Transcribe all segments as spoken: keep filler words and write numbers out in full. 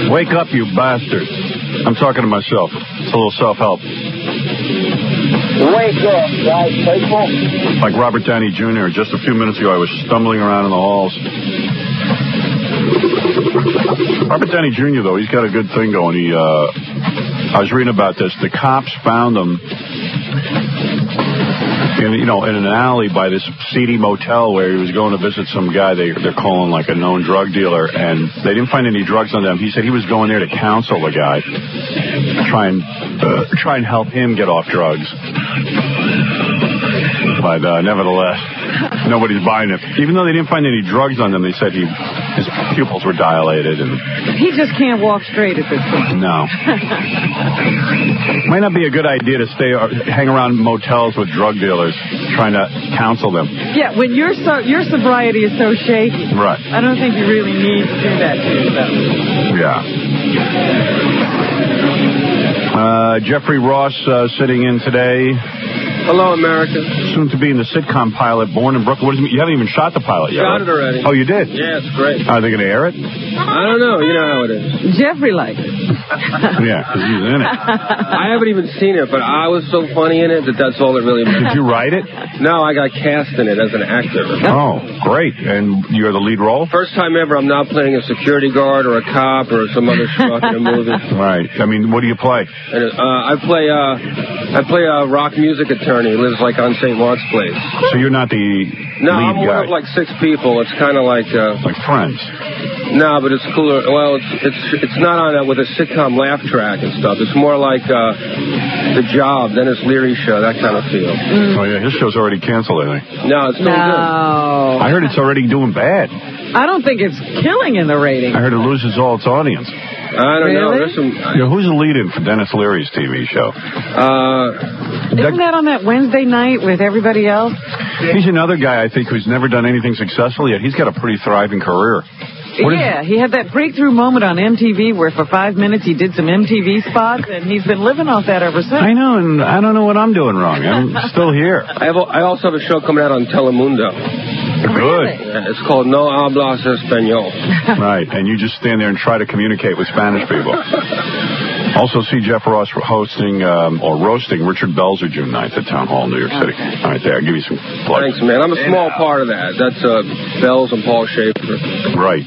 Wake up, you bastard. I'm talking to myself. It's a little self-help. Wake up, guys, people. Like Robert Downey Junior Just a few minutes ago, I was stumbling around in the halls. Robert Downey Junior, though, he's got a good thing going. He, uh, I was reading about this. The cops found him in, you know, in an alley by this seedy motel where he was going to visit some guy they, they're calling like a known drug dealer, and they didn't find any drugs on them. He said he was going there to counsel the guy, try and, uh, try and help him get off drugs. But uh, nevertheless, nobody's buying it. Even though they didn't find any drugs on them, they said he his pupils were dilated. And he just can't walk straight at this point. No. Might not be a good idea to stay or hang around motels with drug dealers trying to counsel them. Yeah, when your so, your sobriety is so shaky. Right. I don't think you really need to do that to yourself. Yeah. Uh, Jeffrey Ross uh, sitting in today. Hello, America. Soon to be in the sitcom pilot, Born in Brooklyn. What does it mean? You haven't even shot the pilot yet. Shot right? it already. Oh, you did? Yeah, it's great. Are they going to air it? I don't know. You know how it is. Jeffrey liked it. Yeah, because he's in it. I haven't even seen it, but I was so funny in it that that's all it really meant. Did you write it? No, I got cast in it as an actor. Oh, great. And you're the lead role? First time ever I'm not playing a security guard or a cop or some other schmuck in a movie. Right. I mean, what do you play? And, uh, I play uh, I play a rock music attorney who lives like on Saint Mark's Place. So you're not the no, lead I'm one guy? of like six people. It's kind of like... Uh, like Friends. No, but it's cooler. Well, it's it's it's not on a, with a sitcom laugh track and stuff. It's more like uh, The Job, Dennis Leary show, that kind of feel. Mm. Oh, yeah, his show's already canceled, I think. No, it's doing no. good. I heard it's already doing bad. I don't think it's killing in the ratings. I heard it loses all its audience. I don't really? know. There's some, you know, who's the lead-in for Dennis Leary's T V show? Uh, Isn't that on that Wednesday night with everybody else? He's another guy, I think, who's never done anything successful yet. He's got a pretty thriving career. What yeah, he had that breakthrough moment on M T V where for five minutes he did some M T V spots, and he's been living off that ever since. I know, and I don't know what I'm doing wrong. I'm still here. I, have, I also have a show coming out on Telemundo. Good. Really? Yeah, it's called No Hablas Español. Right, and you just stand there and try to communicate with Spanish people. Also see Jeff Ross hosting um, or roasting Richard Belzer June ninth at Town Hall in New York City. Okay. All right, there. I'll give you some plugs. Thanks, man. I'm a small part of that. That's uh, Bells and Paul Schaefer. Right.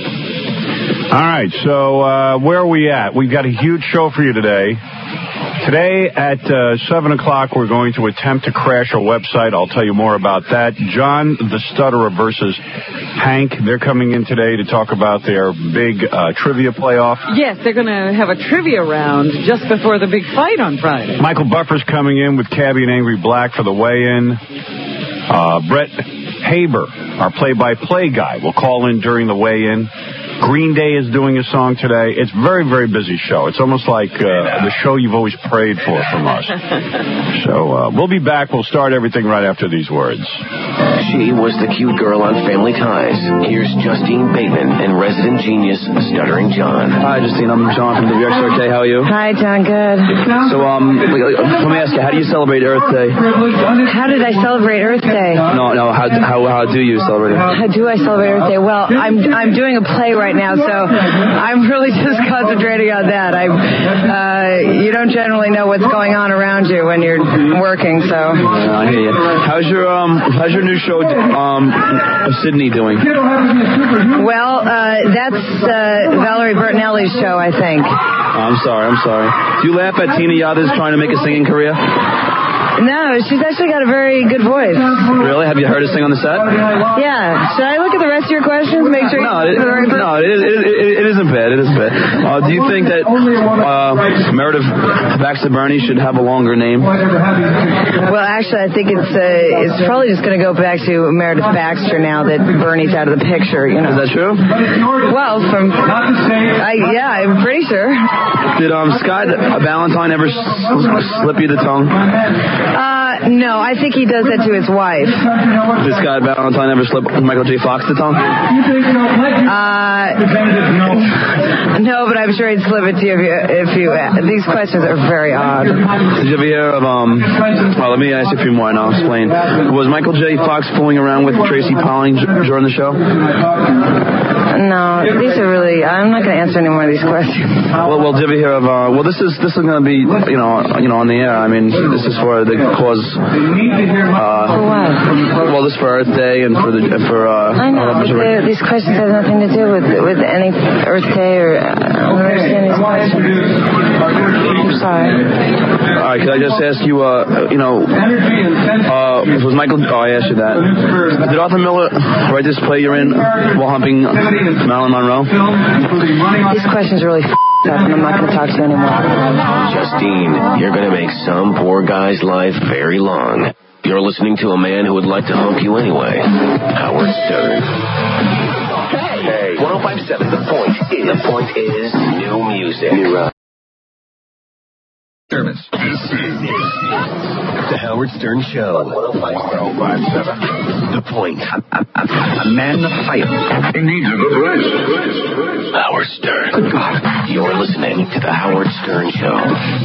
All right, so uh, where are we at? We've got a huge show for you today. Today at uh, seven o'clock, we're going to attempt to crash a website. I'll tell you more about that. John the Stutterer versus Hank. They're coming in today to talk about their big uh, trivia playoff. Yes, they're going to have a trivia round just before the big fight on Friday. Michael Buffer's coming in with Cabby and Angry Black for the weigh-in. Uh, Brett Haber, our play-by-play guy, will call in during the weigh-in. Green Day is doing a song today. It's a very, very busy show. It's almost like uh, the show you've always prayed for from us. So uh, we'll be back. We'll start everything right after these words. She was the cute girl on Family Ties. Here's Justine Bateman and resident genius, Stuttering John. Hi, Justine. I'm John from W X R K. How are you? Hi, John. Good. So, um, let me ask you, how do you celebrate Earth Day? How did I celebrate Earth Day? No, no. How how, how do you celebrate it? How do I celebrate Earth Day? Well, I'm I'm doing a play right now, so I'm really just concentrating on that. I uh, you don't generally know what's going on around you when you're working, so. Uh, I hear you. How's your um how's your new show um Sydney doing? Well, uh, that's uh, Valerie Bertinelli's show, I think. I'm sorry, I'm sorry. Do you laugh at Tina Yada's trying to make a singing career? No, she's actually got a very good voice. Really? Have you heard her sing on the set? Yeah. Should I look at the rest of your questions? Make sure. No, it, no, it, it, it, it isn't bad. It isn't bad. Uh, do you think that uh, Meredith Baxter Burney should have a longer name? Well, actually, I think it's uh, it's probably just going to go back to Meredith Baxter now that Bernie's out of the picture. You know. Is that true? Well, from I, yeah, I'm pretty sure. Did um Scott Valentine ever s- slip you the tongue? Uh, no, I think he does that to his wife. Did Scott Valentine ever slip Michael J. Fox the tongue? Uh, no, but I'm sure he'd slip it to you if you. If you uh, these questions are very odd. Did you ever hear of um? Well, let me ask you a few more and I'll explain. Was Michael J. Fox fooling around with Tracy Polling j- during the show? no, these are really. I'm not going to answer any more of these questions. Well, well, did you hear of? Uh, well, this is this is going to be, you know, you know, on the air. I mean, this is for the cause. Uh, for what? Well, this is for Earth Day and for the for. Uh, I know. But the, these questions have nothing to do with with any Earth Day or. Uh, I don't understand these questions. I'm sorry. All right, could I just ask you? Uh, you know, uh, was Michael? Oh, I asked you that. Did Arthur Miller write this play you're in while humping Marilyn Monroe? These questions are really f***ed up, and I'm not going to talk to you anymore. Justine, you're going to make some poor guy's life very long. You're listening to a man who would like to hump you anyway. Howard Stern. Hey, one oh five point seven, The Point is... The Point is new music. New uh, service. This is The Howard Stern Show. one oh five point seven. The Point. A, a, a, a man of fight. He needs a good race. Howard Stern. Good God. You're listening to The Howard Stern Show.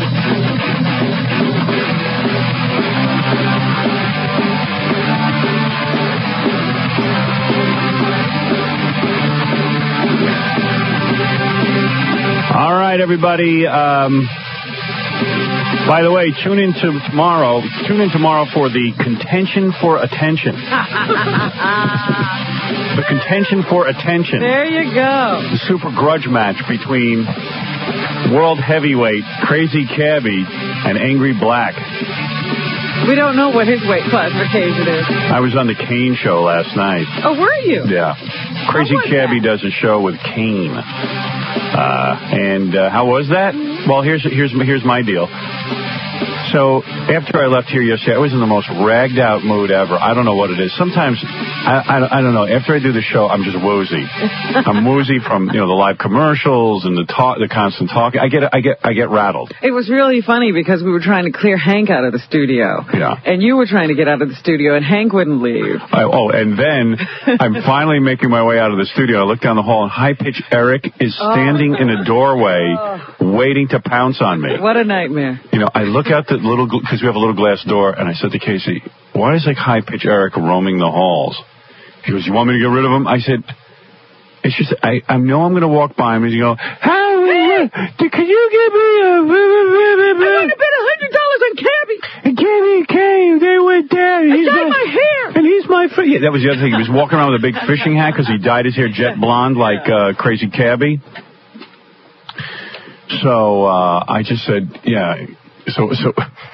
All right, everybody. Um, by the way, tune in to tomorrow. Tune in tomorrow for the Contention for Attention. The Contention for Attention. There you go. The super grudge match between world heavyweight Crazy Cabbie and Angry Black. We don't know what his weight classification is. I was on the Kane show last night. Oh, were you? Yeah. Crazy Cabbie does a show with Kane. Uh, and uh, how was that? Well, here's here's here's my deal. So after I left here yesterday, I was in the most ragged out mood ever. I don't know what it is. Sometimes, I, I, I don't know. After I do the show, I'm just woozy. I'm woozy from, you know, the live commercials and the talk, the constant talking. I get I get I get rattled. It was really funny because we were trying to clear Hank out of the studio. Yeah. And you were trying to get out of the studio, and Hank wouldn't leave. I, oh, and then I'm finally making my way out of the studio. I look down the hall, and High Pitch Eric is standing oh. in a doorway, oh. waiting to pounce on me. What a nightmare. You know, I look out the little, because we have a little glass door, and I said to Casey, why is like High Pitch Eric roaming the halls? He goes, you want me to get rid of him? I said, it's just, I, I know I'm going to walk by him, and you go, hey, can you give me a... I want to bet one hundred dollars on Cabbie. And Cabbie came, they went down. I dyed my hair. And he's my friend. Yeah, that was the other thing. He was walking around with a big fishing hat because he dyed his hair jet blonde like uh, Crazy Cabbie. So uh, I just said, yeah, so... so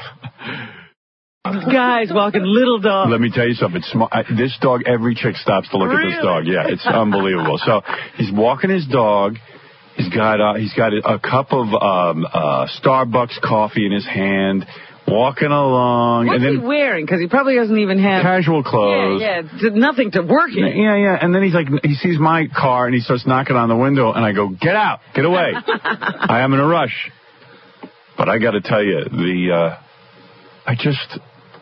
Guy's walking little dog. Let me tell you something. It's sm- I, this dog, every chick stops to look really? at this dog. Yeah, it's unbelievable. So he's walking his dog. He's got uh, he's got a, a cup of um, uh, Starbucks coffee in his hand, walking along. What's and then he wearing? Because he probably doesn't even have casual clothes. Yeah, yeah, nothing to work in. Yeah, yeah. And then he's like, he sees my car and he starts knocking on the window, and I go, "Get out, get away! I am in a rush." But I got to tell you, the uh, I just.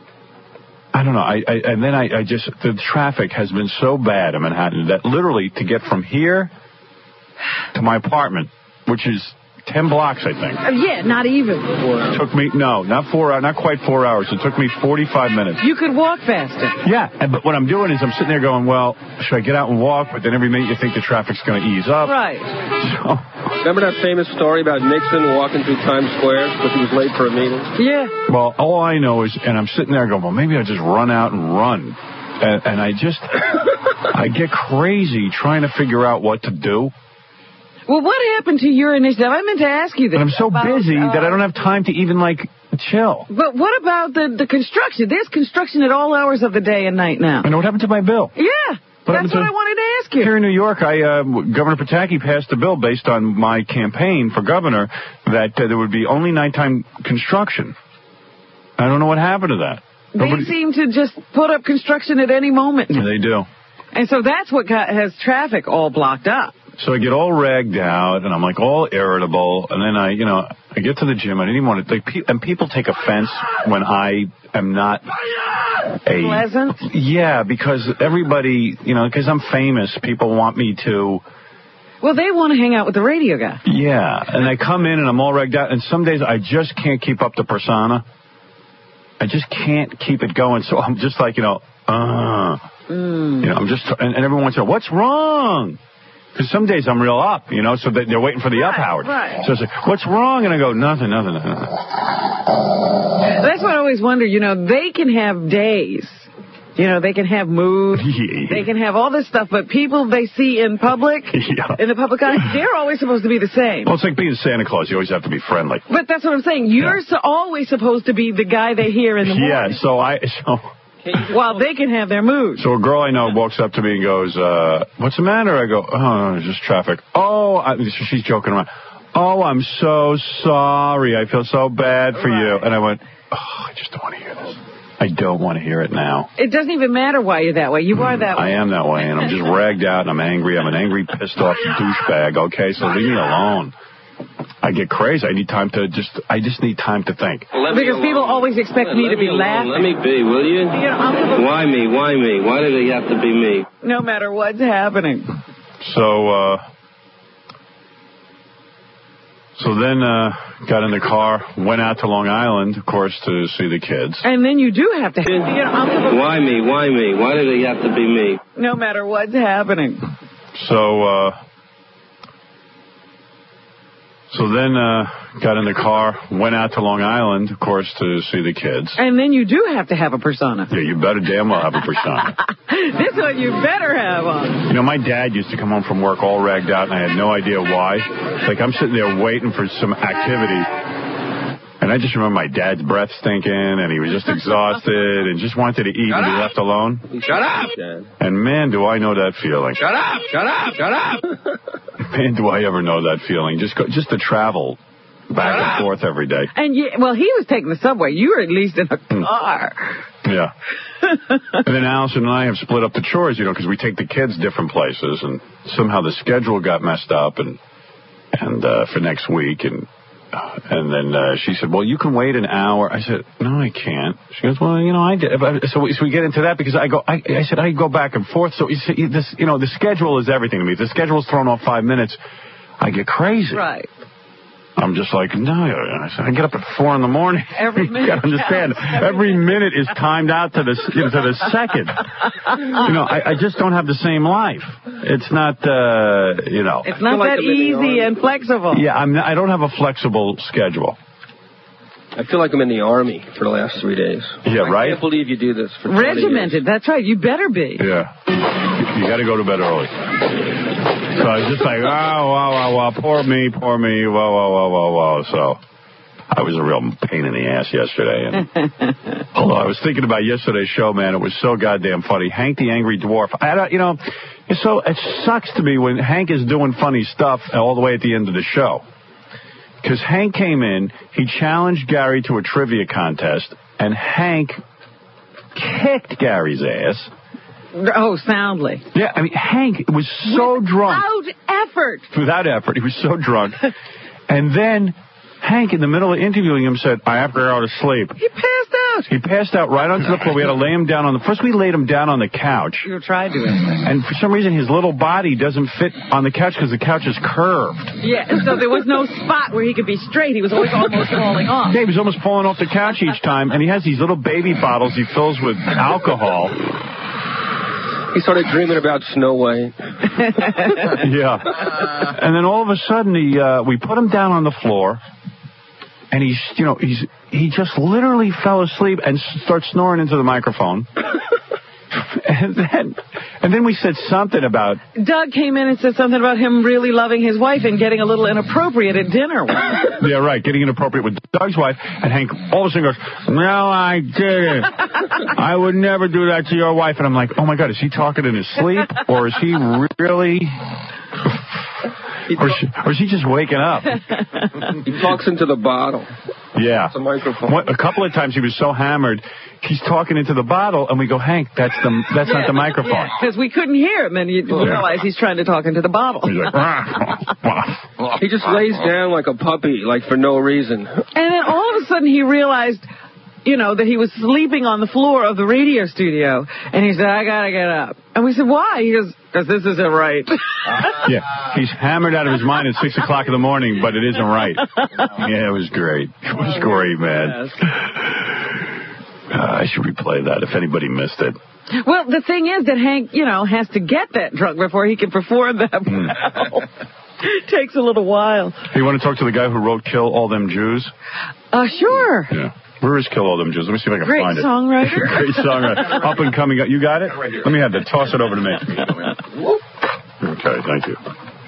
I don't know. I, I and then I, I just the traffic has been so bad in Manhattan that literally to get from here to my apartment, which is ten blocks, I think. Uh, yeah, not even. It took me no, not four, not quite four hours. It took me forty-five minutes. You could walk faster. Yeah, and, but what I'm doing is I'm sitting there going, well, should I get out and walk? But then every minute you think the traffic's going to ease up. Right. So. Remember that famous story about Nixon walking through Times Square because he was late for a meeting? Yeah. Well, all I know is, and I'm sitting there going, well, maybe I'll just run out and run. And, and I just, I get crazy trying to figure out what to do. Well, what happened to your initiative? I meant to ask you this. And I'm so about, busy uh, that I don't have time to even, like, chill. But what about the, the construction? There's construction at all hours of the day and night now. I know what happened to my bill. Yeah. What That's what to, I wanted to ask you. Here in New York, I uh, Governor Pataki passed a bill based on my campaign for governor that uh, there would be only nighttime construction. I don't know what happened to that. They Nobody... seem to just put up construction at any moment. Yeah, they do. And so that's what got, has traffic all blocked up. So I get all ragged out, and I'm like all irritable, and then I, you know, I get to the gym. I didn't even want to, like, pe- and people take offense when I am not a pleasant. Yeah, because everybody, you know, because I'm famous, people want me to. Well, they want to hang out with the radio guy. Yeah, and I come in and I'm all ragged out, and some days I just can't keep up the persona. I just can't keep it going, so I'm just like, you know, uh, mm. you know, I'm just, and, and everyone wants to know, what's wrong? Because some days I'm real up, you know, so that they're waiting for the right, up Howard. Right. So it's like, what's wrong? And I go, nothing, nothing, nothing. That's what I always wonder. You know, they can have days. You know, they can have moods. Yeah. They can have all this stuff, but people they see in public, yeah. in the public eye, they're always supposed to be the same. Well, it's like being Santa Claus. You always have to be friendly. But that's what I'm saying. You're yeah. so always supposed to be the guy they hear in the morning. Yeah, so I... So, while they can have their mood. So a girl I know walks up to me and goes, uh, what's the matter? I go, oh, it's just traffic. Oh, I, she's joking around. Oh, I'm so sorry. I feel so bad for right. you. And I went, oh, I just don't want to hear this. I don't want to hear it now. It doesn't even matter why you're that way. You are that way. I am that way, and I'm just ragged out, and I'm angry. I'm an angry, pissed-off douchebag, okay? So leave me alone. I get crazy. I need time to just, I just need time to think. Because people always expect let, me let to be me laughing. Let me be, will you? you know, why me? Why me? Why do they have to be me? No matter what's happening. So, uh, so then, uh, got in the car, went out to Long Island, of course, to see the kids. And then you do have to, you know, why me? Why me? Why do they have to be me? No matter what's happening. So, uh, So then, uh, got in the car, went out to Long Island, of course, to see the kids. And then you do have to have a persona. Yeah, you better damn well have a persona. This one you better have on. You know, my dad used to come home from work all ragged out, and I had no idea why. It's like I'm sitting there waiting for some activity. And I just remember my dad's breath stinking, and he was just exhausted and just wanted to eat Shut and be up. left alone. Shut up, Dad. And man, do I know that feeling. Shut up, shut up, shut up. Man, do I ever know that feeling. Just go, just to travel back and forth every day. And you, well, he was taking the subway. You were at least in a car. Yeah. And then Allison and I have split up the chores, you know, because we take the kids different places, and somehow the schedule got messed up and and uh, for next week, and uh, and then uh, she said, well, you can wait an hour. I said, no, I can't. She goes, well, you know, I did. So we, so we get into that because I go, I, I said, I go back and forth. So you see, this, you know, the schedule is everything to me. If the schedule's thrown off five minutes, I get crazy. Right. I'm just like, no. I said, I get up at four in the morning. Every minute. You gotta understand, every, every minute is timed out to the you know, to the second. You know, I, I just don't have the same life. It's not, uh, you know. It's not like that easy and flexible. Yeah, I'm not, I don't have a flexible schedule. I feel like I'm in the Army for the last three days. Yeah, I right? I can't believe you do this for twenty Regimented, years. that's right. You better be. Yeah. You got to go to bed early. So I was just like, oh, wow, wow, wow, poor me, poor me, whoa, whoa, whoa, whoa, whoa. So I was a real pain in the ass yesterday. And although I was thinking about yesterday's show, man, it was so goddamn funny. Hank the Angry Dwarf. I don't, you know, it's so it sucks to me when Hank is doing funny stuff all the way at the end of the show. Because Hank came in, he challenged Gary to a trivia contest, and Hank kicked Gary's ass. Oh, soundly. Yeah, I mean, Hank was so drunk. Without effort. Without effort. He was so drunk. And then Hank, in the middle of interviewing him, said, I have to go to sleep. He passed out. He passed out right onto the floor. We had to lay him down on the... First, we laid him down on the couch. You tried to. And for some reason, his little body doesn't fit on the couch because the couch is curved. Yeah, so there was no spot where he could be straight. He was always almost falling off. Yeah, he was almost falling off the couch each time. And he has these little baby bottles he fills with alcohol. He started dreaming about Snow White. Yeah. And then all of a sudden, he, uh, we put him down on the floor, and he's, you know, he's he just literally fell asleep and starts snoring into the microphone. And then, and then we said something about... Doug came in and said something about him really loving his wife and getting a little inappropriate at dinner. Yeah, right, getting inappropriate with Doug's wife. And Hank all of a sudden goes, no, I didn't. I would never do that to your wife. And I'm like, oh, my God, is he talking in his sleep? Or is he really... Or is, she, or is he just waking up? He talks into the bottle. Yeah. It's a microphone. One, a couple of times he was so hammered, he's talking into the bottle, and we go, Hank, that's the that's yeah, not the microphone. Because yeah, we couldn't hear him, and you yeah. realize he's trying to talk into the bottle. He's like, he just lays down like a puppy, like for no reason. And then all of a sudden he realized... you know, that he was sleeping on the floor of the radio studio. And he said, I got to get up. And we said, why? He goes, because this isn't right. Yeah, he's hammered out of his mind at six o'clock in the morning, but it isn't right. Yeah, it was great. It was great, man. Uh, I should replay that if anybody missed it. Well, the thing is that Hank, you know, has to get that drunk before he can perform that well. Takes a little while. Hey, you want to talk to the guy who wrote Kill All Them Jews? Uh, sure. Yeah. Where is Kill All Them Jews? Let me see if I can Great find it. Songwriter. Great songwriter. Up and coming. You got it? Let me have that. Toss it over to me. Okay, thank you.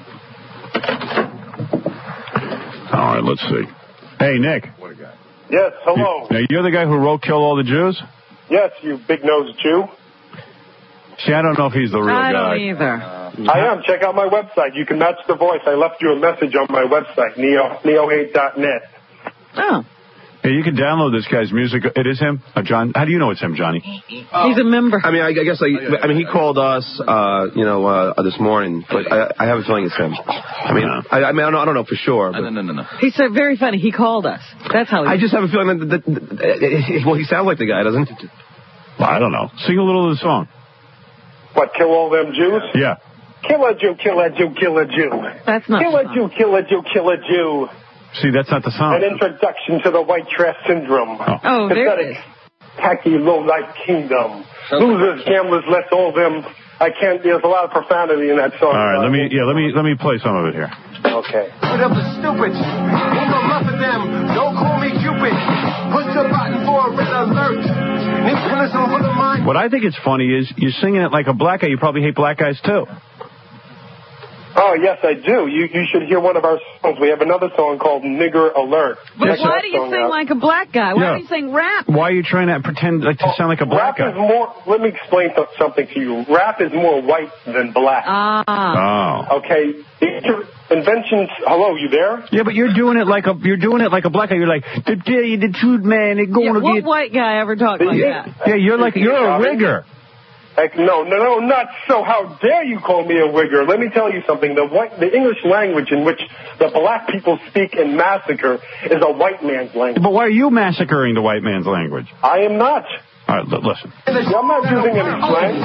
All right, let's see. Hey, Nick. Yes, hello. You, now, you're the guy who wrote Kill All the Jews? Yes, you big-nosed Jew. See, I don't know if he's the real I guy. I don't either. Uh, I am. Check out my website. You can match the voice. I left you a message on my website, neo neo hate dot net. Oh. Yeah, you can download this guy's music. It is him? Uh, John? How do you know it's him, Johnny? Oh. He's a member. I mean, I, I guess, I, I mean, he called us, uh, you know, uh, this morning, but I, I have a feeling it's him. I mean, No. I, I mean, I don't, I don't know for sure. But No, no, no, no. He said very funny. He called us. That's how he I just have a feeling that, that, that, that well, he sounds like the guy, doesn't he? Well, I don't know. Sing a little of the song. What, kill all them Jews? Yeah. Kill a Jew, kill a Jew, kill a Jew. That's not Kill the a song. Jew, kill a Jew, kill a Jew. See, that's not the song. An introduction to the white trash syndrome. Oh, there it is. Tacky, low-life kingdom. Losers, gamblers, let's all them. I can't, there's a lot of profanity in that song. All right, let me, yeah, let me, let me play some of it here. Okay. Put up the stupid. Ain't no love for them. Don't call me Cupid. Push the button for a red alert. Need to listen for the mind. What I think is funny is you're singing it like a black guy. You probably hate black guys, too. Oh, yes, I do. You you should hear one of our songs. We have another song called Nigger Alert. But Check why that do you song sing out. like a black guy? Why Yeah. do you sing rap? Why are you trying to pretend like to sound like a black Rap is guy? more, let me explain th- something to you. Rap is more white than black. Ah. Oh. Okay? The inventions, hello, you there? Yeah, but you're doing it like a you're doing it like a black guy. You're like, to tell you the truth, man, they're Yeah, going what to get. white guy ever talked like that? Yeah, you're like you're a wigger. Like, no, no, no, not so. How dare you call me a wigger? Let me tell you something. The white, the English language in which the black people speak and massacre is a white man's language. But why are you massacring the white man's language? I am not. All right, l- listen. I'm not using any slang.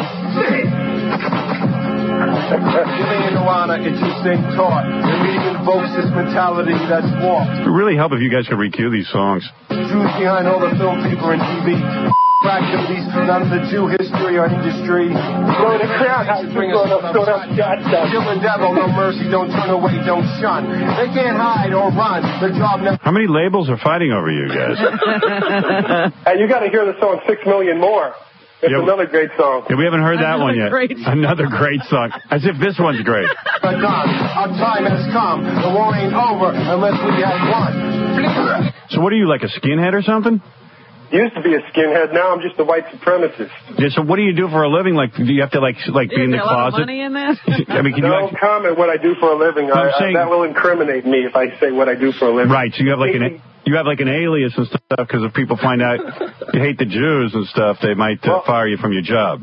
Giving in Rwanda, interesting thought. The meeting invokes this mentality that's warped. It would really help if you guys could re-cue these songs. Jews behind all the film people and T V. Activities, none of the Jew history or industry. Go to crowd house, go to, go to, Kill the devil, no mercy, don't turn away, don't shun. They can't hide or run. The job never. How many labels are fighting over you guys? Hey, you got to hear the song Six Million More. It's Yeah, another great song. Yeah, we haven't heard that Another one yet. great song. Another great song. As if this one's great. But done. Our time has come. The war ain't over unless we have won. So what are you, like a skinhead or something? Used to be a skinhead. Now I'm just a white supremacist. Yeah, so what do you do for a living? Like, do you have to, like, like be in Is the there a lot of closet? money in that? I mean, can you Don't actually... comment what I do for a living. No, I'm I, saying- I, that will incriminate me if I say what I do for a living. Right, so you have like an you have like an alias and stuff because if people find out you hate the Jews and stuff, they might uh, Well- fire you from your job.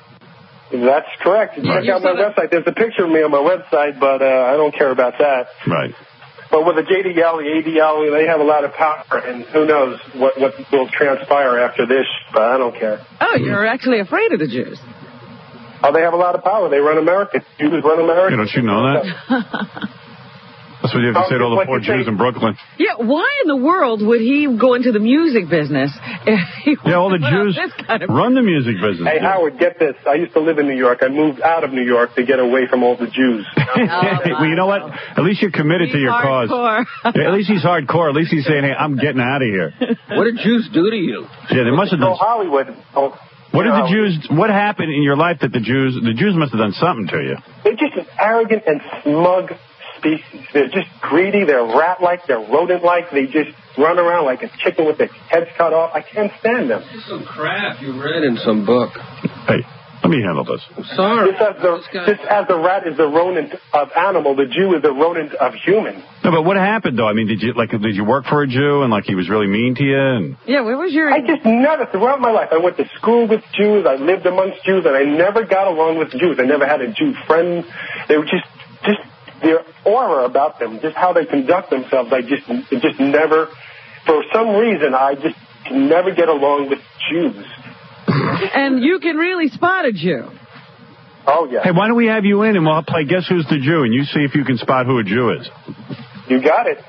That's correct. Check you out my said it- website. There's a picture of me on my website, but uh, I don't care about that. Right. But with the J D L, the A D L, they have a lot of power, and who knows what, what will transpire after this, but I don't care. Oh, you're actually afraid of the Jews. Oh, they have a lot of power. They run America. Jews run America. Yeah, don't you know that? That's what you have to say to all the poor Jews in Brooklyn. Yeah, why in the world would he go into the music business if he Yeah, all the put out Jews this kind of... run the music business. Hey, Howard, get this. I used to live in New York. I moved out of New York to get away from all the Jews. Well, you know what? At least you're committed to He's your hardcore. cause. Yeah, at least he's hardcore. At least he's saying, hey, I'm getting out of here. What did Jews do to you? Yeah, they must have Oh, done... Hollywood. Oh, What did you the know, Jews... What happened in your life that the Jews... The Jews must have done something to you. They're just an arrogant and smug species. They're just greedy. They're rat-like. They're rodent-like. They just run around like a chicken with their heads cut off. I can't stand them. This is some crap you read in some book. Hey, let me handle this. I'm sorry. Just as, the, just as the rat is the rodent of animal, the Jew is the rodent of human. No, but what happened though? I mean, did you like did you work for a Jew and like he was really mean to you? And Yeah, where was your... I just never, throughout my life, I went to school with Jews. I lived amongst Jews, and I never got along with Jews. I never had a Jew friend. They were just, just their aura about them, just how they conduct themselves. I just, it just never, for some reason, I just can never get along with Jews. And you can really spot a Jew. Oh, yeah. hey, why don't we have you in and we'll play Guess Who's the Jew and you see if you can spot who a Jew is. You got it.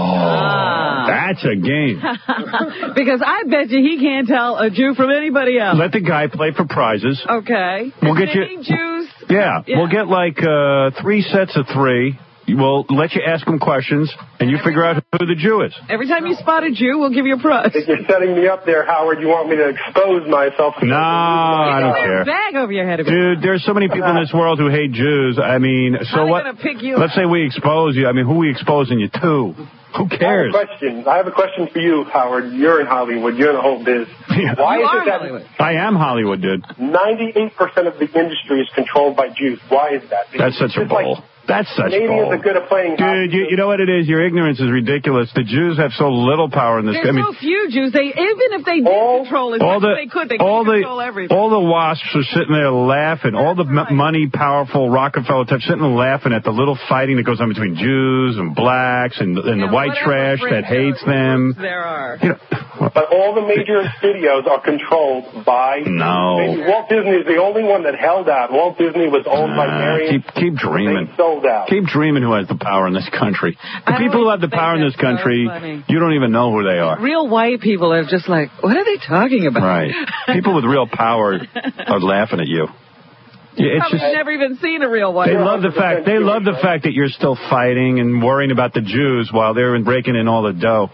Oh, that's a game. Because I bet you he can't tell a Jew from anybody else. Let the guy play for prizes. Okay. We'll get you. Any Jews? Yeah, yeah, we'll get like uh, three sets of three. We'll let you ask them questions, and you Every figure out who the Jew is. Every time you spot a Jew, we'll give you a prize. If you're setting me up there, Howard, you want me to expose myself? No, I don't care. Bag over your head. Dude, there's so many people in this world who hate Jews. I mean, so what? Pick you let's up? say we expose you. I mean, who are we exposing you to? Who cares? I have a question. I have a question for you, Howard. You're in Hollywood. You're in the whole biz. Yeah. Why you is are it that Hollywood. I am Hollywood, dude. ninety-eight percent of the industry is controlled by Jews? Why is that? Because That's such a it's like bull. That's such Canadians bull. are good at playing. Dude, you, you know what it is? Your ignorance is ridiculous. The Jews have so little power in this. There's I mean, so few Jews. They even if they did all, control as all much the, as they could, they all couldn't the, control everything. all the wasps are sitting there laughing. All the right. m- money, powerful Rockefeller types sitting there laughing at the little fighting that goes on between Jews and blacks and, and the And white whatever trash fringe that hates them. There are. You know, But all the major studios are controlled by. No. Maybe Walt Disney is the only one that held out. Walt Disney was owned by Nah, Marion. keep keep dreaming. They sold out. Keep dreaming who has the power in this country. The I people who have always the power in think this that's so country, funny. you don't even know who they are. Real white people are just like, what are they talking about? Right. People with real power are laughing at you. Yeah, it's Probably just, never even seen a real white they person. love the fact they love the fact that you're still fighting and worrying about the Jews while they're in breaking in all the dough.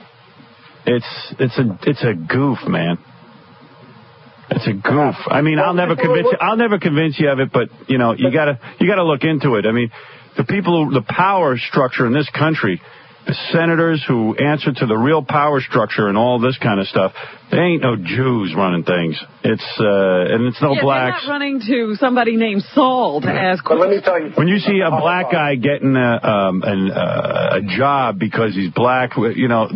It's it's a it's a goof, man. It's a goof. I mean, I'll never convince you. I'll never convince you of it, but you know, you gotta you gotta look into it. I mean, the people, who, the power structure in this country, the senators who answer to the real power structure and all this kind of stuff, there ain't no Jews running things. It's uh, and it's no yeah, blacks. They're not running to somebody named Saul to ask But let me tell you, When you see a black guy getting a um, an, uh, a job because he's black, you know.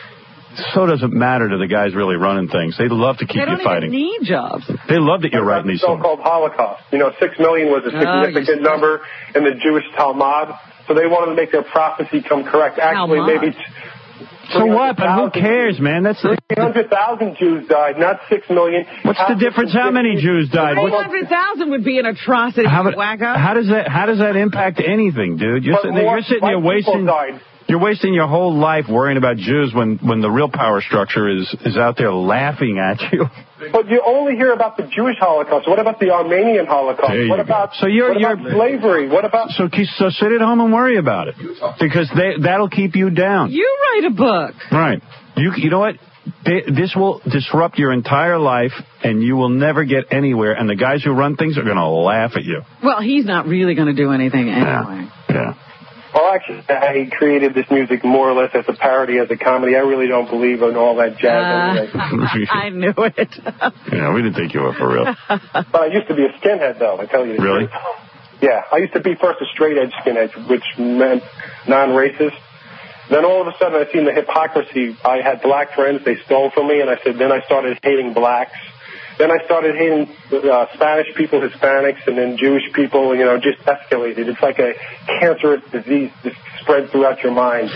So doesn't matter to the guys really running things. They love to keep they don't you fighting. Even need jobs. They love that you're what about writing the these songs. so-called Holocaust. You know, six million was a significant Oh, number in the Jewish Talmud, so they wanted to make their prophecy come correct. Actually, Talmud. maybe. So what? But who cares, man? That's three hundred thousand Jews died, not six million. What's the difference? How many Jews died? three What's, hundred thousand would be an atrocity, how, you wacko. how does that? How does that impact anything, dude? You're But sitting there, more you're sitting there white people wasting. died. You're wasting your whole life worrying about Jews when, when the real power structure is, is out there laughing at you. But you only hear about the Jewish Holocaust. What about the Armenian Holocaust? There you What go. about, So you're- what about you're- slavery? What about... So so sit at home and worry about it because they, that'll keep you down. You write a book. Right. You you know what? They, this will disrupt your entire life, and you will never get anywhere. And the guys who run things are going to laugh at you. Well, he's not really going to do anything anyway. Yeah. Yeah. Well, actually, I created this music more or less as a parody, as a comedy. I really don't believe in all that jazz. Uh, anyway. I knew it. Yeah, we didn't think you were for real. But I used to be a skinhead, though, I tell you the Really? truth. Yeah, I used to be first a straight-edge skinhead, which meant non-racist. Then all of a sudden I seen the hypocrisy. I had black friends, they stole from me, and I said, then I started hating blacks. Then I started hating uh, Spanish people, Hispanics, and then Jewish people, you know, just escalated. It's like a cancerous disease just spread throughout your mind.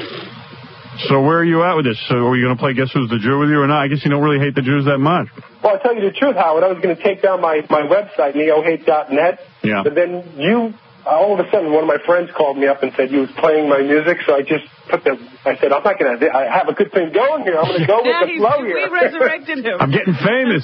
So where are you at with this? So are you going to play Guess Who's the Jew with you or not? I guess you don't really hate the Jews that much. Well, I'll tell you the truth, Howard. I was going to take down my, my website, neo hate dot net. Yeah. But then you, all of a sudden, one of my friends called me up and said you was playing my music, so I just put the, I said, I'm not going to, I have a good thing going here. I'm going to go with Yeah, the he's, flow we here. resurrected him. I'm getting famous.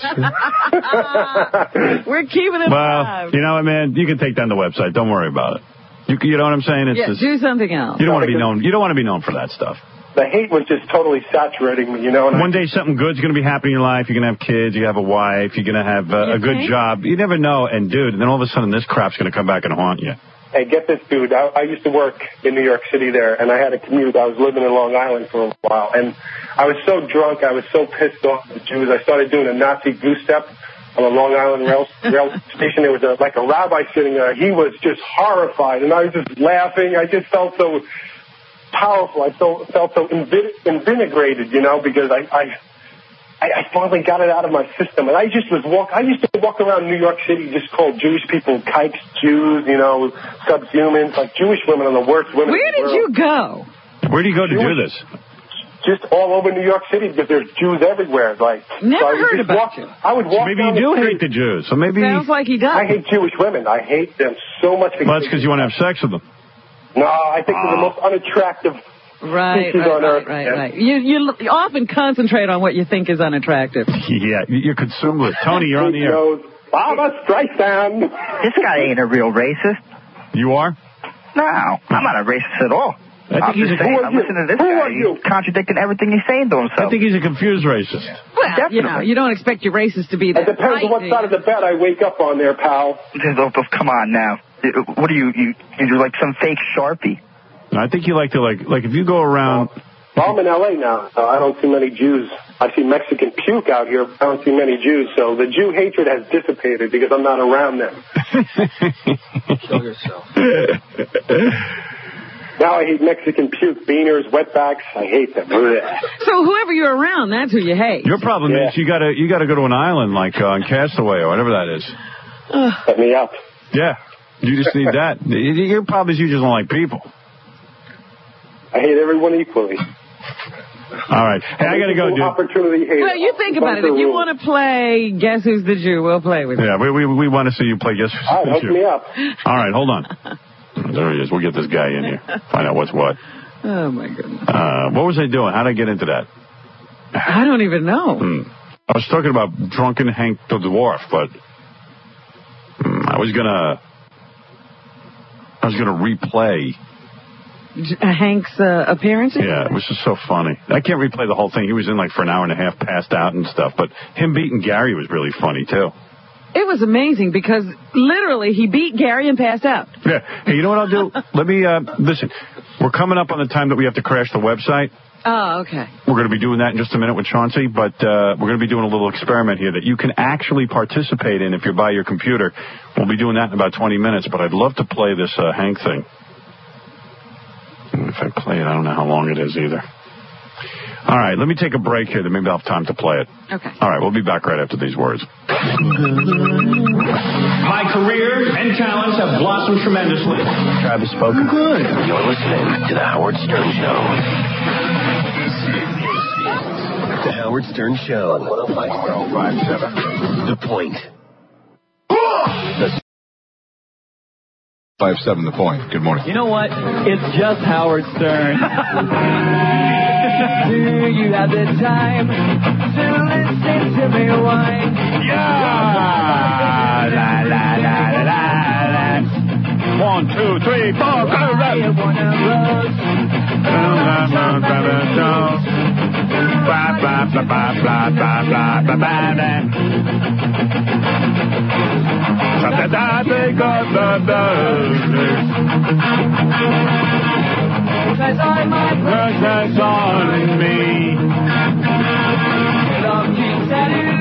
We're keeping it Well, alive. you know what, man? You can take down the website. Don't worry about it. You, you know what I'm saying? It's Yeah, just, do something else. you don't want to be known. You don't want to be known for that stuff. The hate was just totally saturating me, you know. And One day something good's going to be happening in your life. You're going to have kids. You have a wife. You're going to have uh, a good think? job. You never know. And, dude, and then all of a sudden this crap's going to come back and haunt you. Hey, get this, dude. I, I used to work in New York City there, and I had a commute. I was living in Long Island for a while, and I was so drunk. I was so pissed off at the Jews. I started doing a Nazi goose step on a Long Island rail, rail station. There was a, like a rabbi sitting there. He was just horrified, and I was just laughing. I just felt so powerful. I so, felt so invin- invigorated, you know, because I, I I finally got it out of my system. And I just was walk. I used to walk around New York City just called Jewish people kikes, Jews, you know, subhumans. Like Jewish women are the worst women. Where in the did world. you go? Where do you go to do Jewish- this? Just all over New York City because there's Jews everywhere. Like Never so I would heard just about walk, you. I would So walk. maybe down you do the hate street. the Jews. So maybe. Sounds like he does. I hate Jewish women. I hate them so much. Well, that's because you want to have sex with them. No, I think they're the Oh. most unattractive Right, She's right, on right, Earth. right, Yeah. right. You, you you often concentrate on what you think is unattractive. Yeah, you're consumed with it. Tony, you're on the air. Knows Barbara Streisand. This guy ain't a real racist. You are? No, I'm not a racist at all. I think I'm he's just a- saying, Who are I'm you? listening to this Who guy. are you? He's contradicting everything he's saying to himself. I think he's a confused racist. Well, Definitely. you know, you don't expect your racist to be that It depends on what right, side of the bed I wake up on there, pal. Oh, oh, come on now. What are you, you, you're like some fake Sharpie. I think you like to, like, like if you go around... Well, I'm in L A now, so I don't see many Jews. I see Mexican puke out here, but I don't see many Jews. So the Jew hatred has dissipated because I'm not around them. Show yourself. Now I hate Mexican puke, beaners, wetbacks. I hate them. So whoever you're around, that's who you hate. Your problem Yeah. is you gotta you gotta go to an island like uh, on Castaway or whatever that is. Set me up. Yeah, you just need that. Your problem is you just don't like people. I hate everyone equally. All right, hey, I gotta go, dude. Opportunity hater. Well, you think about it. If you want to play Guess Who's the Jew, we'll play with you. Yeah, we we we want to see you play Guess Who's All right, the hook Jew. me up. All right, hold on. There he is. We'll get this guy in here. Find out what's what. Oh, my goodness. Uh, what was I doing? How did I get into that? I don't even know. Hmm. I was talking about drunken Hank the Dwarf, but hmm, I was gonna I was gonna replay. J- uh, Hank's uh, appearances? Yeah, it was just so funny. I can't replay the whole thing. He was in like for an hour and a half, passed out and stuff. But him beating Gary was really funny too. It was amazing because literally he beat Gary and passed out. Yeah. Hey, you know what I'll do? Let me uh, listen. We're coming up on the time that we have to crash the website. Oh, okay. We're going to be doing that in just a minute with Chauncey, but uh, we're going to be doing a little experiment here that you can actually participate in if you're by your computer. We'll be doing that in about twenty minutes, but I'd love to play this uh, Hank thing. If I play it, I don't know how long it is either. All right, let me take a break here, then maybe I'll have time to play it. Okay. All right, we'll be back right after these words. My career and talents have blossomed tremendously. Travis spoken. Good. You're listening to The Howard Stern Show. The Howard Stern Show. one oh five point seven. The Point. The five seven The Point. Good morning. You know what? It's just Howard Stern. Do you have the time to listen to me whine? Yeah! La, la, la, la, la, la. One, two, three, four, go, go! Blah, blah, blah, blah, blah, blah, blah, blah, blah. Because I'm my precious on me. Love keeps at it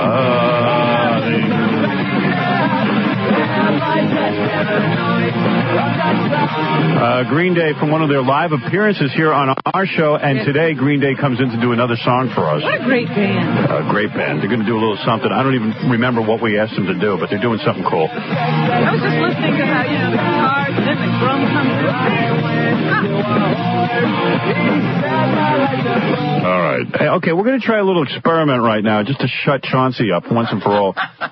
Uh, Green Day from one of their live appearances here on our show, and today Green Day comes in to do another song for us. What a great band. Uh, great band. They're going to do a little something. I don't even remember what we asked them to do, but they're doing something cool. I was just listening to how, you know, the guitars and then the drum comes in. All right. Hey, okay, we're going to try a little experiment right now just to shut Chauncey up once and for all.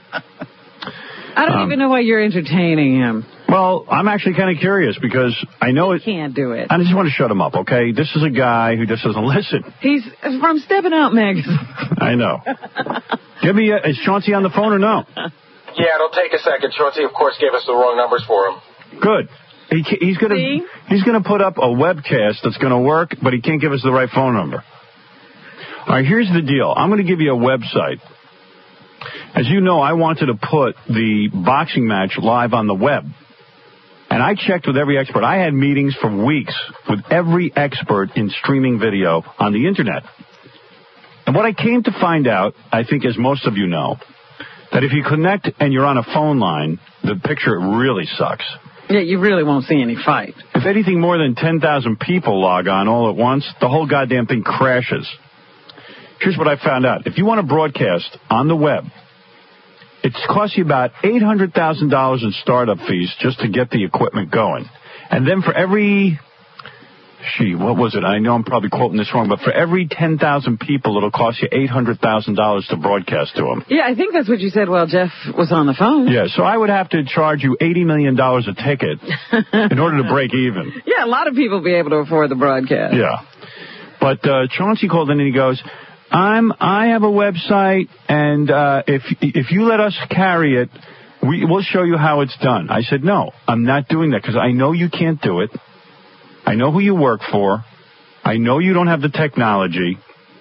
I don't Um, even know why you're entertaining him. Well, I'm actually kind of curious because I know it. Can't do it. I just want to shut him up, okay? This is a guy who just doesn't listen. He's from Stepping Out magazine. I know. Give me a, is Chauncey on the phone or no? Yeah, it'll take a second. Chauncey, of course, gave us the wrong numbers for him. Good. He, ca- he's gonna See? he's gonna put up a webcast that's gonna work, but he can't give us the right phone number. All right, here's the deal. I'm gonna give you a website. As you know, I wanted to put the boxing match live on the web. And I checked with every expert. I had meetings for weeks with every expert in streaming video on the internet. And what I came to find out, I think as most of you know, that if you connect and you're on a phone line, the picture really sucks. Yeah, you really won't see any fight. If anything more than ten thousand people log on all at once, the whole goddamn thing crashes. Here's what I found out. If you want to broadcast on the web, it costs you about eight hundred thousand dollars in startup fees just to get the equipment going. And then for every She, what was it? I know I'm probably quoting this wrong, but for every ten thousand people, it'll cost you eight hundred thousand dollars to broadcast to them. Yeah, I think that's what you said while Jeff was on the phone. Yeah, so I would have to charge you eighty million dollars a ticket in order to break even. Yeah, a lot of people be able to afford the broadcast. Yeah. But uh, Chauncey called in and he goes, I'm, I have a website, and uh, if if you let us carry it, we, we'll show you how it's done. I said, no, I'm not doing that because I know you can't do it. I know who you work for. I know you don't have the technology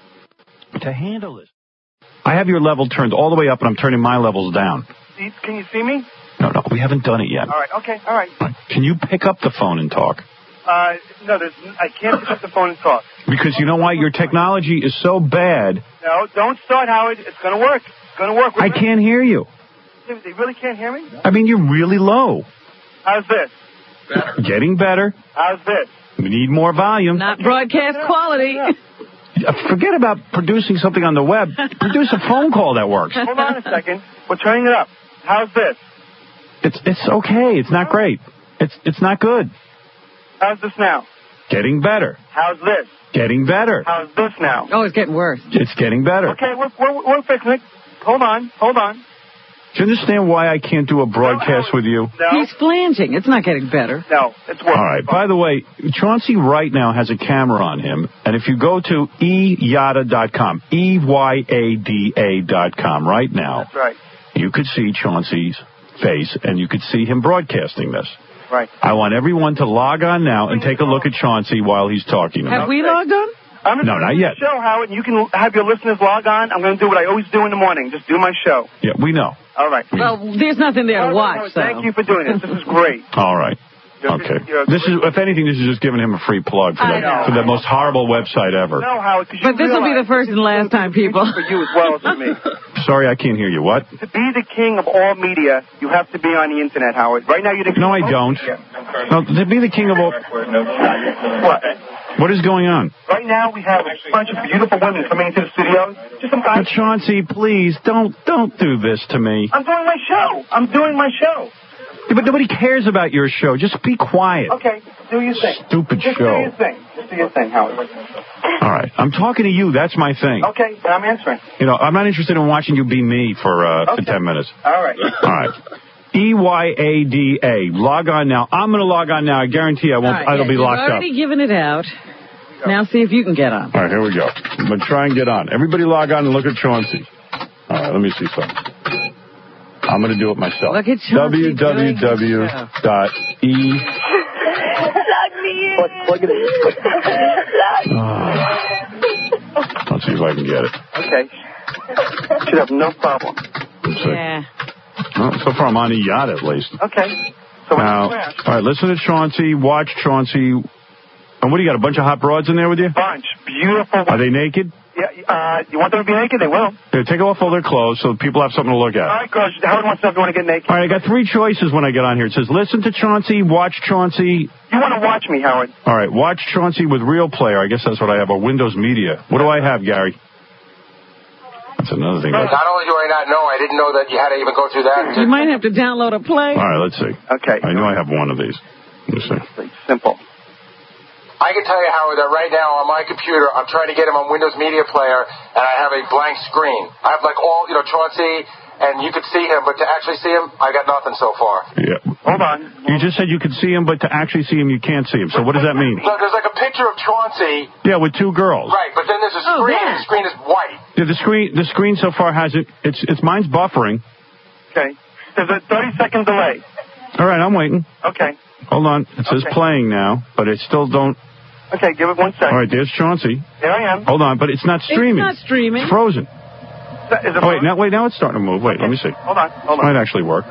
to handle this. I have your level turned all the way up, and I'm turning my levels down. Can you see me? No, no, we haven't done it yet. All right, okay, all right. Can you pick up the phone and talk? Uh, no, there's, I can't pick up the phone and talk. Because you know why? Your technology is so bad. No, don't start, Howard. It's going to work. It's going to work. We're I can't hear you. They they really can't hear me? I mean, you're really low. How's this? Better. Getting better. How's this? We need more volume. Not broadcast quality. Forget about producing something on the web. Produce a phone call that works. Hold on a second. We're turning it up. How's this? It's it's okay. It's not great. It's it's not good. How's this now? Getting better. How's this? Getting better. How's this now? Oh, it's getting worse. It's getting better. Okay, we're, we're, we're fixing it. Hold on. Hold on. Do you understand why I can't do a broadcast no, with you? No. He's flanging. It's not getting better. No, it's worse. All right. By the way, Chauncey right now has a camera on him, and if you go to e yada dot com, E Y A D A dot com right now, that's right. You could see Chauncey's face, and you could see him broadcasting this. Right. I want everyone to log on now and take a look at Chauncey while he's talking. Have we logged on? I'm going to no, do not yet. the show, Howard, and you can have your listeners log on. I'm going to do what I always do in the morning. Just do my show. Yeah, we know. All right. Well, there's nothing there to watch, so. Thank you for doing this. This is great. All right. Okay. This is, if anything, this is just giving him a free plug for, that, for the most horrible website ever. No, Howard, but this will be the first and last time, people. For you as well as for me. Sorry, I can't hear you. What? To be the king of all media, you have to be on the internet, Howard. Right now, you're the king. No, I don't. No, to be the king of all. What? What is going on? Right now, we have a bunch of beautiful women coming into the studio. Just some guys. But Chauncey, please don't don't do this to me. I'm doing my show. I'm doing my show. Yeah, but nobody cares about your show. Just be quiet. Okay, do your thing. Stupid Just show. do your thing. Just do your thing, Howard. All right, I'm talking to you. That's my thing. Okay, I'm answering. You know, I'm not interested in watching you be me for uh, okay. for ten minutes. All right. All right. E Y A D A. Log on now. I'm going to log on now. I guarantee I won't. Right, I'll yeah, be locked up. You've already up. given it out. Now see if you can get on. All right, here we go. I'm going to try and get on. Everybody log on and look at Chauncey. All right, let me see something. I'm going to do it myself. Look at Chauncey w w w dot e Plug it in. Let's see if I can get it. Okay. Should have no problem. Let's see. Yeah. Well, so far I'm on E yacht at least. Okay. So now, all right, listen to Chauncey. Watch Chauncey. And what do you got? A bunch of hot broads in there with you? Bunch. Beautiful. Are they naked? Yeah. Uh, you want them to be naked? They will. Yeah, take off all their clothes so people have something to look at. All right, girls. Howard wants to know if you want to get naked. All right, I got three choices when I get on here. It says listen to Chauncey, watch Chauncey. You want to watch me, Howard? All right, watch Chauncey with Real Player. I guess that's what I have, or Windows Media. What do I have, Gary? That's another thing. Not only do I not know, I didn't know that you had to even go through that. You might have to download a play. All right, let's see. Okay. I know I have one of these. Let me see. Simple. I can tell you, Howard, that right now on my computer, I'm trying to get him on Windows Media Player, and I have a blank screen. I have like all, you know, Chauncey, and you could see him, but to actually see him, I got nothing so far. Yeah. Hold on. You just said you could see him, but to actually see him, you can't see him. So what does that mean? No, there's like a picture of Chauncey. Yeah, with two girls. Right, but then there's a Oh, screen, that. and the screen is white. Yeah, the screen, the screen so far has it. It's, it's mine's buffering. Okay. There's a thirty second delay. All right, I'm waiting. Okay. Hold on. It says Okay. playing now, but it still don't. Okay, give it one second. All right, there's Chauncey. Here I am. Hold on, but it's not streaming. It's not streaming. It's frozen. Is it Oh, wait, now, wait, now it's starting to move. Wait, let me see. Hold on. Hold Might on. actually work.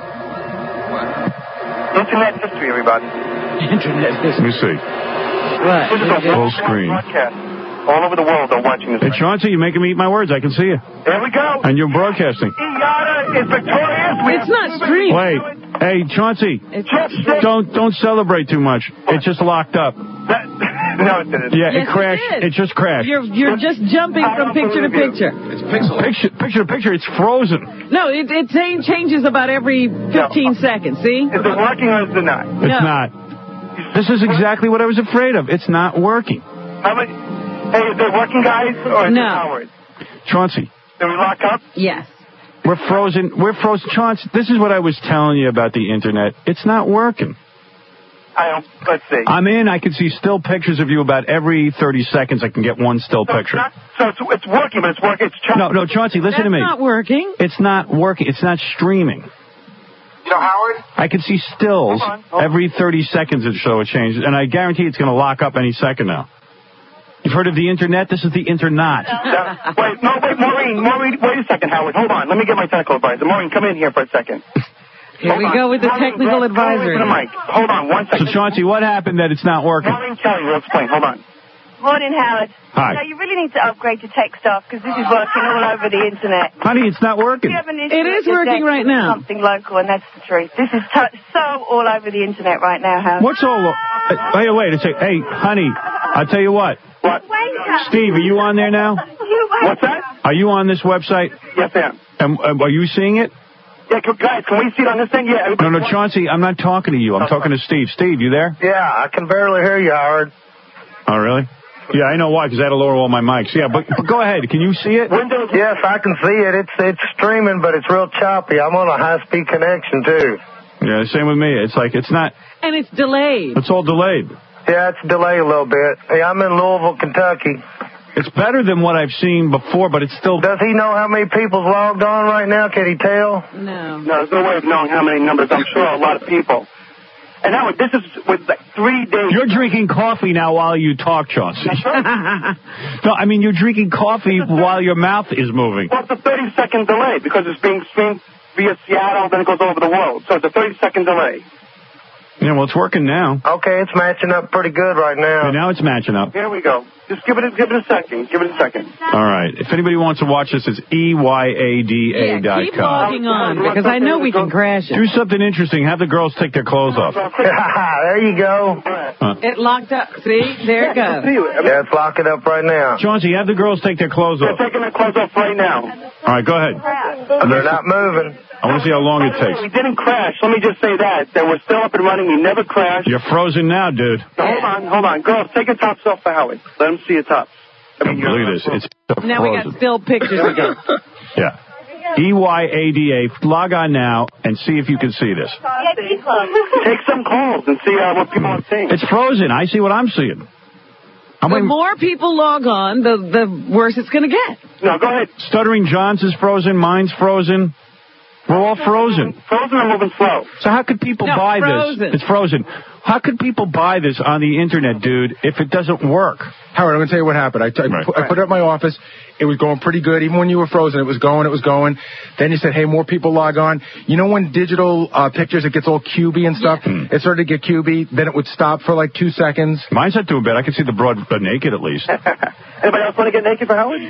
Internet history, everybody. Internet Let history. me see. What? Full Worldwide screen. broadcast. All over the world are watching this. Hey, Chauncey, you're making me eat my words. I can see you. There we go. And you're broadcasting. Iata is victorious. We It's not streaming. Wait. Hey, Chauncey, It's don't don't celebrate too much. It's just locked up. That, no, it didn't. Yeah, Yes, it crashed. it did. It just crashed. You're you're just jumping I from don't picture to believe picture. It's pixel. Picture, picture to picture, it's frozen. No, it it cha- changes about every fifteen seconds. See? Is it working or is it not? It's No. not. This is exactly what I was afraid of. It's not working. How many? Hey, is it working, guys, or is No. it Howard? Chauncey. Did we lock up? Yes. We're frozen. We're frozen. Chauncey, this is what I was telling you about the internet. It's not working. I don't. Let's see. I'm in. I can see still pictures of you about every thirty seconds. I can get one still so picture. It's not, so it's, it's working, but it's working. It's choppy. No, no, Chauncey, listen That's to me. not working. It's not working. It's not streaming. You know, Howard? I can see stills Hold on, hold on. every thirty seconds or so it changes, and I guarantee it's going to lock up any second now. You've heard of the internet? This is the internet. Uh, wait, no, wait, Maureen, Maureen, wait a second, Howard. Hold on. Let me get my technical advisor. Maureen, come in here for a second. Here Hold we on. go with the Maureen, technical go- go away advisor. from the mic. Hold on one So, second. Chauncey, what happened that it's not working? Maureen Kelly will explain. Hold on. Morning, Howard. Hi. So you really need to upgrade your tech stuff because this is working all over the internet. Honey, it's not working. You have an issue It with is your working deck right with now. Something local, and that's the truth. This is t- so all over the internet right now, Howard. What's all... Uh, wait, wait a second. Hey, honey, I'll tell you what. What? Steve, are you on there now? What's that? Are you on this website? Yes, I am. And um, are you seeing it? Yeah, c- guys, can we see it on this thing? Yeah. No, no, Chauncey, I'm not talking to you. I'm talking to Steve. Steve, you there? Yeah, I can barely hear you, Howard. Oh, really? Yeah, I know why, because I had to lower all my mics. Yeah, but, but go ahead. Can you see it? Windows. Yes, I can see it. It's it's streaming, but it's real choppy. I'm on a high-speed connection, too. Yeah, same with me. It's like, it's not, And it's delayed. it's all delayed. Yeah, it's delayed a little bit. Hey, I'm in Louisville, Kentucky. It's better than what I've seen before, but it's still... Does he know how many people's logged on right now? Can he tell? No. No, there's no way of knowing how many numbers. I'm sure a lot of people. And Howard, this is with like three days. You're drinking coffee now while you talk, Chauncey. No, I mean, you're drinking coffee while your mouth is moving. Well, it's a thirty-second delay because it's being streamed via Seattle, then it goes over the world. So it's a thirty-second delay. Yeah, well, it's working now. Okay, it's matching up pretty good right now. And now it's matching up. Here we go. Just give it a, give it a second. Give it a second. All right. If anybody wants to watch this, it's E Y A D A dot Keep com. logging on because I know we can crash it. Do something interesting. Have the girls take their clothes off. There you go. Uh, It locked up. See? There it goes. Yeah, it's locking up right now. Chauncey, have the girls take their clothes They're off. taking their clothes off right now. All right, go ahead. They're not moving. I want to see how long it We takes. didn't crash. Let me just say that. That we're still up and running. We never crashed. You're frozen now, dude. Now, hold on, hold on. Girls, take your tops off for Howard. Let him see your tops. I mean, Look at this. It's frozen. Now we got still pictures again. Yeah. E Y A D A. Log on now and see if you can see this. Take some calls and see uh, what people are saying. It's frozen. I see what I'm seeing. I'm The waiting. more people log on, the, the worse it's going to get. No, go ahead. Stuttering John's is frozen. Mine's frozen. We're all frozen. Frozen or moving slow? So how could people No, buy frozen. this? It's frozen. How could people buy this on the internet, dude, if it doesn't work? Howard, I'm going to tell you what happened. I, t- I, Right. put, I put it at my office. It was going pretty good. Even when you were frozen, it was going, it was going. Then you said, hey, more people log on. You know when digital uh, pictures, it gets all cubey and stuff? Yeah. It started to get cubey. Then it would stop for like two seconds. Mine's not doing bad. I can see the broad uh, naked at least. Anybody else want to get naked for Howard?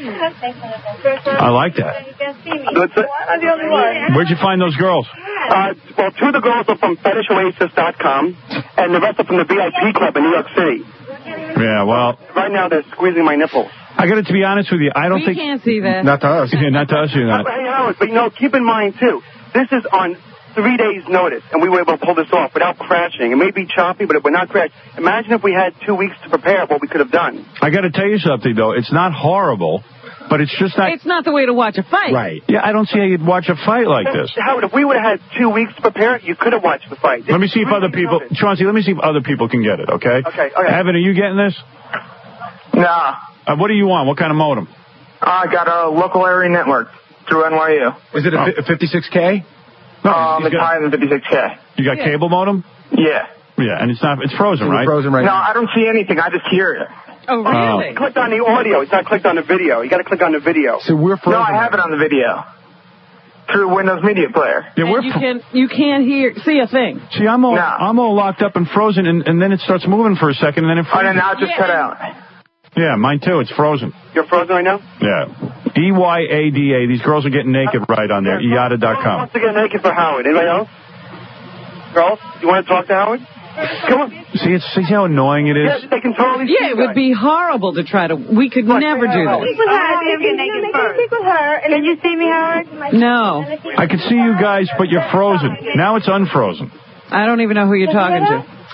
I like that. That's it. I'm the only one. Where'd you find those girls? Uh, well, two of the girls are from fetish oasis dot com, and the rest are from the V I P Club in New York City. Yeah, well, Right now, they're squeezing my nipples. I got to be honest with you. I don't We think. can't see that. Not to us. Yeah, not to us, you're not. But, hey, Howard, but you know, keep in mind, too, this is on three days' notice, and we were able to pull this off without crashing. It may be choppy, but we're not crashed. Imagine if we had two weeks to prepare what we could have done. I got to tell you something, though. It's not horrible, but it's just not. It's not the way to watch a fight. Right. Yeah, I don't see how you'd watch a fight like this. Howard, if we would have had two weeks to prepare, you could have watched the fight. Let me see if other people, Chauncey, let me see if other people can get it, okay? Okay, okay. Evan, are you getting this? Nah. Uh, what do you want? What kind of modem? I got a local area network through N Y U. Is it a Oh. fi- fifty-six K? No, Um, he's it's got- higher than fifty-six K. you got cable modem? Yeah. Yeah, and it's not. It's frozen, right? Frozen right No, now. I don't see anything. I just hear it. Oh, really? You clicked on the audio. It's not clicked on the video. You got to click on the video. So we're frozen. No, I have it on the video. Through Windows Media Player. Yeah, we're. And you fr- can you can't hear see a thing. See, I'm all No. I'm all locked up and frozen, and, and then it starts moving for a second, and then it Oh, freezes. no, now it just Yeah. cut out. Yeah, mine too. It's frozen. You're frozen right now? Yeah. E Y A D A. These girls are getting naked right on there. I A D A dot Who com. wants to get naked for Howard? Anybody else? Girls, you want to talk to Howard? Come on. See, it's see how annoying it Yeah, is. they can totally see Yeah, it you would be horrible to try to. We could never do Speak this. with her. Can you speak with her? Can you see me, Howard? No, I can see you guys, but you're frozen. Now it's unfrozen. I don't even know who you're talking to.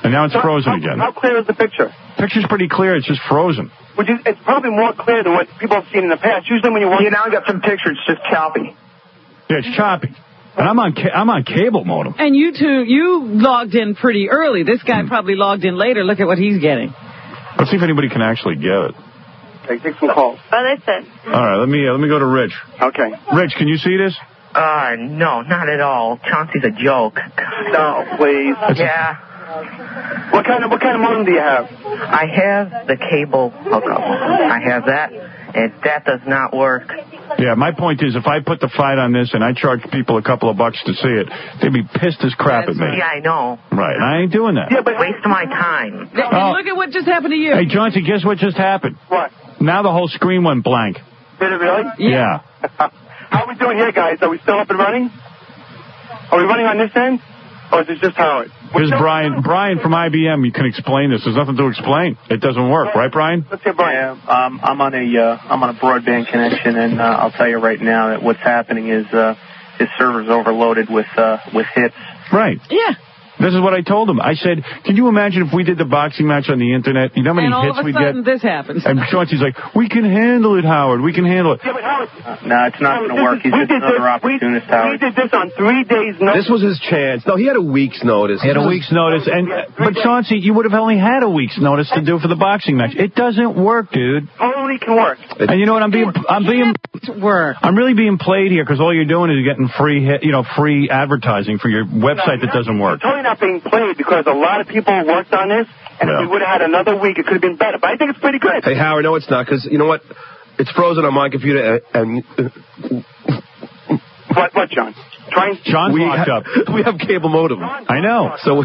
And now it's So, frozen how, again. How clear is the picture? Picture's pretty clear. It's just frozen. Which is, it's probably more clear than what people have seen in the past. Usually when you watch... Yeah, now I got some pictures, it's just choppy. Yeah, it's choppy. And I'm on ca- I'm on cable modem. And you two, you logged in pretty early. This guy probably logged in later. Look at what he's getting. Let's see if anybody can actually get it. Okay, take some calls. Oh, listen. All right, let me uh, let me go to Rich. Okay. Rich, can you see this? Uh, no, not at all. Chauncey's a joke. No, please. Yeah. What kind of what kind of modem do you have? I have the cable hookup. I have that, and that does not work. Yeah, my point is, if I put the fight on this and I charge people a couple of bucks to see it, they'd be pissed as crap at me. Yeah, I know. Right, and I ain't doing that. Yeah, but waste my time. Oh. Look at what just happened to you. Hey, Chauncey, guess what just happened? What? Now the whole screen went blank. Did it really? Yeah. How are we doing here, guys? Are we still up and running? Are we running on this end? Or is it just Howard? Here's Brian. Brian from I B M. You can explain this. There's nothing to explain. It doesn't work, right, Brian? Let's hear Brian. Yeah, um, I'm on a uh, I'm on a broadband connection, and uh, I'll tell you right now that what's happening is uh, his server's overloaded with uh, with hits. Right. Yeah. This is what I told him. I said, can you imagine if we did the boxing match on the Internet? You know how many And all hits of a we'd sudden, get? this happens. And Chauncey's like, we can handle it, Howard. We can handle it. Yeah, but Howard... Uh, no, it's not going to work. He's we just did another this, opportunist, we, Howard. we did this on three days' notice. This was his chance. No, he had a week's notice. He had a week's notice. and But, Chauncey, you would have only had a week's notice to do for the boxing match. It doesn't work, dude. Totally can work. And you know what? I'm being... I'm being... Work. I'm really being played here because all you're doing is getting free, hit, you know, free advertising for your website that doesn't work. Totally not being played because a lot of people worked on this, and Yeah. if we would have had another week, it could have been better. But I think it's pretty good. Hey, Howard, no, it's not, because you know what? It's frozen on my computer, and... and What, what, John? Trying. John's we locked ha- up. We have cable modem. I know. So...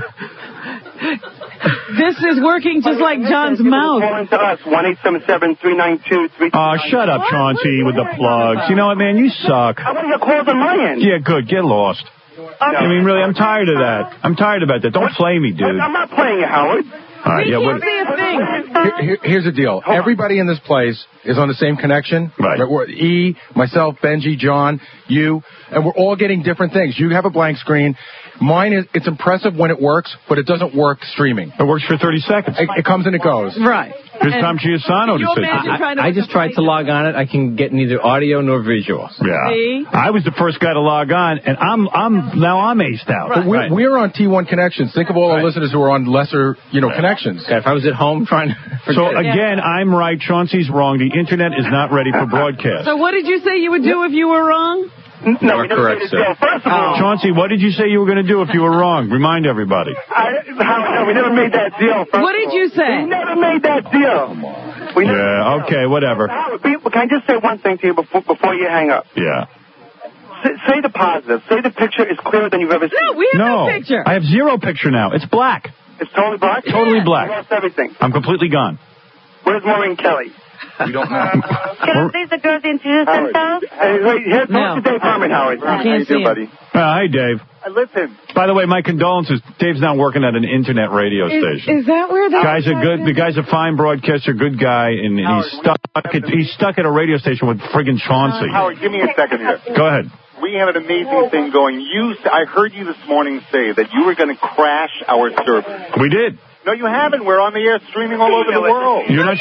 This is working just like John's mouth. Call into us, one eight seven seven, three nine two, three two nine. Oh, shut up, Chauncey, with the plugs. You know what, man? You suck. I want to get calls on my end. Yeah, good. Get lost. I mean, really, I'm tired of that. I'm tired about that. Don't play me, dude. I'm not playing you, Howard. All right, yeah, what, Here, here- here's the deal. Everybody in this place is on the same connection. Right. We're, E, myself, Benji, John, you, and we're all getting different things. You have a blank screen. Mine is, it's impressive when it works, but it doesn't work streaming. It works for thirty seconds. It, it comes and it goes. Right. Here's Tom Giussano to say I, I just tried to log on it. I can get neither audio nor visual. Yeah. See? I was the first guy to log on, and I'm I'm now I'm aced out. But we're, we're on T one connections. Think of all our listeners who are on lesser, you know, connections. Okay, if I was at home trying to... So, again, I'm right. Chauncey's wrong. The Internet is not ready for broadcast. So what did you say you would do if you were wrong? No, we never correct, made a deal. First of all, Chauncey, what did you say you were going to do if you were wrong? Remind everybody. I, Howard, no, we never made that deal. First What did of all. you say? We never made that deal. We never Yeah, okay, whatever. Howard, be- can I just say one thing to you before, before you hang up? Yeah. Say, say the positive. Say the picture is clearer than you've ever seen. No, we have no, No, picture. I have zero picture now. It's black. It's totally black? Totally black. You lost everything. I'm completely gone. Where's Maureen Kelly? We don't know. Can I please the girls introduce themselves? Hey, wait, here's No. no. Dave Harmon, Howard. I can't How you see doing, him. buddy? Uh, hey, Dave. Uh, listen. By the way, my condolences. Dave's now working at an internet radio station. Is, is that where The that guy's a good. The guy's a fine broadcaster, good guy, and he's stuck. At, he's stuck at a radio station with friggin' Chauncey. Howard, give me a second here. Go ahead. We have an amazing thing going. You, I heard you this morning say that you were going to crash our server. We did. No, you haven't. We're on the air streaming all over the world. You're not.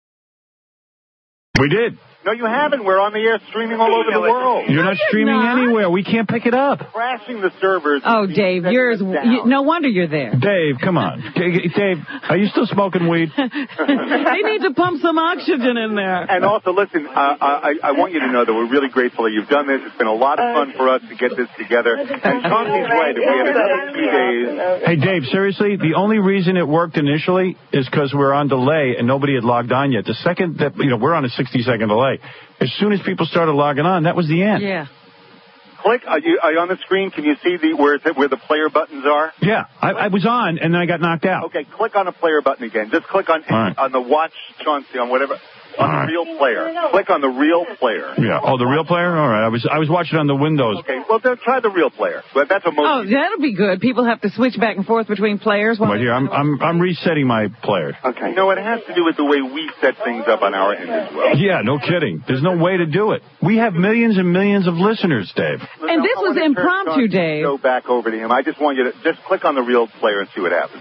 We did. No, you haven't. We're on the air streaming all over the world. You're not streaming not. anywhere. We can't pick it up. Crashing the servers. Oh, Dave, yours. You, no wonder you're there. Dave, come on. Dave, are you still smoking weed? They need to pump some oxygen in there. And also, listen, uh, I, I want you to know that we're really grateful that you've done this. It's been a lot of fun for us to get this together. And Chauncey's right. If we had another two days. Hey, Dave, seriously, the only reason it worked initially is because we're on delay and nobody had logged on yet. The second that, you know, we're on a sixty second delay. As soon as people started logging on, that was the end. Yeah. Click. Are you, are you on the screen? Can you see the where it's, where the player buttons are? Yeah, I, I was on, and then I got knocked out. Okay, click on the player button again. Just click on All right. on the watch Chauncey on whatever on All the right. real player. Click on the real player. Yeah. Oh, the real player? All right. I was I was watching on the Windows. Okay. Well, then try the real player. But that's a most. Oh, that'll be good. People have to switch back and forth between players. while Right here, I'm I'm I'm resetting my player. Okay. No, it has to do with the way we set things up on our end as well. Yeah, no kidding. There's no way to do it. We have millions and millions of listeners, Dave. And this was impromptu, Dave. Go back over to him. I just want you to just click on the real player and see what happens.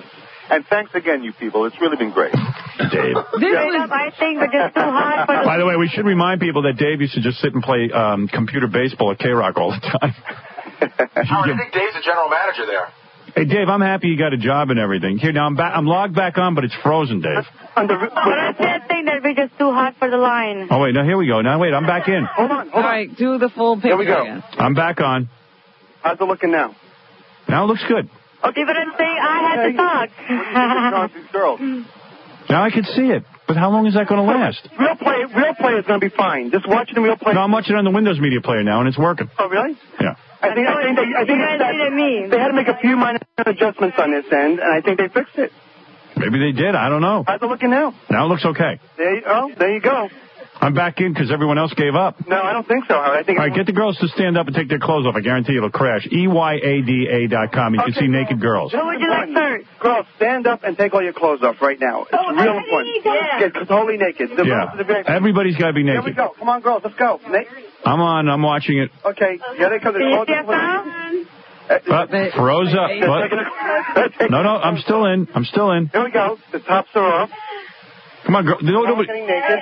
And thanks again, you people. It's really been great. Dave. Yeah. I think we're just too hot for the... By the way, we should remind people that Dave used to just sit and play um, computer baseball at K-Rock all the time. Howard, I think Dave's the general manager there. Hey, Dave, I'm happy you got a job and everything. Here, now I'm back. I'm logged back on, but it's frozen, Dave. But I said think that we're just too hot for the line. Oh, wait, no, here we go. Now, wait, I'm back in. Hold on, hold All right, do the full picture. Here we go. Again. I'm back on. How's it looking now? Now it looks good. Okay, but I'm saying I had to talk. Chauncey's girls. Now I can see it. But how long is that going to last? Real play, real play is going to be fine. Just watch it in real play. No, I'm watching it on the Windows Media Player now, and it's working. Oh, really? Yeah. I think, I think, they, I think that, they had to make a few minor adjustments on this end, and I think they fixed it. Maybe they did. I don't know. How's it looking now? Now it looks okay. There you, oh, there you go. I'm back in because everyone else gave up. No, I don't think so, Howard. I think All right, get the girls to stand up and take their clothes off. I guarantee it'll crash. E Y A D A dot com. You okay, can see girls. naked girls. Who would you like first? Girls, stand up and take all your clothes off right now. It's Oh, real I important. need that. Get totally naked. The Yeah. the very- Everybody's got to be Here we naked. go. Come on, girls. Let's go. Na- I'm on. I'm watching it. okay. Here they come. Can you see us now? Uh, froze up. What? No, no, I'm still in. I'm still in. Here we go. The tops are off. Come on, girl. No, I'm nobody. getting naked.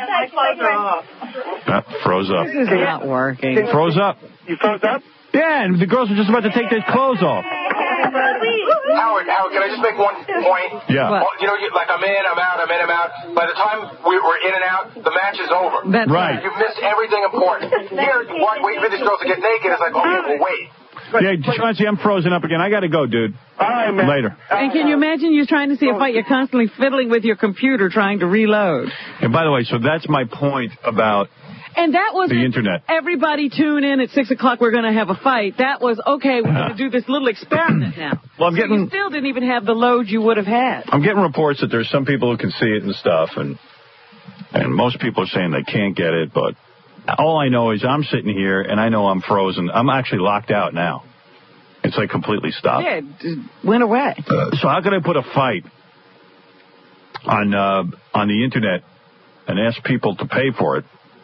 Uh, froze up. This is not working. Froze up. You froze up? Yeah, and the girls were just about to take their clothes off. Howard, Howard, can I just make one point? Yeah. Well, you know, you, like I'm in, I'm out, I'm in, I'm out. By the time we were in and out, the match is over. That's right. You've missed everything important. Here, why wait for these girls to get naked? It's like, okay, well, wait. Yeah, Chauncey, I'm frozen up again. I got to go, dude. All right, man. Later. And can you imagine you're trying to see a fight? You're constantly fiddling with your computer trying to reload. And by the way, so that's my point about And that was the internet. Everybody tune in at six o'clock. We're going to have a fight. That was okay. We're going to do this little experiment now. Well, I'm so getting. you still didn't even have the load you would have had. I'm getting reports that there's some people who can see it and stuff, and and most people are saying they can't get it. But all I know is I'm sitting here and I know I'm frozen. I'm actually locked out now. It's like completely stopped. Yeah, it just went away. Uh, so how can I put a fight on uh, on the internet and ask people to pay for it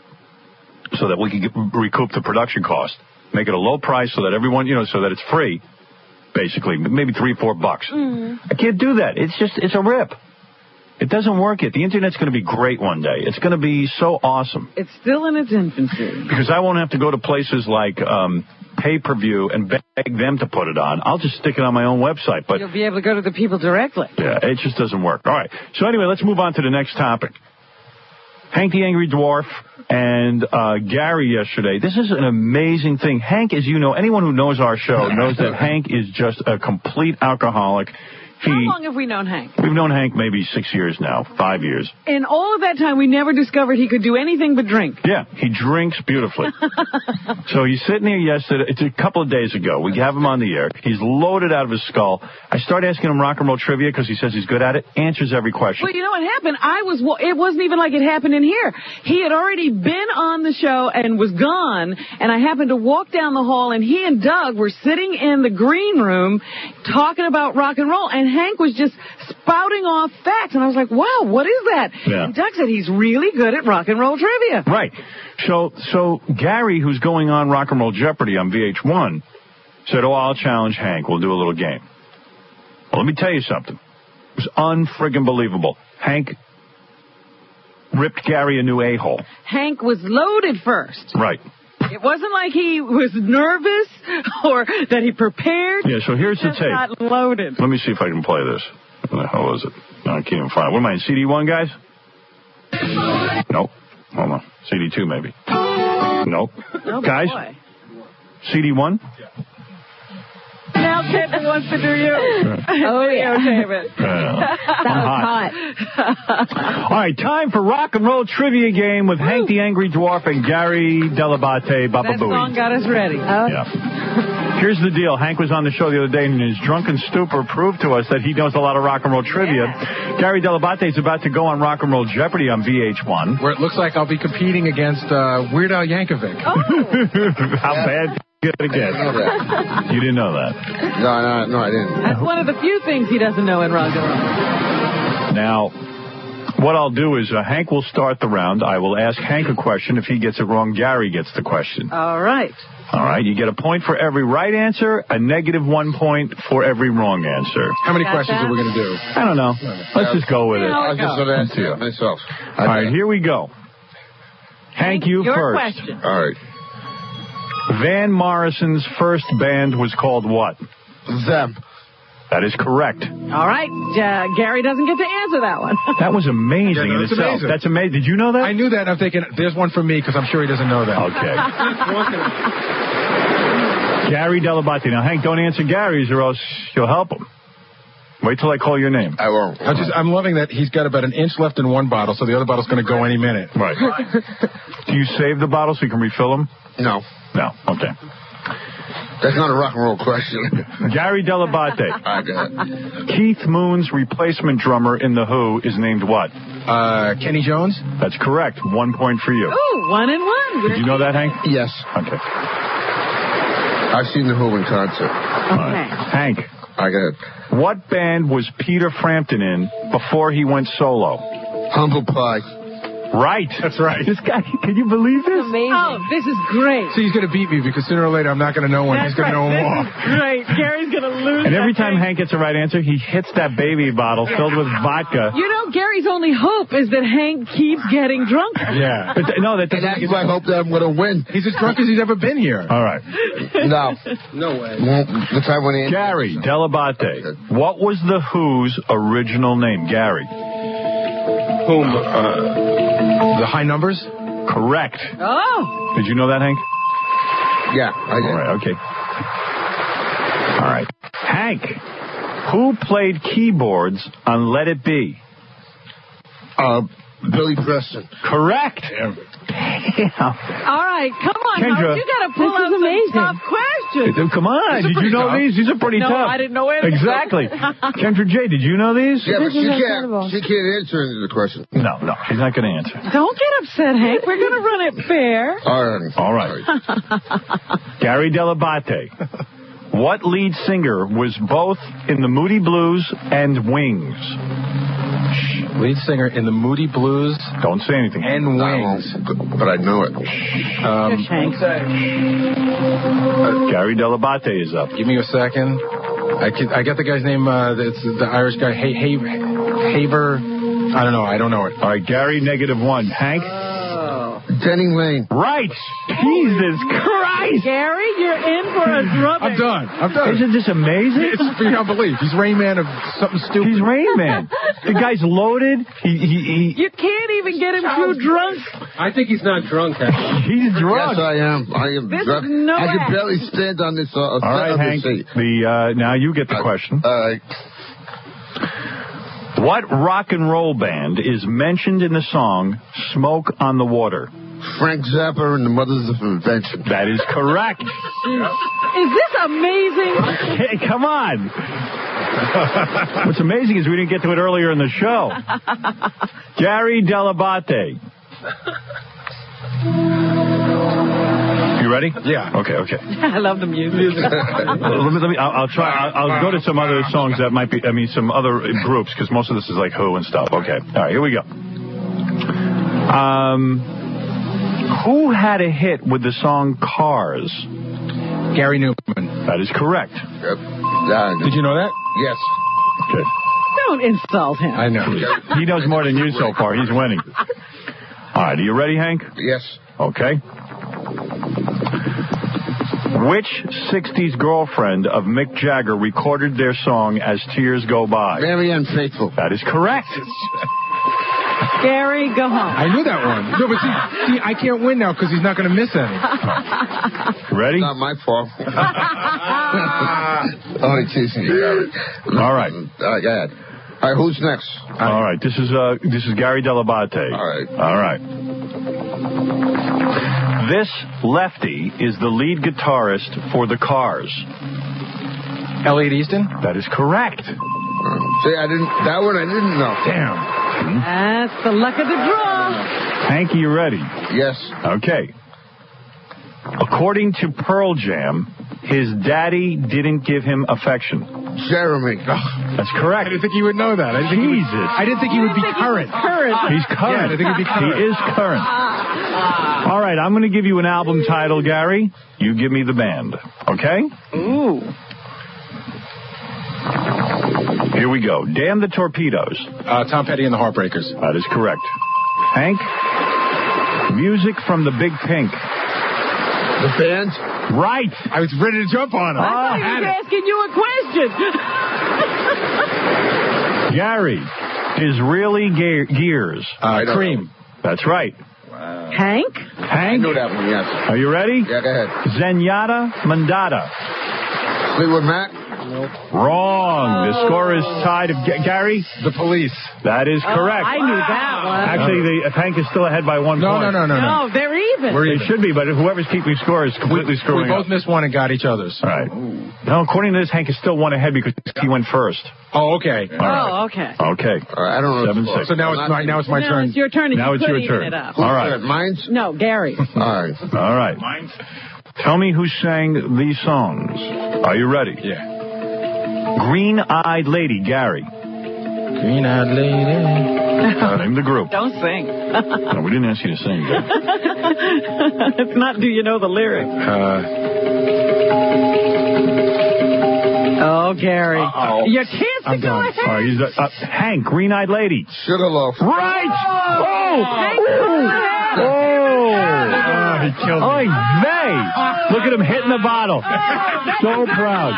so that we can get, recoup the production cost, make it a low price so that everyone, you know, so that it's free, basically, maybe three, four bucks. Mm. I can't do that. It's just, it's a rip. It doesn't work yet. The internet's going to be great one day. It's going to be so awesome. It's still in its infancy. Because I won't have to go to places like um, pay-per-view and beg them to put it on. I'll just stick it on my own website. But you'll be able to go to the people directly. yeah, it just doesn't work. All right. So anyway, let's move on to the next topic. Hank the Angry Dwarf and uh, Gary yesterday. This is an amazing thing. Hank, as you know, anyone who knows our show knows that Hank is just a complete alcoholic. He, How long have we known Hank? We've known Hank maybe six years now, five years. In all of that time, we never discovered he could do anything but drink. Yeah, he drinks beautifully. So he's sitting here yesterday. It's a couple of days ago. We have him on the air. He's loaded out of his skull. I start asking him rock and roll trivia because he says he's good at it. Answers every question. Well, you know what happened? I was. It wasn't even like it happened in here. He had already been on the show and was gone, and I happened to walk down the hall, and he and Doug were sitting in the green room talking about rock and roll, and Hank was just spouting off facts, and I was like, wow, what is that? Yeah. And Doug said he's really good at rock and roll trivia. Right. So so Gary, who's going on Rock and Roll Jeopardy on V H one, said, oh, I'll challenge Hank. We'll do a little game. Well, let me tell you something. It was unfriggin' believable. Hank ripped Gary a new a-hole. Hank was loaded first. Right. It wasn't like he was nervous or that he prepared. Yeah, so here's he the just tape. got loaded. Let me see if I can play this. What the hell is it? No, I can't even find it. What am I in, C D one, guys? Nope. Hold on. C D two, maybe. Nope. Oh, guys? Boy. C D one? Now Kevin wants to do you. Oh, yeah. David. Yeah. That was hot. All right, time for Rock and Roll Trivia Game with Woo. Hank the Angry Dwarf and Gary Delabate Baba That song got us ready. Oh. Yeah. Here's the deal. Hank was on the show the other day, and in his drunken stupor proved to us that he knows a lot of rock and roll trivia. Yeah. Gary Delabate is about to go on Rock and Roll Jeopardy on V H one. Where it looks like I'll be competing against uh, Weird Al Yankovic. Oh. How bad could it get? You didn't know that? No, no, no, I didn't. That's one of the few things he doesn't know in rock and roll. Now, what I'll do is uh, Hank will start the round. I will ask Hank a question. If he gets it wrong, Gary gets the question. All right. All right. You get a point for every right answer, a negative one point for every wrong answer. How many Got questions that? are we going to do? I don't know. Let's just go with it. I was just going to ask you myself. All right, here we go. Hank, you Your first. question. All right. Van Morrison's first band was called what? Them. That is correct. All right. Uh, Gary doesn't get to answer that one. That was amazing Yeah, in that's itself. amazing. That's amazing. Did you know that? I knew that, and I'm thinking, there's one for me, because I'm sure he doesn't know that. Okay. Gary Delabate. Now, Hank, don't answer Gary's or else you'll help him. Wait till I call your name. I won't. I'm, just, I'm loving that he's got about an inch left in one bottle, so the other bottle's going to go any minute. Right. Do you save the bottle so you can refill them? No. No. Okay. That's not a rock and roll question. Gary Delabate. I got it. Keith Moon's replacement drummer in The Who is named what? Uh, Kenny Jones? That's correct. One point for you. Ooh, one and one. Did you know that, Hank? Yes. Okay. I've seen the Who in concert. Okay. Hank. I got it. What band was Peter Frampton in before he went solo? Humble Pie. Right. That's right. This guy, can you believe this? Amazing. Oh, this is great. See, he's going to beat me, because sooner or later I'm not going to know one. That's He's going to know right. them all. This is great. Gary's going to lose. And every that time thing. Hank gets the right answer, he hits that baby bottle filled with vodka. You know, Gary's only hope is that Hank keeps getting drunk. Yeah. But th- no, that And doesn't. that's my hope that I'm going to win. He's as drunk as he's ever been here. All right. No. No way. Won't. The time when he Gary Delabate. What was The Who's original name? Gary. Whom? Uh, The high numbers? Correct. Oh. Did you know that, Hank? Yeah, I did. All right, okay. All right. Hank, who played keyboards on Let It Be? Uh, Billy Preston. Correct. All Damn. right, come on, Kendra. Howard. You got to pull This out is some amazing. tough questions. Come on. These are Did you pretty know tough. these? These are pretty No, tough. I didn't know it. Exactly. Kendra J, did you know these? Yeah, but This she is can't. incredible. She can't answer any of the questions. No, no. She's not going to answer. Don't get upset, Hank. We're going to run it fair. All right. All right. Gary Delabate. What lead singer was both in the Moody Blues and Wings? Lead singer in the Moody Blues. Don't say anything. And Wings. But I know it. Um, Hank. Uh, Gary Delabate is up. give me a second. I can, I got the guy's name. Uh, it's the Irish guy. Hay, Hay, Haver. I don't know. I don't know it. All right, Gary, negative one. Hank? Denny Lane. Right. Jesus Christ. Gary, you're in for a drubbing. I'm done. I'm done. Isn't this amazing? It's beyond belief. He's Rain Man of something stupid. He's Rain Man. The guy's loaded. He, he, he You can't even get him too drunk. I think he's not drunk, actually. He's drunk. Yes, I am. I am This drunk. is no I can act. barely stand on this. Uh, All right, on this Hank. seat. The uh, now you get the question. All right. What rock and roll band is mentioned in the song "Smoke on the Water"? Frank Zappa and the Mothers of Invention. That is correct. Is this amazing? Hey, come on. What's amazing is we didn't get to it earlier in the show. Gary Delabate. You ready? Yeah. Okay, okay. I love the music. let me, let me, I'll, I'll try. I'll, I'll go to some other songs that might be, I mean, some other groups, because most of this is like Who and stuff. Okay. All right, here we go. Um, who had a hit with the song Cars? Gary Newman. That is correct. Yep. Yeah, Did you know that? yes. Okay. Don't insult him. I know. He knows more than you so far. He's winning. All right, are you ready, Hank? Yes. Okay. Which sixties girlfriend of Mick Jagger recorded their song As Tears Go By? Very Unfaithful. That is correct. Gary, go home. I knew that one. No, but see, see I can't win now because he's not going to miss any. Ready? Not my fault. Only teasing you. All right. All right, go ahead. All right, who's next? All right. This is uh, this is Gary Delabate. All right. All right. This lefty is the lead guitarist for the Cars. Elliot Easton? That is correct. See, I didn't. That one I didn't know. Damn. That's the luck of the draw. Hank, you ready? Yes. Okay. According to Pearl Jam, his daddy didn't give him affection? Jeremy. That's correct. I didn't think you would know that. I didn't think he would, Jesus. I didn't think he would be current. Current. He's current. Yeah, I think he'd be current. He is current. All right, I'm going to give you an album title, Gary. You give me the band. Okay? Ooh. Here we go. Damn the Torpedoes. Uh, Tom Petty and the Heartbreakers. That is correct. Hank? Music from the Big Pink. The band? Right. I was ready to jump on him. I thought he was asking you a question. Gary, Disraeli Ge- Gears. Uh, Cream. That's right. Hank? Hank? I knew that one, yes. Are you ready? Yeah, go ahead. Zenyatta Mandata. Fleetwood Mac? Wrong. The score is tied. Of G- Gary? The Police. That is correct. Oh, I knew that one. Actually, the, Hank is still ahead by one No, point. no, no, no, no. No, they're even. They should be, but whoever's keeping score is completely We screwing both up. missed one and got each other's. All right. No, according to this, Hank is still one ahead because he went first. Oh, okay. All right. Oh, okay. Okay. All right, I don't know. Seven, the score. six. So now it's my, now it's my now turn. it's your turn. And Now you it's your could turn. even it up. Who's All right. that? Mine's? No, Gary. All right. All right. Tell me who sang these songs. Are you ready? Yeah. Green-Eyed Lady, Gary. Green-Eyed Lady. Uh, name the group. Don't sing. No, we didn't ask you to sing, Gary. It's not, do you know the lyrics? Uh, oh, Gary. Uh-oh. Your chance to I'm go done. ahead. All right, he's, uh, uh, Hank, Green-Eyed Lady. Sugarloaf. Right! Oh! Hank, go ahead. Oh! oh, he killed me. Oy vey! Look at him hitting the bottle. So proud.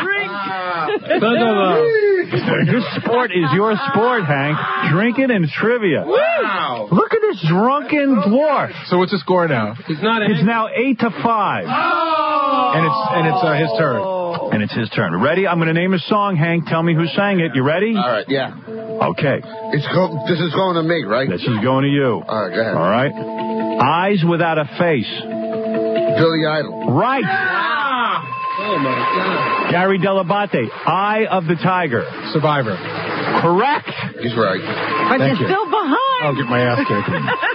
This sport is your sport, Hank. Drinking and trivia. Wow. Look at this drunken dwarf. So what's the score now? He's not It's now eight to five. And it's and it's uh, his turn. And it's his turn. Ready? I'm going to name a song, Hank. Tell me who sang it. You ready? All right, yeah. Okay. It's go- this is going to me, right? This is going to you. All right, go ahead. All right. Eyes Without a Face. Billy Idol. Right. Oh, my God. Gary Delabate. Eye of the Tiger. Survivor. Correct. He's right. But Thank you're you. still behind. I'll get my ass kicked.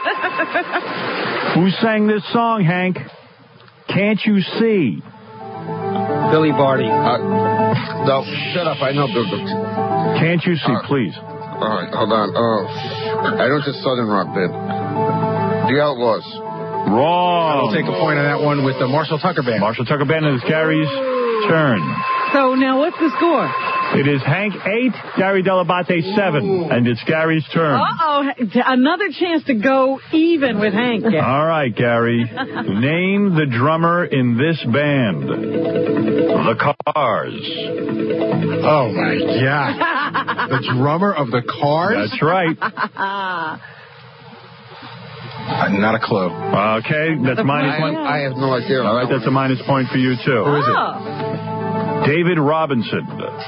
Who sang this song, Hank? Can't You See? Billy Barty. Uh, no, shut up. I know Bill. Can't You See, Uh, please. All right, hold on. Oh, I know it's a Southern rock band. The Outlaws. Wrong. I'll take a point on that one with the Marshall Tucker Band. Marshall Tucker Band, and it's Gary's turn. So now what's the score? It is Hank eight, Gary Delabate seven, and it's Gary's turn. Uh-oh. Another chance to go even with Hank. All right, Gary. Name the drummer in this band. The Cars. Oh, my God. The drummer of the Cars? That's right. Uh, not a clue. Okay, that's minus one. I have no idea. All right, that's a minus point for you, too. Who is it? David Robinson.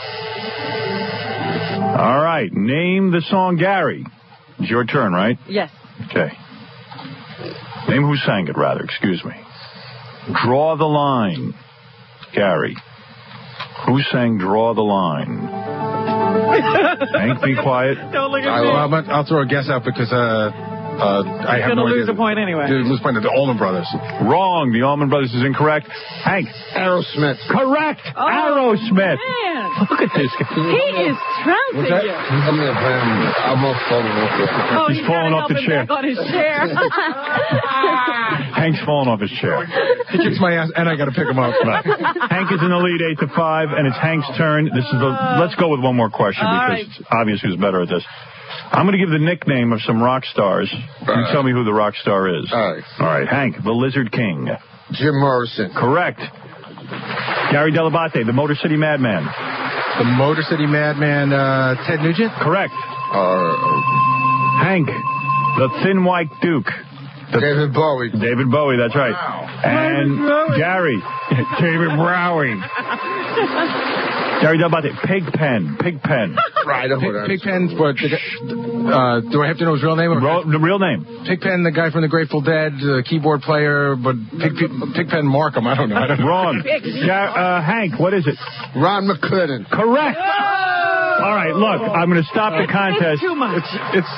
All right, name the song, Gary. It's your turn, right? Yes. Okay. Name who sang it, rather. Excuse me. Draw the Line. Gary. Who sang Draw the Line? Hank, be quiet. Don't look at I, me. well, I'll, I'll throw a guess out because uh, uh, I have You're no going to lose idea. a point anyway. Dude, lose a point to the Allman Brothers. Wrong. The Allman Brothers is incorrect. Hank. Aerosmith. Correct. Oh, Aerosmith. Man. Look at this guy. He is trouncing that? you. I'm going to play him. I'm all falling off the Oh, He's you falling gotta off the help him chair. back on his chair. Hank's falling off his chair. He kicks my ass, and I got to pick him up. Right. Hank is in the lead eight to five, and it's Hank's turn. This is the. Let's go with one more question All because right. it's obvious who's better at this. I'm going to give the nickname of some rock stars. You right. tell me who the rock star is. All right. All right, Hank, the Lizard King. Jim Morrison. Correct. Gary Delabate, the Motor City Madman. The Motor City Madman, uh, Ted Nugent? Correct. Uh, Hank, the Thin White Duke. The David Bowie. David Bowie, that's right. And Gary, David Bowie. Gary Delabate, Pigpen, Pigpen. Right, I know who that Pig, is. Pigpen's, but the, guy- uh, do I have to know his real name? Or Ro- the real name. Pigpen, the guy from the Grateful Dead, the keyboard player, but Pig, Pig, Pigpen Markham, I don't know. I don't know. Wrong. Ga- uh, Hank, what is it? Ron McClendon. Correct. All right, look, I'm going to stop the contest. It's too much. It's, it's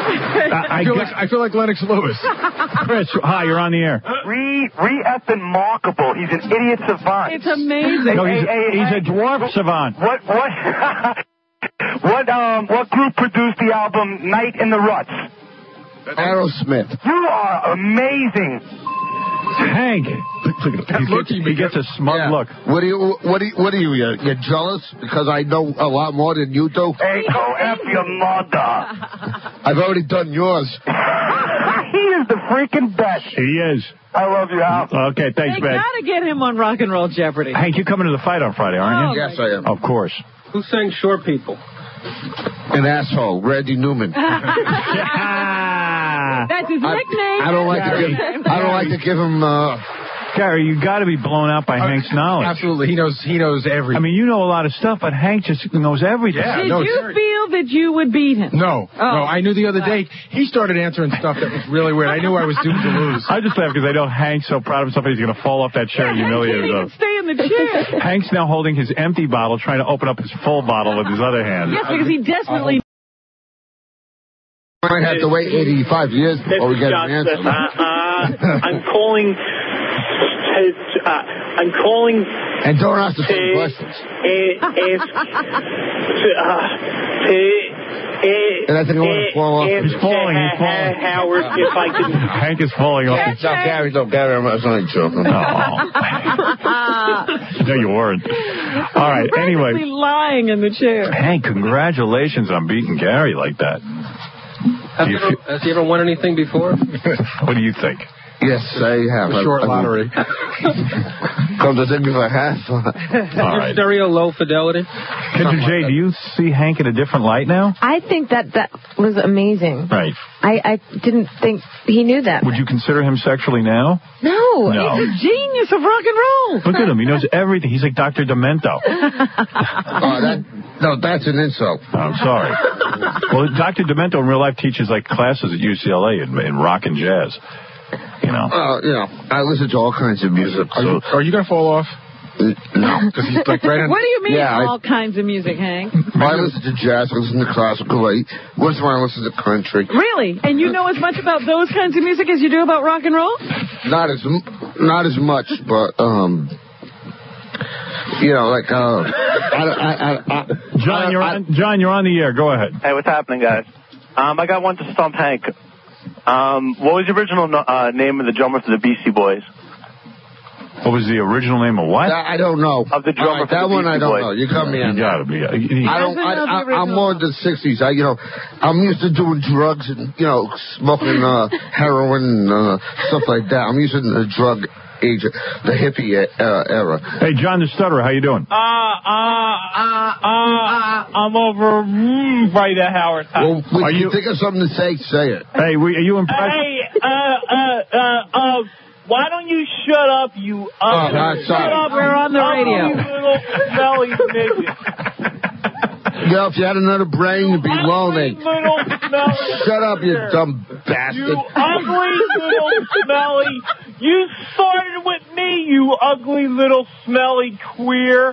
I, feel like, I feel like Lennox Lewis. Chris, hi, you're on the air. Re, re-effing-markable. He's an idiot savant. It's amazing. No, he's, Hey, hey, he's hey. a dwarf savant. What, what, what, um, what group produced the album Night in the Ruts? Aerosmith. You are amazing. Hank. Look, look at him. He, gets, he gets a smug Yeah. look. What do you? What do you? What are you? You're, you're jealous because I know a lot more than you do. Hey, go F your mother. I've already done yours. He is the freaking best. He is. I love you, Al. Okay, thanks, They man. gotta get him on Rock and Roll Jeopardy. Hank, you're coming to the fight on Friday, aren't you? Yes, I am. Of course. Who sang Short People? An asshole, Randy Newman. That's his nickname. I don't like to give. I don't like to give him. Uh, Gary, you got to be blown out by Hank's knowledge. Absolutely, he knows. He knows everything. I mean, you know a lot of stuff, but Hank just knows everything. Yeah, Did no, you it's- feel that you would beat him? No, Oh. no. I knew the other day he started answering stuff that was really weird. I knew I was doomed to lose. I just laugh because I know Hank's so proud of himself he's going to fall off that chair and humiliate He himself. can stay in the chair. Hank's now holding his empty bottle, trying to open up his full bottle with his other hand. Yes, because he desperately. I might have to wait eighty-five years before we get an answer. Uh, uh, I'm calling. Uh, I'm calling. And don't ask the same questions. If, if, uh, And I think I want to fall off. He's falling. He's falling. Howard, if I could. Hank is falling off. No, Gary, no, Gary, I'm not joking. No, you weren't. All right, anyway. Practically lying in the chair. Hank, congratulations on beating Gary like that. Has, Do he you ever, feel- has he ever won anything before? What do you think? Yes, I have. The short I- I- lottery. Come to think of a half. All Your right. stereo low fidelity? Kendra J, do you see Hank in a different light now? I think that that was amazing. Right. I, I didn't think he knew that. Would you consider him sexually now? No. No. He's a genius of rock and roll. Look at him. He knows everything. He's like Doctor Demento. Oh, that, no, that's an insult. I'm sorry. Well, Doctor Demento in real life teaches like classes at U C L A in, in rock and jazz. You know. Uh, you know, I listen to all kinds of music. Are you, are you going to fall off? No. Because he's like right in. What do you mean Yeah, I- all kinds of music, Hank? I listen to jazz, I listen to classical, I, once in a while I listen to country. Really? And you know as much about those kinds of music as you do about rock and roll? Not as m- not as much, but um, you know, like uh, I, I, I, I, John, you're I, on. John, you're on the air. Go ahead. Hey, what's happening, guys? Um, I got one to stump Hank. Um, what was the original no- uh, name of the drummer for the Beastie Boys? What was the original name of what? I don't know. Of the drummer All right, for that the one I Beastie don't Boys. know. You got me on You that. gotta be. uh, you- I don't. I, I, I'm more in the sixties. I, you know, I'm used to doing drugs and you know, smoking uh, heroin and uh, stuff like that. I'm used to the drug age, the hippie uh, era. Hey, John the Stutterer, how you doing? Uh, uh, uh, uh, I'm over mm, right at Howard's house. Well, when Are you you- think of something to say, say it. Hey, we, are you impressed? Hey, uh, uh, uh, uh, why don't you shut up, you Oh, ugly, I'm sorry. shut up, We're on the radio. ugly little smelly midget. You know, if you had another brain, you'd be lonely. Ugly little smelly. Shut up, you dumb You bastard. ugly little smelly. You started with me, you ugly little smelly queer.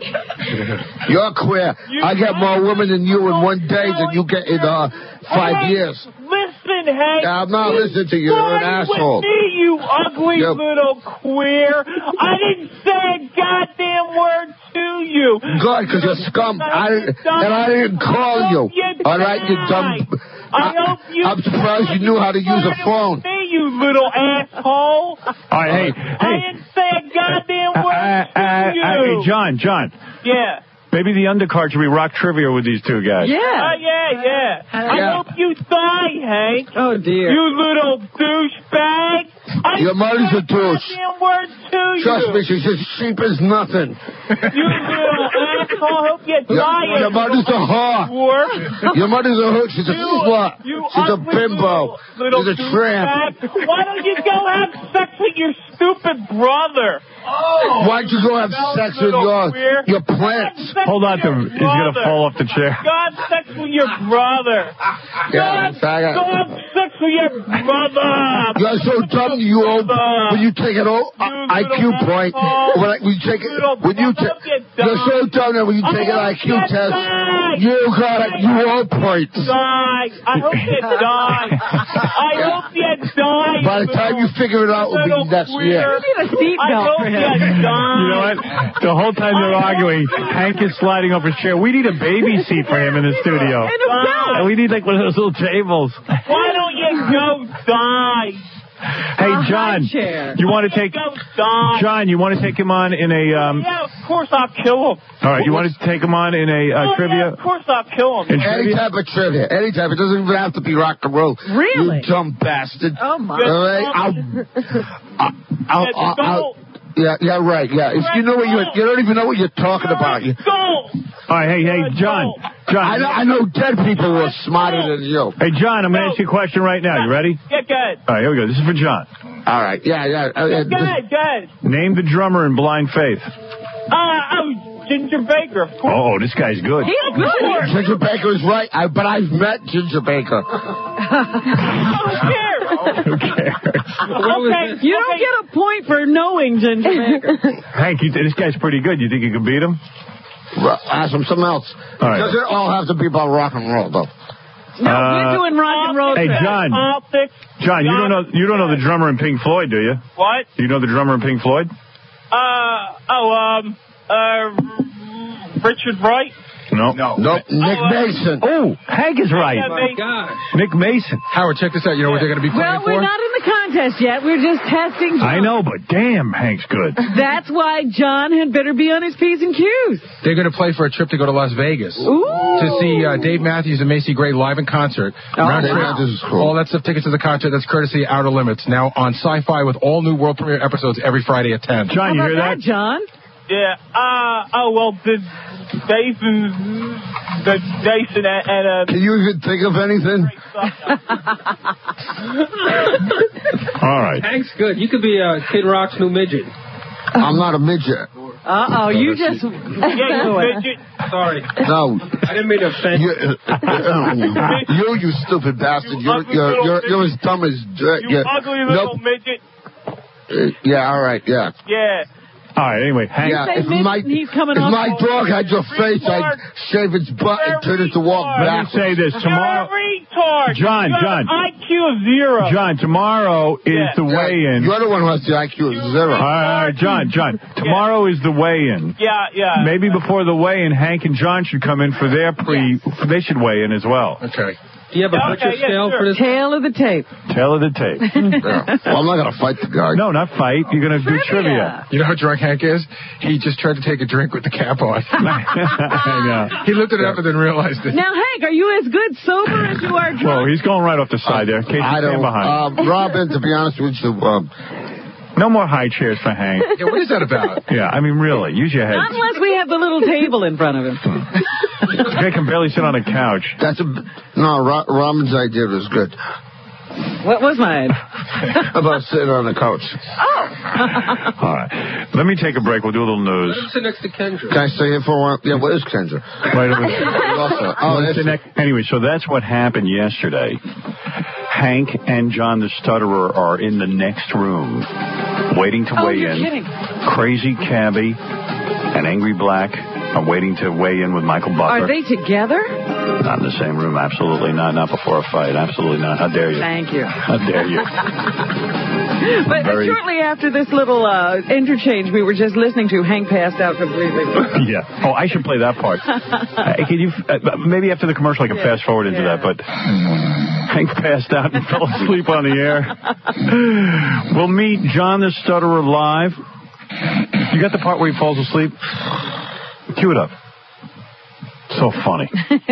You're queer. You I get more women than you in one day than you get in uh, five Hey, years. Listen, Hank. I'm not listening to you. You're an started asshole. With me, you ugly Yep. little queer. I didn't say a goddamn word to you. Good, because you're scum. I didn't, and I didn't call you. All right, you dumb. I hope you. I'm surprised you knew how to use a phone. Me, you little asshole. All right, hey, I hey. didn't say a goddamn Uh, word uh, to uh, you. uh, hey, John, John. Yeah. Maybe the undercard should be rock trivia with these two guys. Uh, yeah, yeah. I Yeah. hope you die, Hank. Oh, dear. You little douchebag. I Your mother's a didn't say douche. goddamn word to Trust you. me, she's as cheap as nothing. You little asshole. Hope you Your, die. your mother's a whore. Whore. Your mother's a hook. She's a You- slut. you She's a ugly bimbo. Little, little She's a tramp. douchebag. Why don't you go have sex with your stupid brother? Oh, Why'd you go have sex with your, your plants? Hold on to him. He's going to fall off the chair. Go have sex with your brother. Yeah, Go faggot. have sex with your brother. You're so dumb, you old. When you take an old, I, I I Q point. When I, we take it, when you ta- you're so dumb that when you take an I Q test, you got it. You all points. Die. I hope you die. I hope you die. By the time you figure it out, it'll be next year. You need a seatbelt for him. You know what? The whole time they're arguing, Hank is sliding off his chair. We need a baby seat for him in the studio. And a belt. And we need like one of those little tables. Why don't you go die? Hey, John, chair. you want to take Go die. John? You want to take him on in a? Um, Yeah, of course I'll kill him. all right, you want to take him on in a uh, Oh, trivia? yeah, of course I'll kill him. In Any trivia? type of trivia. Any type. It doesn't even have to be rock and roll. Really? You dumb bastard. Oh, my. All right? I'll, I'll, I'll, I'll, I'll, yeah, yeah, right, yeah. If you know what you you don't even know what you're talking about. You, Go. All right, hey, hey, John, John. I know, I know dead people who are smarter than you. Hey, John, I'm going to ask you a question right now. You ready? Get good. All right, here we go. This is for John. All right, yeah, yeah. Uh, Get good, good. Name the drummer in Blind Faith. Uh, oh, Ginger Baker, of course. Oh, this guy's good. He's good. Ginger Baker is right, I, but I've met Ginger Baker. Who cares? Who cares? Okay, You don't get a point for knowing Ginger Baker. Hank, you, this guy's pretty good. You think you can beat him? Well, ask him something else. All right. Doesn't all have to be about rock and roll, though. No, Uh, we're doing rock and roll. Hey, trip. John. Politics. John, you don't know you don't know the drummer in Pink Floyd, do you? What? You know the drummer in Pink Floyd? Uh, oh, um, uh, Richard Wright? No. No. Nope. Nick Oh, uh, Mason. Oh, Hank is right. Yeah, they- Gosh. Nick Mason. Howard, check this out. You know what they're going to be playing Well, for? we're not in the contest yet. We're just testing John. I know, but damn, Hank's good. That's why John had better be on his P's and Q's. They're going to play for a trip to go to Las Vegas Ooh. to see uh, Dave Matthews and Macy Gray live in concert. Oh, Round Dave trip, Matthews is cool. All that stuff, tickets to the concert. That's courtesy of Outer Limits. Now on Sci-Fi with all new world premiere episodes every Friday at ten. John, you How hear about that? John? Yeah, uh, oh, well, the Jason, the Jason and, and uh, Can you even think of anything? All right. Hank's good. You could be uh, Kid Rock's new midget. I'm not a midget. Uh-oh, you just... yeah, you midget. Sorry. No. I didn't mean to offend You, you. uh, you, you stupid bastard. You're, you're, you're, you're as dumb as... Uh, You you're- ugly little nope. midget. Uh, yeah, all right, yeah. Yeah. All right, anyway, Hank. Yeah, say if midget my, and he's coming if off my the- dog had your face, I'd shave its butt and turn it to walk Retard. Let me backwards. say this. Tomorrow, You're a retard. John, you got John. an I Q of zero. John, tomorrow is Yeah. the weigh-in. You're the one who has the I Q of zero. All right, all right, John, John. Tomorrow is the weigh-in. Yeah, yeah. Maybe before the weigh-in, Hank and John should come in for their pre. They should weigh in as well. Okay. Do you have a Yeah, butcher okay, yeah, scale sure. for this? Tail of the tape. Tail of the tape. Yeah. Well, I'm not going to fight the guy. No, not fight. You're going to do trivia. You know how drunk Hank is? He just tried to take a drink with the cap on. I know. He looked it up and then realized it. Now, Hank, are you as good sober as you are drunk? Well, he's going right off the side there. Casey, I stand don't. behind. Uh, Robin, to be honest with you, um, No more high chairs for Hank. Yeah, what is that about? Yeah, I mean, really, use your head. Not unless we have the little table in front of him. This guy can barely sit on a couch. that's a no. Ro- Robin's idea was good What was mine? about sitting on the couch. Oh. All right. Let me take a break. We'll do a little news. Let him sit next to Kendra. Can I stay here for a while? Yeah, what is Kendra? Right over there. Also, Oh, oh, that's the next- anyway, so that's what happened yesterday. Hank and John the Stutterer are in the next room, waiting to Oh, weigh you're in. kidding. Crazy Cabby and Angry Black are waiting to weigh in with Michael Butler. Are they together? Not in the same room, absolutely not. Not before a fight, absolutely not. How dare you? Thank you. How dare you? But Very- shortly after this little uh, interchange we were just listening to, Hank passed out completely. Yeah. Oh, I should play that part. Uh, can you uh, maybe after the commercial I can fast forward into yeah. that? But Hank passed out and fell asleep on the air. We'll meet John the Stutterer live. You got the part where he falls asleep? Cue it up. So funny.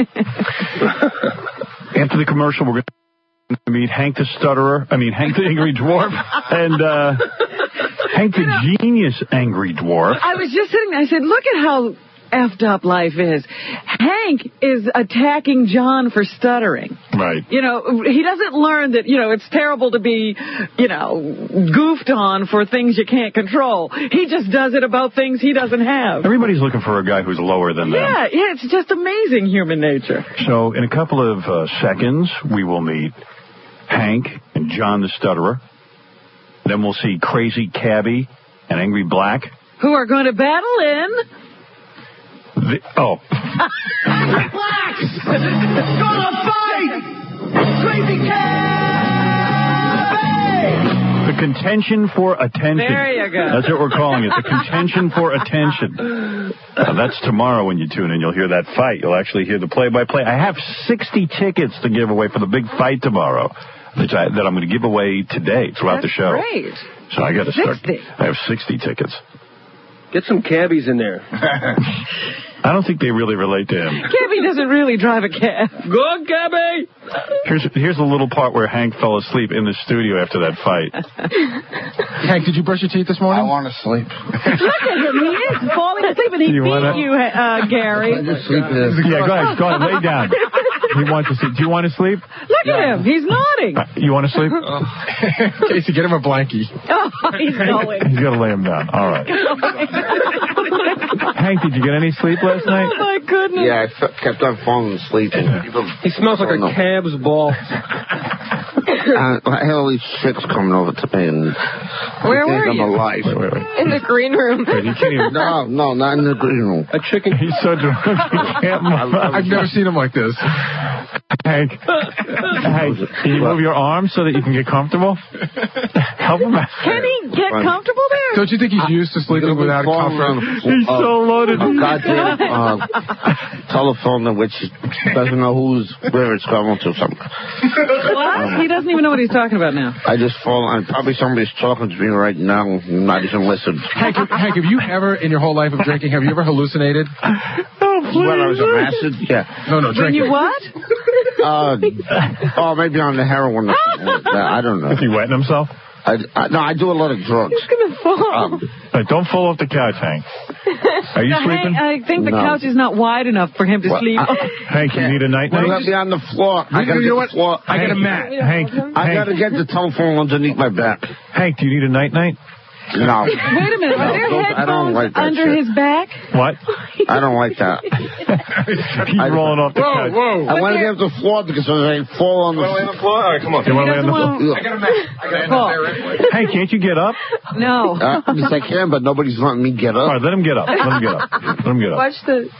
After the commercial, we're going to meet Hank the Stutterer. I mean, Hank the Angry Dwarf. And uh, Hank the Genius Angry Dwarf. I was just sitting there. I said, look at how effed up life is. Hank is attacking John for stuttering. Right. You know, he doesn't learn that, you know, it's terrible to be, you know, goofed on for things you can't control. He just does it about things he doesn't have. Everybody's looking for a guy who's lower than them. Yeah, yeah, it's just amazing human nature. So in a couple of uh, seconds, we will meet Hank and John the Stutterer. Then we'll see Crazy Cabby and Angry Black. Who are going to battle in... The, oh. Blacks! Gonna fight! Crazy Cat! The contention for attention. There you go. That's what we're calling it. The contention for attention. Uh, that's tomorrow when you tune in. You'll hear that fight. You'll actually hear the play-by-play. I have sixty tickets to give away for the big fight tomorrow that, I, that I'm going to give away today throughout That's the show. Great. So I got to start. sixty. I have sixty tickets. Get some cabbies in there. I don't think they really relate to him. Cabby doesn't really drive a cab. Go, Cabby! Here's here's a little part where Hank fell asleep in the studio after that fight. Hank, did you brush your teeth this morning? I want to sleep. Look at him. He is falling asleep, and he You beat wanna- you, uh, Gary. I just sleep there. Yeah, go ahead. Go ahead. Lay down. He wants to sleep. Do you want to sleep? Look at him. He's nodding. Uh, you want to sleep? Casey, get him a blankie. Oh, he's going. He's got to lay him down. All right. Hank, did you get any sleep last night? Oh, my goodness. Yeah, I f- kept on falling asleep. People, He smells like a cab's ball. I, I had all these chicks coming over to me, and Where they think were I'm you? alive. Wait, wait, wait. In the green room. Wait, you can't even... No, no, not in the green room. A chicken. He's so drunk he can't move. I've never seen him like this. Hank, Hank, can you move your arms so that you can get comfortable? Help him out. Can he get comfortable there? Don't you think he's used to sleeping without a Falling around comfort? the He's floor. so loaded. A goddamn uh, telephone in which doesn't know who's where it's going to. Something. What? He doesn't even know what he's talking about now. I just fall on. Probably somebody's talking to me right now. and Not even listen. Hank, Hank, have you ever, in your whole life of drinking, have you ever hallucinated? When I was on acid, yeah. No, no, When drinking. you what? Uh, oh, maybe on the heroin or something like that. I don't know. Is he wetting himself? I, I, no, I do a lot of drugs. He's going to fall. Um, Hey, don't fall off the couch, Hank. Are you Now, sleeping? Hank, I think the No. couch is not wide enough for him to Well, sleep. I- Hank, you need a night Well, night? let me on the floor. I gotta You get know the what? floor. I got a mat. Hank, I Hank, gotta get the telephone underneath my back. Hank, do you need a night night? No. Wait a minute. Are there No, I don't headphones like that under shit. his back? What? I don't like that. He's rolling off the Whoa, couch. whoa. I want to get the floor because if I fall on the floor? All right, come on. You want to lay on the floor? floor. I got a mat. I got a mat there anyway. Hank, can't you get up? No. Uh, yes, I can, but nobody's letting me get All up. right, let him get up. Let him get up. Let him get up. Watch the...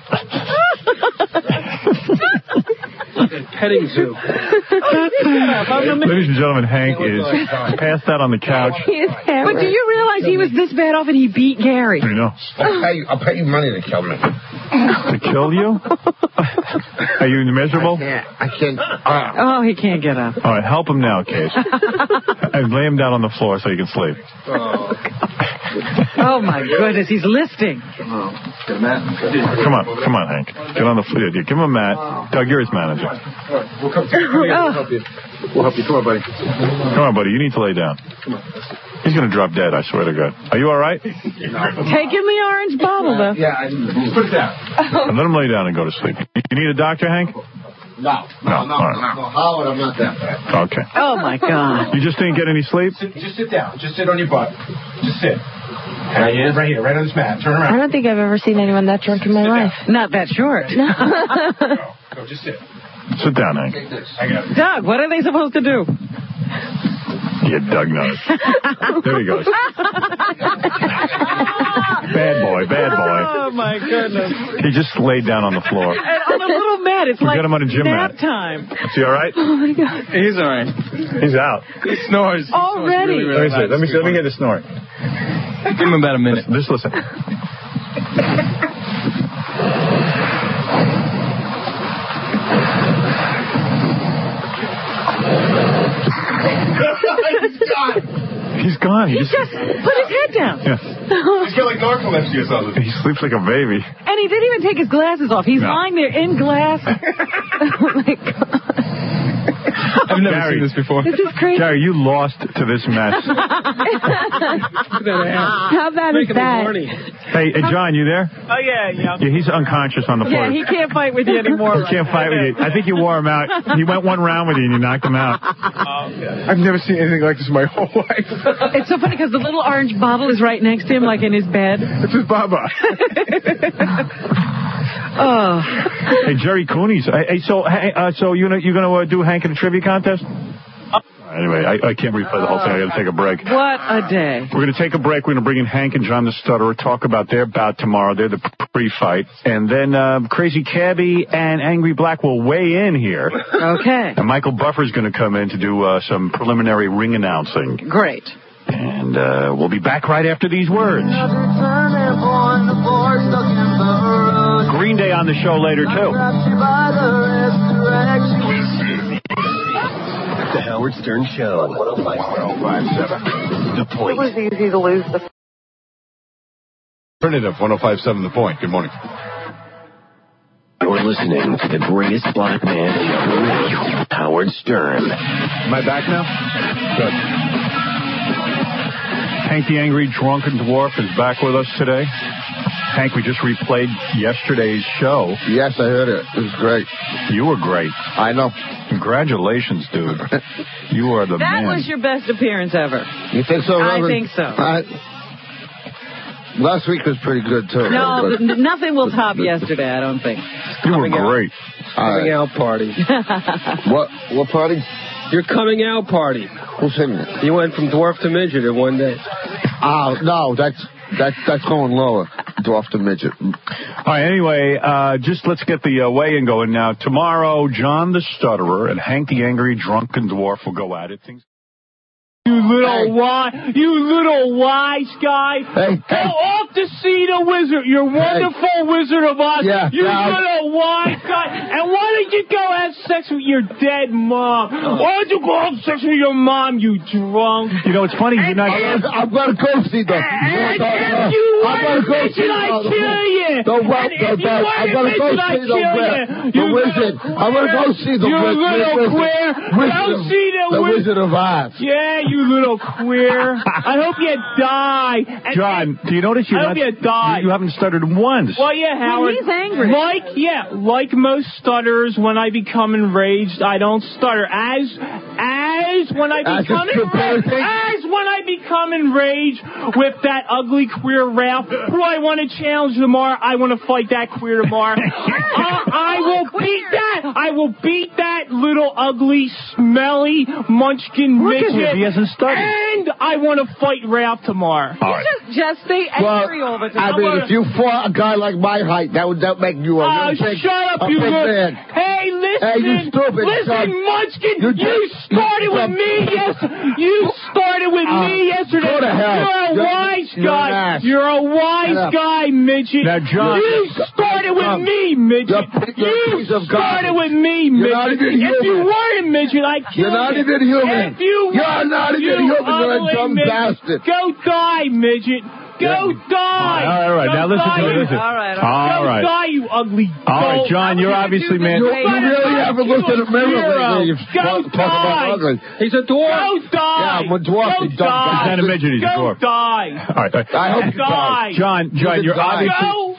Petting zoo. Ladies and gentlemen, Hank is passed out on the couch. But do you realize he was this bad off and he beat Gary? I know. I'll pay, you, I'll pay you money to kill me. To kill you? Are you miserable? Yeah, I can't. Uh, Oh, he can't get up. All right, help him now, Case. And lay him down on the floor so he can sleep. Oh, my goodness. He's listing. Come on, come on, Hank. Get on the floor. Yeah, give him a mat. Doug, you're his manager. We'll come to you. We'll help you. We'll help you. Come on, buddy. Come on, buddy. You need to lay down. He's going to drop dead, I swear to God. Are you all right? Take him the orange bottle, though. Yeah, I, put it down. And let him lay down and go to sleep. You need a doctor, Hank? no, no, no, all right. no, Howard, I'm not that bad. Okay. Oh, my God. You just didn't get any sleep? Sit, just sit down. Just sit on your butt. Just sit. Right here, right here, right on this mat. Turn I around. don't think I've ever seen anyone that drunk in my life. Not that short. Go, go, just sit. Sit down, Hank. I got it. Doug, what are they supposed to do? Yeah, Doug knows. There he goes. Bad boy, bad boy. Oh, my goodness. He just laid down on the floor. And on a little mat, it's We like got him on a gym nap mat. time. Is he all right? Oh, my God. He's all right. He's out. He snores. He Already? snores really, really Let me see. Let me, see, loud. let me get the snort. Give him about a minute. Just listen. He's gone. He He just, just put his head down. yeah. He's got like narcolepsy or something. He sleeps like a baby. And he didn't even take his glasses off. He's No. lying there in glass. Oh, my God. I've never Gary. seen this before. This is crazy. Gary, you lost to this mess. How bad is that? Hey, hey, John, you there? Oh, yeah, yeah. Yeah, he's unconscious on the floor. Yeah, he can't fight with you anymore. He can't fight with you. I think you wore him out. He went one round with you and you knocked him out. I've never seen anything like this in my whole life. It's so funny because the little orange bottle is right next to him, like in his bed. This is Baba. Oh. Hey, Jerry Cooney's. Hey, hey, so, hey, uh, so you know, you're going to uh, do Hank in the trivia contest? All right, Anyway, I, I can't replay the whole thing. I got to take a break. What a day. We're going to take a break. We're going to bring in Hank and John the Stutterer, talk about their bout tomorrow. They're the pre-fight. And then uh, Crazy Cabbie and Angry Black will weigh in here. Okay. And Michael Buffer's going to come in to do uh, some preliminary ring announcing. Great. And uh, we'll be back right after these words. Green Day on the show later, too. The Howard Stern Show. one oh five seven The Point. It was easy to lose the... Alternative one oh five seven The Point. Good morning. You're listening to the greatest black man in the world, Howard Stern. Am I back now? Good. Hank the Angry Drunken Dwarf is back with us today. Hank, we just replayed yesterday's show. Yes, I heard it. It was great. You were great. I know. Congratulations, dude. You are the that man. That was your best appearance ever. You think so, Reverend? I think so. I, last week was pretty good, too. No, but nothing will top yesterday, I don't think. You were great. Coming out party. What What party? Your coming out party. Who's singing it? You went from dwarf to midget in one day. Oh, no, that's that's that's going lower. Dwarf to midget. All right, anyway, uh, just let's get the uh, weigh-in going now. Tomorrow, John the Stutterer and Hank the Angry Drunken Dwarf will go at it. Things. You little wise, you little wise guy. Hey, Go hey. off to see the wizard, your wonderful hey. Wizard of Oz. Yeah, you yeah. little wise guy. And why don't you go have sex with your dead mom? Why don't you go have sex with your mom, you drunk? You know, it's funny. You're not. I'm, I'm going to go see them. And if you I'm weren't a midget, I'd kill you. Don't And worry if you about it. I'm weren't a going to go midget, I'd see the kill you. the You wizard. little I'm going to go see the You wizard. little wizard. queer. Wizard. Go see the, the wiz- Wizard of Oz. Yeah, you little queer. I hope you die. And, John, do you notice you're I hope not, you die. you haven't stuttered once? Well, yeah, Howard. Well, he's angry. Like, yeah, like most stutterers, when I become enraged, I don't stutter. As, as when I As become it's enraged, comparative. as when I become enraged with that ugly queer Ralph, who I want to challenge tomorrow, I want to fight that queer tomorrow. uh, I will beat that. I will beat that little ugly, smelly munchkin Look at midget. him. He hasn't stuttered. And I want to fight Ralph tomorrow. All right. Just, just stay Well, angry all the I time. mean, if you fought a guy like my height, that would that make you a Oh, real big, shut up, a you big little... man. Hey, listen. Hey, you stupid Listen, son. Munchkin, You you, just- started with me yes. You started with Uh, me yesterday. go to hell. You're a You're- wise you're an guy. ass. You're a wise Shut up. guy, midget. Now, John- You started with Um, me, midget. you're a You piece of started garbage. with me, You're not midget. even If you human. weren't a midget, I'd kill You're not you. even human. If you You're weren't, not even you human. You're a ugly dumb midget. bastard. Go die, midget. Go die. All right, all right. Go Now listen die, to it. you- Listen. All right, all right. All Go right. die, you ugly All right, dolt. John, you're obviously man. You, you really haven't looked in the mirror lately. You Go talk, talk about die. ugly. He's a dwarf. Go die. Yeah, I'm a dwarf, Go you dumb die. He's not a midget, he's a Go dwarf. die. All right. all right. I hope Go you die. die. John, John, can you're die. obviously. Go.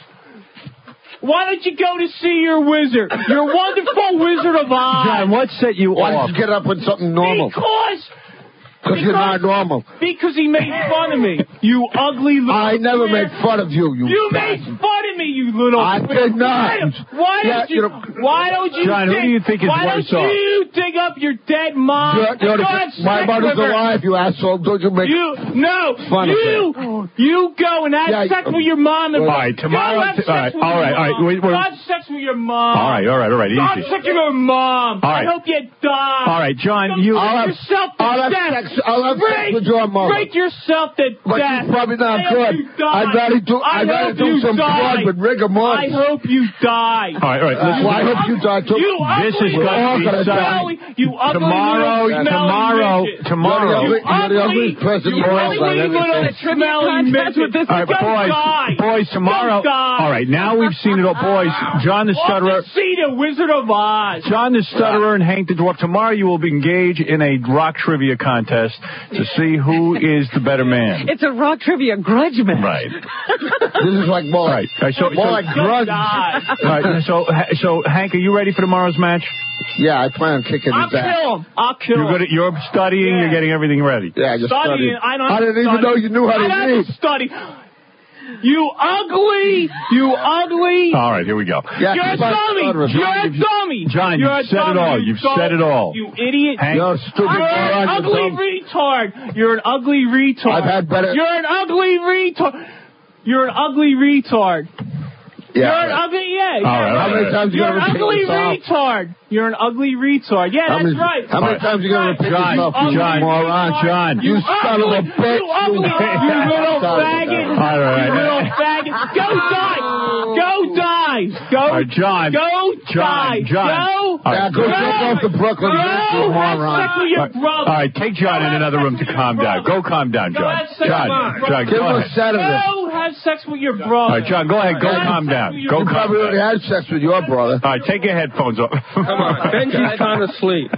Why don't you go to see your wizard? Your wonderful Wizard of Oz. John, what set you Why off? don't you get up with something normal? Because... Because you're not normal. Because he made fun of me. You ugly little... I never queer. made fun of you, you You made bastard. fun of me, you little... I did not. Why Yeah, don't you... you're- Why don't you... John, who dig, do you think is Why worse don't off? you dig up your dead mom? You're, you're and the- go have my sex mother's with her? alive, you asshole. Don't you make... You no, fun of you you go and have Yeah, sex you- with your mom. And All right, tomorrow- Go have sex all right, with all your right, all right, mom. wait, wait. Go have sex with your mom. All right, all right, all right. Go have Easy. sex with your mom. All right. I hope you die. All right, John, Go you. break I'll have- yourself to I'll have death. sex- I'll have sex break, with your mother. Break yourself to But death. you're probably not I hope good. you die. I'd rather do, I I'd rather hope do you some die. drug with rigor I mortis. hope you die. All right, all right. Uh, Listen, well, I hope you die too. You This ugly is little gonna be smelly- something. You ugly tomorrow, little smelly tomorrow, midget. tomorrow. You're the ugly- you're the ugly, ugliest person in you the world, ugly I've ever little seen. smelly Contest with midget. this- All right, Go boys, die. boys, tomorrow. Go die. All right, now we've seen it all, boys. John the Off Stutterer. to see the Wizard of Oz. John the Stutterer and Hank the Dwarf. Tomorrow you will be engaged in a rock trivia contest to see who is the better man. It's a rock trivia grudge match. Right. This is like more, Right. All right, so, more so, like Go drugs. die. all right, so, so, Hank, are you ready for tomorrow's match? Yeah, I plan on kicking I'll his ass. kill him. I'll kill You're him. good at, you're studying, Yeah. you're getting everything ready. Yeah, just Studying. studying. I don't. I didn't even study. know you knew how I to don't read. have to study. You ugly! You ugly! All right, here we go. You're a dummy! You're a dummy! John, You're you've a said it dummy. all. You You've dumb- said it all. You idiot! Hank. You're a stupid You're an moron, you ugly dumb- retard! You're an ugly retard! I've had better- You're an ugly retard! You're an ugly retard! Yeah. You're an ugly, yeah. All right, how many times you You're gonna an repeat ugly yourself? retard. You're an ugly retard. Yeah, How that's many- right. how many times you gonna Right. repeat John, yourself, you John, moron? John. You You son of a ugly, bitch. You ugly, you little faggot. All right. You little faggot. Go die. Go die. Go. All right, John. Go John, die. John. Go. All right, go take off the Brooklyn Nets, you Go. Have moron. sex with your All brother. right, take John in another room to calm down. Go calm down, Go John. have sex with John, your brother. John, Give go him a ahead. sedative. Go have sex with your brother. All right, John, go ahead. Go Go have calm sex down. with your Go You calm probably already down. had sex with your brother. All right, take your headphones off. Come on, Benji's kind of asleep.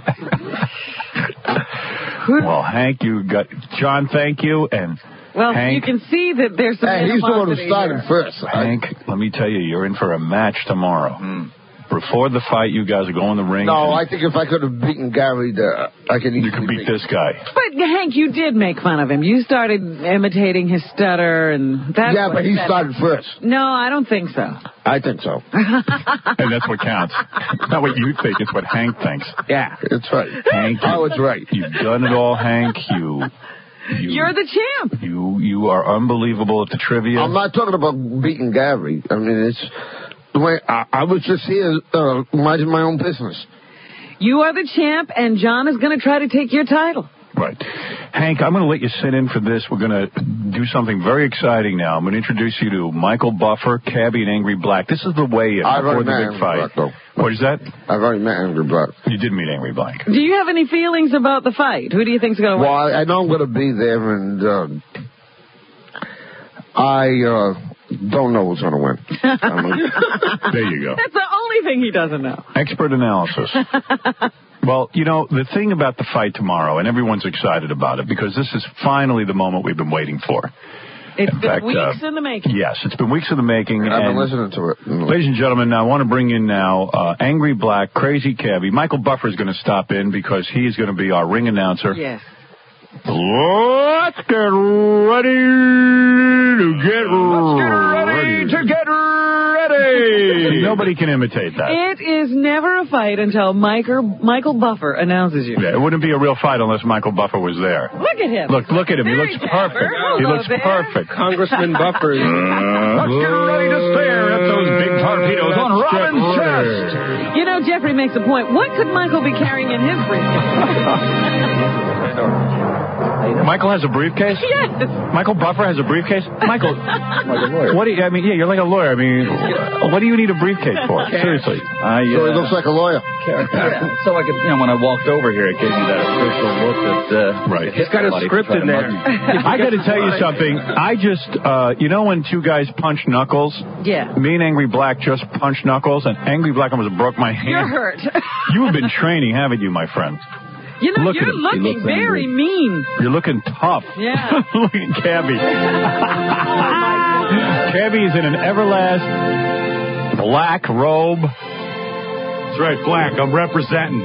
Well, Hank, you got John. Thank you, and Well, Hank. you can see that there's some Hey, he's the one who animosity started here. first. Hank, let me tell you, you're in for a match tomorrow. Before the fight, you guys are going to the ring. No, and I think if I could have beaten Gary, there, I could you could beat this guy. But Hank, you did make fun of him. You started imitating his stutter, and that's Yeah, what but he set- started first. No, I don't think so. I think so. And that's what counts. It's not what you think, it's what Hank thinks. Yeah, that's right. Hank, Oh, it's right. you've done it all, Hank. You, you, You're the champ. you, you are unbelievable at the trivia. I'm not talking about beating Gary. I mean, it's the way I, I was just here uh, minding my own business. You are the champ, and John is going to try to take your title. Right. Hank, I'm going to let you sit in for this. We're going to do something very exciting now. I'm going to introduce you to Michael Buffer, Cabby, and Angry Black. This is the way-in I've before already the met big Angry fight. Black, though. What is that? I've already met Angry Black. You did meet Angry Black. Do you have any feelings about the fight? Who do you think's going to Well, win? I, I know I'm going to be there, and uh, I uh, don't know who's going to win. There you go. That's the only thing he doesn't know. Expert analysis. Well, you know, the thing about the fight tomorrow, and everyone's excited about it, because this is finally the moment we've been waiting for. It's In been fact, weeks uh, in the making. Yes, it's been weeks in the making. I've been and listening to it. Ladies and gentlemen, I want to bring in now uh, Angry Black, Crazy Cabby. Michael Buffer is going to stop in because he's going to be our ring announcer. Yes. Let's get ready to get Let's get ready to get ready. Nobody can imitate that. It is never a fight until Michael, Michael Buffer announces you. Yeah, it wouldn't be a real fight unless Michael Buffer was there. Look at him. Look, look at him. He Very looks dapper. perfect. He Hello looks there. perfect. Congressman Buffer. Let's get ready to stare at those big torpedoes on Robin's chest. You know, Jeffrey makes a point. What could Michael be carrying in his briefcase? Michael has a briefcase? Yes. Michael Buffer has a briefcase? Michael, what do you, I mean, yeah, you're like a lawyer. I mean, what do you need a briefcase for? Seriously. So I, he uh, looks like a lawyer. yeah, so I could, you know, when I walked over here, it gave me that official look that, uh, Right. He's got a script in there. I got to tell you something. I just, uh, you know when two guys punch Knuckles? Yeah. Me and Angry Black just punched Knuckles, and Angry Black almost broke my hand. You're hurt. You have been training, haven't you, my friend? You know, Look at you're him. He looking looks very mean. You're looking tough. Yeah. Look at Cabby. Cabby is in an everlast black robe. That's right, black. I'm representing.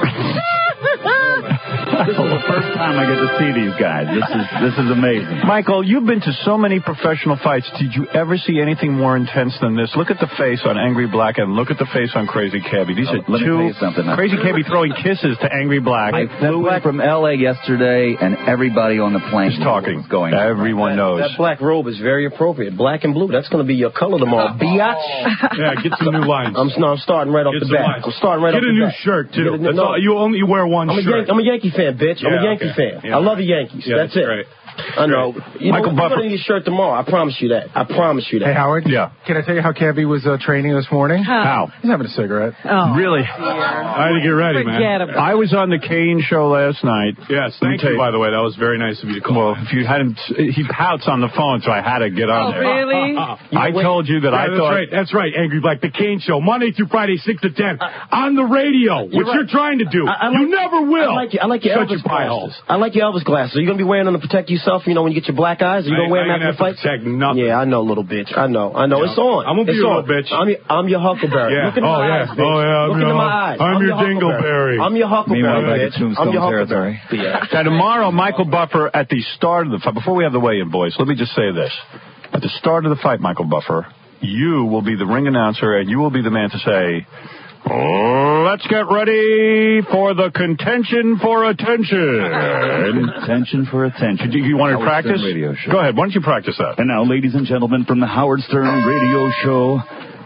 This is the first time I get to see these guys. This is this is amazing. Michael, you've been to so many professional fights. Did you ever see anything more intense than this? Look at the face on Angry Black and look at the face on Crazy Cabby. These Oh, are let me two. tell you something. Crazy Cabby throwing kisses to Angry Black. I flew in from L A yesterday, and everybody on the plane Just talking. was going. Everyone knows. That black robe is very appropriate. Black and blue. That's going to be your color tomorrow. Biatch. Yeah, get some new lines. I'm, no, I'm starting right off Get the some bat. lines. I'm starting right Get off a the new bat. shirt, too. Get a new- That's no. all. You only wear one I'm a, shirt. Yan- I'm a Yankee fan, bitch. I'm a Yeah, Yankee okay. fan. Yeah. I love the Yankees. Yeah, that's, that's it. great. I know. You Michael know, Buffer- You're going to get your shirt tomorrow. I promise you that. I promise you that. Hey, Howard? Yeah. Can I tell you how Cabby was uh, training this morning? How? He's having a cigarette. Oh, Really? I had to get ready, man. forget about I was on the Kane show last night. Yes, Let me thank tell you, by the way. That was very nice of you to call. Well, if you hadn't, he pouts on the phone, so I had to get on Oh, there. really? I told you that Yeah, I that's thought. right. That's right, Angry Black. The Kane Show, Monday through Friday, six to ten, on the radio, which right. you're trying to do. I- I you like- never will. I like your, I like your Shut Elvis your pie glasses. hole. I like your Elvis glasses. Are you going to be wearing them to protect yourself, you know, when you get your black eyes? Are you I going to wear ain't- them I after the ain't fight? gonna protect nothing. Yeah, I know, little bitch. I know. I know. Yeah. It's on. I'm gonna be it's your on. little bitch. I'm your, I'm your Huckleberry. Yeah. Look into Oh, my yeah. eyes, bitch. Oh, yeah. I'm Look your- into my eyes. I'm your Huckleberry. Dingleberry. I'm your Huckleberry, Meanwhile, back at bitch. Tombstone I'm your territory. Huckleberry. Yeah. Now, tomorrow, Michael Buffer, at the start of the fight, before we have the weigh-in, boys, let me just say this. At the start of the fight, Michael Buffer, you will be the ring announcer, and you will be the man to say, oh, let's get ready for the contention for attention. Contention for attention. You, you want to Howard practice? Stern Radio Show. Go ahead. Why don't you practice that? And now, ladies and gentlemen, from the Howard Stern Radio Show,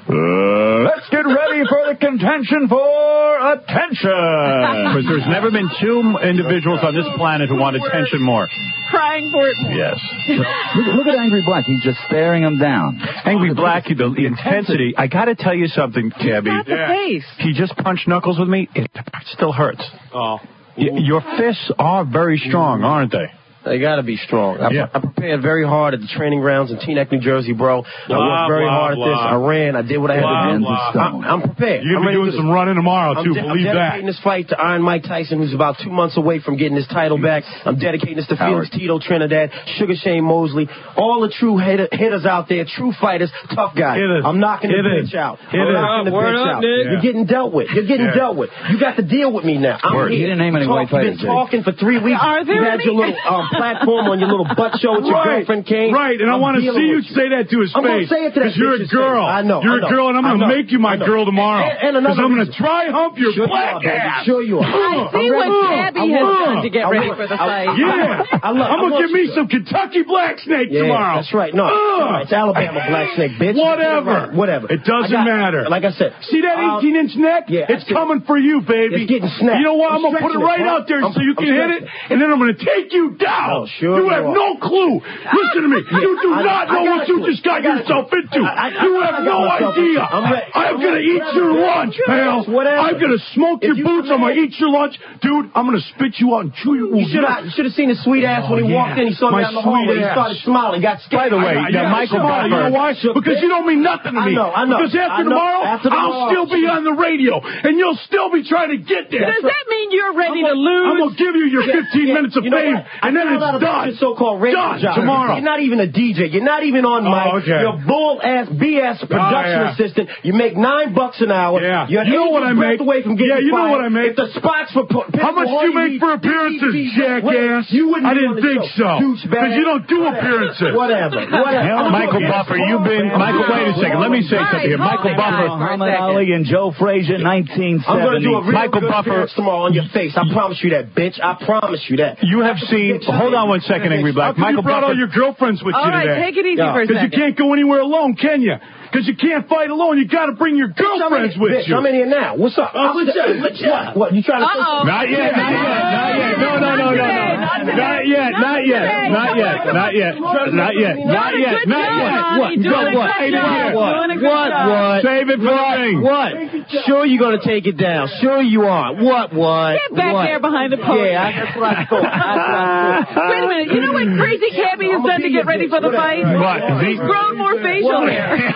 uh, let's get ready for the contention for attention. Because there's never been two individuals on this planet who want attention more. Crying for it. Yes. Look, look at Angry Black. He's just staring him down. Angry Black, the, the intensity. I got to tell you something, Cabby. Not the face. He just punched knuckles with me. It still hurts. Oh. Y- your fists are very strong, aren't they? They gotta be strong. I, Yeah. I prepared very hard at the training grounds in Teaneck, New Jersey, bro. I Blah, worked very blah, hard blah. at this. I ran. I did what I had Blah, to do. blah. I'm, I'm prepared. You're I'm going to be ready doing to some do running tomorrow, I'm too. de- Believe I'm that. dedicating this fight to Iron Mike Tyson, who's about two months away from getting his title back. I'm dedicating this to Felix Tito Trinidad, Sugar Shane Mosley, all the true hitter, hitters out there, true fighters, tough guys. Hitters. I'm knocking the Hitters. bitch out. Hitters. I'm knocking the Word bitch up, out. Nick. You're getting dealt with. You're getting Yeah. dealt with. You got to deal with me now. I'm Word. here. He didn't name any Talk- white fighters, You've been Jake. talking for three weeks. Are there you had any? your little um, platform on your little butt show with your Right, girlfriend Kane. right, and I I'm want to dealing see you with say that to his I'm face. gonna say it to that Because you're a bitch's girl. face. I know. You're I know, a girl, and I'm I going to know, make you my I know. girl tomorrow. And, and Because another I'm going to reason. try hump your Sure you black are, baby. ass. Sure you are. I see I'm what ready. Cabby I'm has ready. done to get I ready want- for the I- fight. Yeah. I love- I'm I going to want give me you. some Kentucky black snake Yeah, tomorrow. that's right. No, Ugh. no, it's Alabama black snake, bitch. Whatever. Whatever. It doesn't I got- matter. Like I said. See that um, eighteen-inch neck? yeah, it's I see. coming for you, baby. It's getting snapped. You know what? I'm, I'm going to put it stretching it, right bro. out there I'm- so you I'm can hit it, stretching and then I'm going to take you down. Oh, sure you you have are. no clue. Listen to me. You do I- not I know got what a you clue. just got I got a yourself clue. into. I- I- You I have got no myself idea. into. I'm ready. I'm I'm going to ready. eat your Whatever. lunch, pal. Whatever. I'm going to smoke If your you boots. come I'm going to in- eat your lunch. Dude, I'm going to spit you out and chew you. You should have you should have seen his sweet ass when he Oh, walked yeah. in. He saw My me out in the sweet hallway. He ass. started smiling. He got scared. By the way, I- now, yeah, Michael smile. You know Buffer. why? Because you don't mean nothing to I me. know, I know. Because after I know. tomorrow, After I'll tomorrow. still be on the radio, and you'll still be trying to get there. Does that mean you're ready I'm to lose? I'm going to give you your Yeah, fifteen yeah. minutes of You know fame, what? and then I it's found out about done. your so-called radio Done job. tomorrow. You're not even a D J. You're not even on Oh, mic. okay. You're a bull ass B S production yeah. assistant. You make nine bucks an hour. Yeah. You're You know what I breath make? away from getting Yeah, you know fired. what I make? If the spots for How much do you make for appearances, jackass? You wouldn't I be didn't on the think show. so. Douchebag. Because you don't do Whatever. appearances. Whatever. Whatever. Michael Buffer, you've been... Michael, wait a second. Let me say something here. Michael Buffer... Muhammad Ali and Joe Frazier, nineteen I'm going to do a seventy. real Michael good Buffer- appearance tomorrow on your face. I promise you that, bitch. I promise you that. You have seen... Hold on one second, Angry Black. How come Michael you brought Buffer... all your girlfriends with All you right, today? take it easy Yeah. for a Because you second. can't go anywhere alone, can you? Because you can't fight alone. You got to bring your girlfriends I'm in, with bitch, you. I'm in here now. What's up? Oh, legit, legit. What? What? You trying to? Uh-oh. Not yet, not yet, not yet. No, no, no, no, no. Not yet, not yet, not yet, not yet, not yet, not yet, not yet. What? What? What? Doing a good What? job. Doing a good What? job. What? Save it for the ring. What? Sure, you're gonna take it down. Sure, you are. What? What? Get back what? there behind the podium. Yeah, I- that's what I thought. That's what I thought. Wait a minute. You know what Crazy Cabby has I'ma done be to get your ready bitch. for the fight? What? He's grown more facial What? hair.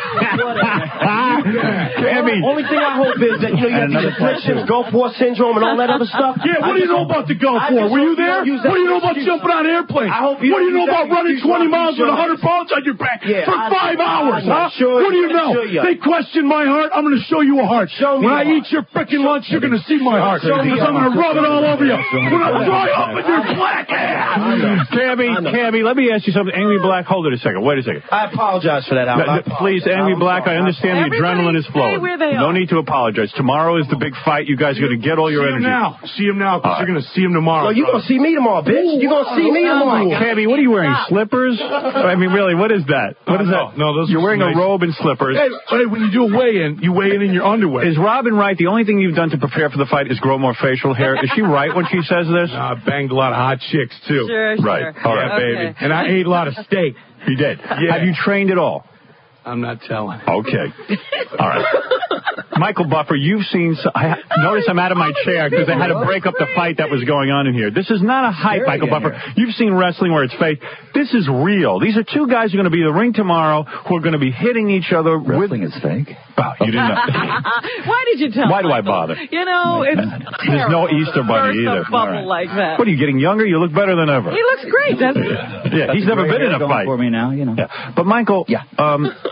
Cabby. Only thing I hope is that you know you have these afflictions, Gulf War syndrome, and all that other stuff. Yeah, what I do you just know hope- about the Gulf I War? just Were you hope there? don't use What that do you know about excuse. jumping on airplanes? I hope you What do you don't know use about that running excuse twenty like miles you with one should. hundred pounds on your back Yeah, for I- five hours, I know. huh? Sure What do you you- know? sure you- They question my heart. I'm going to show you a heart. Show me when a I heart. eat your frickin' lunch, you're going to see my heart. Show me Because a I'm going to heart. rub it all over you. When I dry up in your black ass. Cabby, Cabby, let me ask you something. Angry Black, hold it a second. Wait a second. I apologize for that, Al. I No, no, apologize. Please, Angry I'm Black, sorry. I understand the Everybody adrenaline is stay flowing. where they No are. need to apologize. Tomorrow is the big fight. You guys are going to get all your See him energy. now. See him now, because All right. you're going to see him tomorrow. Well, you're brother. gonna see me tomorrow, bitch. You're gonna see me Oh, tomorrow. my God. Cabby, what are you wearing? Slippers? I mean, really, what is that? What Oh, is no, that? no, those You're are wearing nice. a robe and slippers. Hey, hey, when you do a weigh-in, you weigh in in your underwear. Is Robin right? The only thing you've done to prepare for the fight is grow more facial hair. Is she right when she says this? I uh, banged a lot of hot chicks, too. Sure, sure. Right. All right, Okay. baby. And I ate a lot of steak. You did. Yeah. Have you trained at all? I'm not telling. Okay. All right. Michael Buffer, you've seen... So, I, notice I'm out of my chair because I had to break up the fight that was going on in here. This is not a hype, Very Michael in Buffer. here. You've seen wrestling where it's fake. This is real. These are two guys who are going to be in the ring tomorrow who are going to be hitting each other Wrestling with... is fake. Oh, you didn't know. Why did you tell Why do I Michael? bother? You know, it's There's no Easter bunny burst a either. bubble All right. like that. What are you, getting younger? You look better than ever. He looks great, doesn't he? Yeah, he's never been in a Going fight. for me now, you know. Yeah. But Michael, Yeah. um,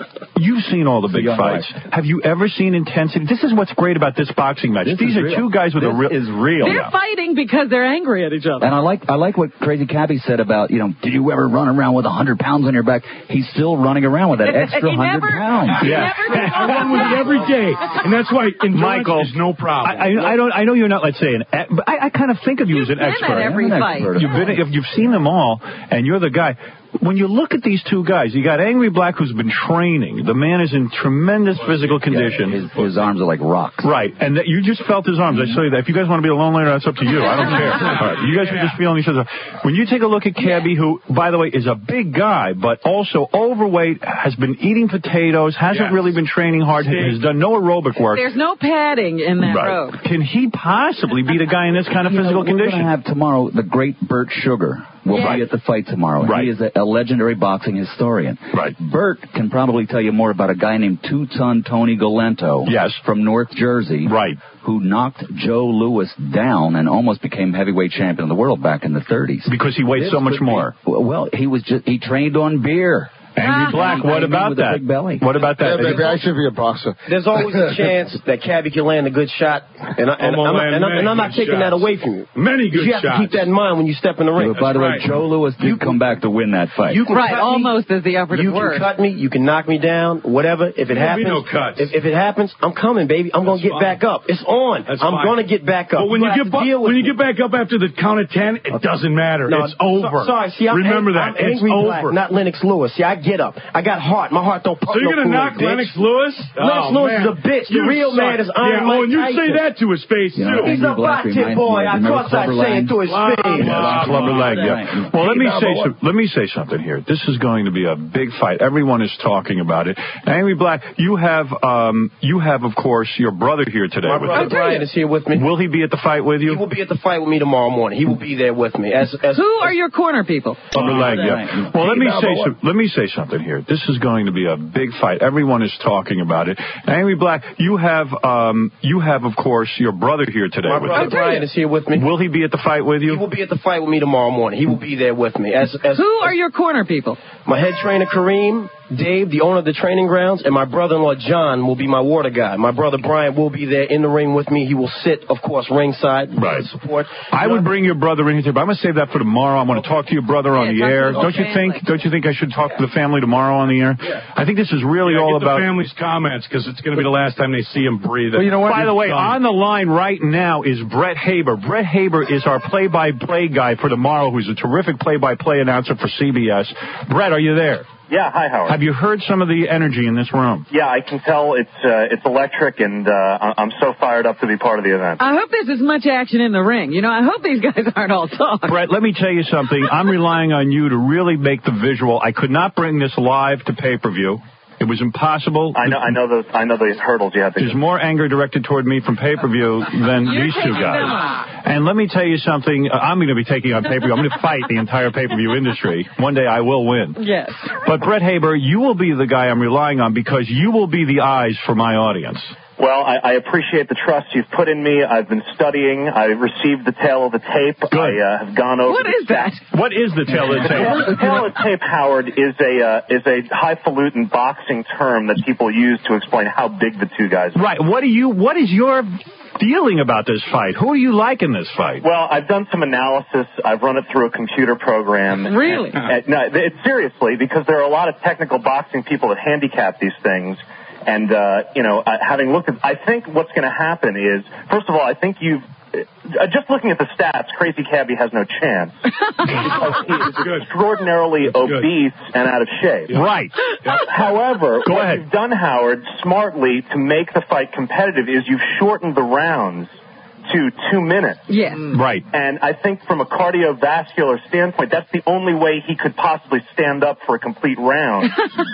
you've seen all the big young fights. Have you ever seen intensity? This is what's great about this boxing match. This These is are real. two guys with This a real. is real. They're fighting because they're angry at each other. And I like I like what Crazy Cabby said about, you know, did you ever run around with one hundred pounds on your back? He's still running around with that extra He one hundred never- pounds. he Yeah. I run with it every day, and that's why endurance Michael, is no problem. I, I, I don't. I know you're not, let's say, an. ex- But I, I kind of think of you You've as an been expert. at every I'm an fight. expert. You've been. If you've seen them all, and you're the guy. When you look at these two guys, you got Angry Black, who's been training. The man is in tremendous physical condition. Yeah, his, his arms are like rocks. Right, and that you just felt his arms. I saw you that. If you guys want to be alone later, that's up to you. I don't care. All right, you guys are just feeling each other. When you take a look at Cabby, who, by the way, is a big guy, but also overweight, has been eating potatoes, hasn't Yes. really been training hard, has done no aerobic work. There's no padding in that Right. robe. Can he possibly beat a guy in this kind of You know, physical we're condition? going to have tomorrow the great Bert Sugar will Yeah. be at the fight tomorrow. Right. He is a, a legendary boxing historian. Right. Bert can probably tell you more about a guy named Two-Ton Tony Galento. Yes. From North Jersey. Right. Who knocked Joe Louis down and almost became heavyweight champion of the world back in the thirties. Because he weighs This so much could be- more. Well, he was just he trained on beer. Angry Black, what Came in about with a that? big belly. What about Yeah, that? baby, I should be a boxer. There's always a chance that Cabby can land a good shot, and, I, and, I'm gonna I'm, land and, I'm, and I'm not many good taking that shots. away from you. Many good You have shots. to keep that in mind when you step in the ring. But by the way, right. Joe Louis did come back to win that fight. You can Right, cut almost as the me, operative you word. can cut me, you can knock me down, whatever. If it There'll be happens, no cuts. If, if it happens, I'm coming, baby. I'm gonna That's get fine. back up. It's on. That's I'm fine. gonna get back up. But when you, have get to bu- deal with when you me. get back up after the count of ten, it doesn't matter. No, it's over. so- sorry, see, I'm Remember ang- that. I'm it's angry black, over. not Lennox Lewis. See, I get up. I got heart. My heart don't pump So you're no gonna knock Kool-Aid, bitch. Lennox Lewis? Lennox Oh, Lewis man. is a bitch. The You real suck. man is Iron Yeah, Mike oh, and you say Tyson. that to his face, You know, too. He's Angry a Black bot tip reminds me boy. of- Of remember course I Clubber say it Lang? to his face. Yeah, Clubber Lang, yeah. Well, let me Hey, say Bobo. some, let me say something here. This is going to be a big fight. Everyone is talking about it. Angry Black, you have um, you have of course your brother here today. My with brother you. Brian is here with me. Will he be at the fight with He you? will be at the fight with me tomorrow morning. He will be there with me. As, as Who are your corner people? Clubber Lang, yeah. Well, let me say some, let me say something here. This is going to be a big fight. Everyone is talking about it. Angry Black, you have um, you have of course your brother here today. My with brother you. Brian is here with me. Will he be at the fight with He you? will be at the fight with me tomorrow morning. He will be there with me. As, as Who are your corner people? my head trainer Kareem, Dave, the owner of the training grounds, and my brother-in-law John will be my water guy. My brother Brian will be there in the ring with me. He will sit, of course, ringside. Right. Support. I would bring your brother in here, but I'm going to save that for tomorrow. I'm going to talk to your brother on Yeah, the talk to air. the whole Don't you family. think? Don't you think I should talk to the family tomorrow on the air? I think this is really Yeah, all get about. the family's comments, because it's going to be the last time they see him breathe. Well, you know what? By the way, Done. on the line right now is Brett Haber. Brett Haber is our play-by-play guy for tomorrow, who's a terrific play-by-play announcer for C B S. Brett, are you there? Yeah, hi, Howard. Have you heard some of the energy in this room? Yeah, I can tell it's uh, it's electric, and uh, I- I'm so fired up to be part of the event. I hope there's as much action in the ring. You know, I hope these guys aren't all talk. Brett, let me tell you something. I'm relying on you to really make the visual. I could not bring this live to pay-per-view. It was impossible. I know, I know those, I know those hurdles you have to. There's more anger directed toward me from pay-per-view than You're these two taking them guys. And let me tell you something. uh, I'm going to be taking on pay-per-view. I'm going to fight the entire pay-per-view industry. One day I will win. Yes. But Brett Haber, you will be the guy I'm relying on because you will be the eyes for my audience. Well, I, I appreciate the trust you've put in me. I've been studying. I received the tail of the tape. I uh, have gone over. What is that? What is the tail of the tape? The tail of the tape, Howard, is a uh, is a highfalutin boxing term that people use to explain how big the two guys are. Right. What do you? What is your feeling about this fight? Who do you like in this fight? Well, I've done some analysis. I've run it through a computer program. Really? And, no, it's seriously, because there are a lot of technical boxing people that handicap these things. And, uh, you know, uh, having looked at, I think what's going to happen is, first of all, I think you've, uh, just looking at the stats, Crazy Cabby has no chance. Because he is extraordinarily obese and out of shape. Right. However, Go what ahead. you've done, Howard, smartly to make the fight competitive is you've shortened the rounds to two minutes. Yes. Right. And I think from a cardiovascular standpoint, that's the only way he could possibly stand up for a complete round.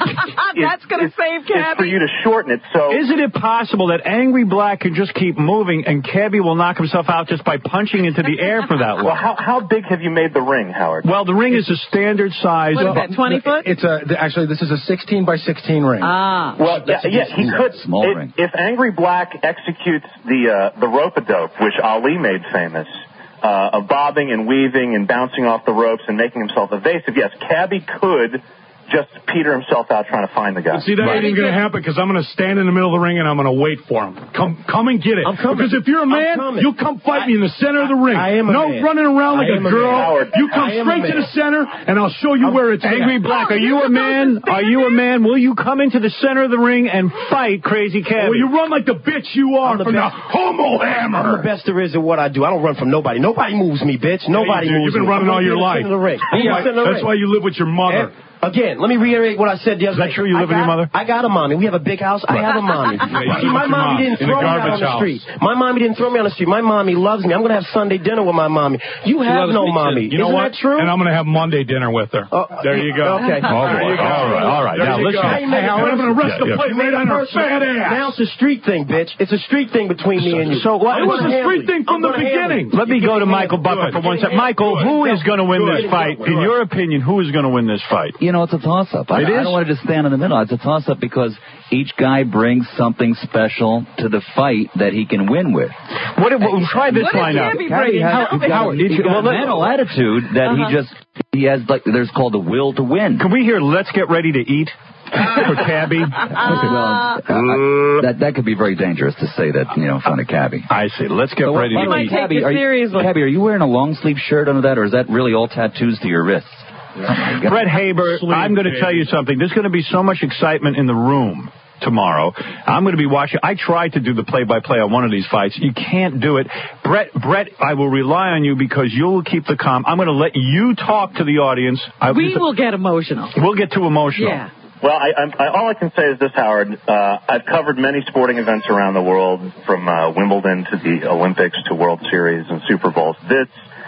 That's going to save Is for Cabby. you to shorten it. So Isn't it possible that Angry Black can just keep moving and Cabby will knock himself out just by punching into the air for that well, long? how how big have you made the ring, Howard? Well, the ring is a standard size. What is that, twenty foot? It's a th- actually this is a sixteen by sixteen ring. Ah. Well, yeah, yeah, he could. small it- ring. If Angry Black executes the uh, the rope-a-dope, which Ali made famous, uh, of bobbing and weaving and bouncing off the ropes and making himself evasive, yes, Cabby could just peter himself out trying to find the guy. See, that ain't even going to happen because I'm going to stand in the middle of the ring and I'm going to wait for him. Come come and get it. I'm coming. Because if you're a man, you'll come fight me in the center of the ring. I am a no man. running around like I a am a girl. man. Howard, You come I am a straight to man. the center and I'll show you where it's Angry at. Black, are you a man? Are you a man? Will you come into the center of the ring and fight Crazy Cabby? Well, you run like the bitch you are I'm the from the best. homo hammer. I'm the best there is at what I do. I don't run from nobody. Nobody moves me, bitch. Nobody Yeah, you do. moves You've been me. running I'm all your right life. here in the center of the ring. I'm right in the That's ring. why you live with your mother. And, again, let me reiterate what I said the other Is that day. true? You I live with your got- mother? I got a mommy. We have a big house. I have a mommy. you See, my live with your mommy mom didn't in a throw me out garbage on the house. street. My mommy didn't throw me on the street. My mommy loves me. I'm going to have Sunday dinner with my mommy. You have no mommy. You know Isn't what? that true? And I'm going to have Monday dinner with her. Uh, there you go. Okay. All right, all right, all right. There Now, you listen. go. Hey, man, I'm going to rest Yeah, the yeah. plate right on her fat ass. Now it's a street thing, bitch. It's a street thing between me and you. So what- It I'm was gonna a handle street you. thing from I'm the gonna handle beginning. you. Let me go to Michael Buffer for one second. Michael, who is going to win this fight? In your opinion, who is going to win this fight? You know, it's a toss-up. I, It I is? don't want to just stand in the middle. It's a toss-up because each guy brings something special to the fight that he can win with. What? Well, try this What is lineup. Cabby Cabby bringing? has, he's got, Howard, he's did you- got well, a let- mental attitude that Uh-huh. he just, he has, like, there's called the will to win. Can we hear "Let's Get Ready to Eat" for Cabby? Okay, well, uh, that that could be very dangerous to say that, you know, in front of Cabby. I see. Let's get So what- ready by to the way, eat. take Cabby, it are you, seriously. Cabby, are you wearing a long sleeve shirt under that, or is that really all tattoos to your wrists? Brett Haber, I'm going to tell you something. There's going to be so much excitement in the room tomorrow. I'm going to be watching. I tried to do the play-by-play on one of these fights. You can't do it. Brett, Brett, I will rely on you because you'll keep the calm. I'm going to let you talk to the audience. I, We will get emotional. We'll get too emotional. Yeah. Well, I, I'm- I, all I can say is this, Howard. Uh, I've covered many sporting events around the world, from uh, Wimbledon to the Olympics to World Series and Super Bowls. This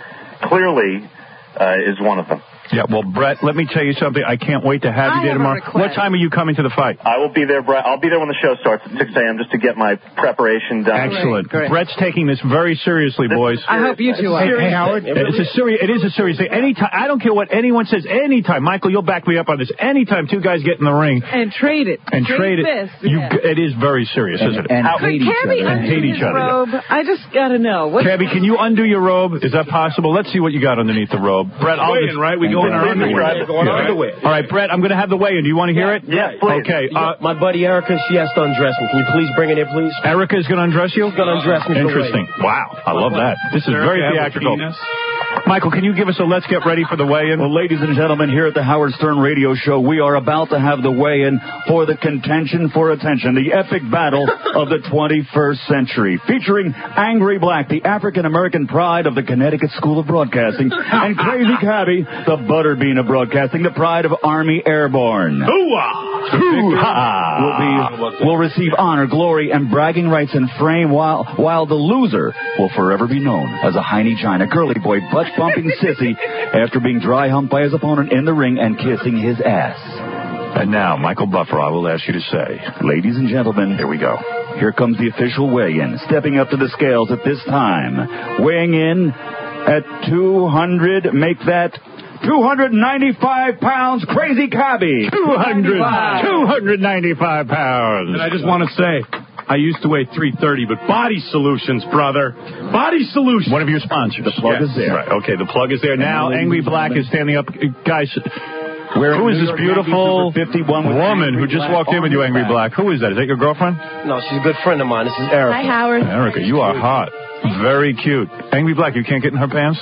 clearly uh, is one of them. Yeah, well, Brett, let me tell you something. I can't wait to have I you there have a tomorrow. request. What time are you coming to the fight? I will be there, Brett. I'll be there when the show starts at six a.m. just to get my preparation done. Excellent. Great. Brett's taking this very seriously, boys. I hope you two are. Hey, Howard, it's a serious. It is a serious thing. Anytime, I don't care what anyone says. Anytime, Michael, you'll back me up on this. Anytime two guys get in the ring And trade it. and trade, it, fists, you, yeah. it is very serious, And- isn't it? and How- hate each Cabby other. And hate undo each his other. robe. I just got to know. What Cabby, can you undo your robe? Is that possible? Let's see what you got underneath the robe. Brett, I'll Weigh-in, just, right? We go in our Yeah. underwear. Go in our underwear. All right, Brett, I'm going to have the weigh-in. Do you want to hear it? Yes, please. Okay. Uh, My buddy Erica, she has to undress me. Can you please bring it in, please? Erica is going to undress you? She's going to undress me. for Interesting. weigh-in. Wow. I love that. This is very Erica have a theatrical. penis? Michael, can you give us a let's get ready for the weigh-in? Well, ladies and gentlemen, here at the Howard Stern Radio Show, we are about to have the weigh-in for the contention for attention, the epic battle of the twenty-first century, featuring Angry Black, the African-American pride of the Connecticut School of Broadcasting, and Crazy Cabby, the Butterbean of Broadcasting, the pride of Army Airborne. Hoo-ah! Hoo-ha! Will be will receive honor, glory, and bragging rights in frame, while while the loser will forever be known as a Heine China girly boy butt bumping sissy after being dry humped by his opponent in the ring and kissing his ass. And now, Michael Buffer, I will ask you to say, Ladies and gentlemen, here we go. here comes the official weigh-in, stepping up to the scales at this time, weighing in at two hundred, make that two hundred ninety-five pounds, Crazy Cabby. two hundred, two hundred ninety-five pounds. And I just want to say, I used to weigh three thirty, but Body Solutions, brother. Body Solutions. One of your sponsors. The plug Yes. is there. Right, okay, the plug is there. Now, ladies Angry and Black gentlemen, is standing up. Uh, Guys, Wearing who is New this York beautiful Yankees number fifty-one with woman who Angry just Black walked in on with you, his Angry back? Black? Who is that? Is that your girlfriend? No, she's a good friend of mine. This is Erica. Hi, Howard. Erica, you are hot. Very cute. Angry Black, you can't get in her pants?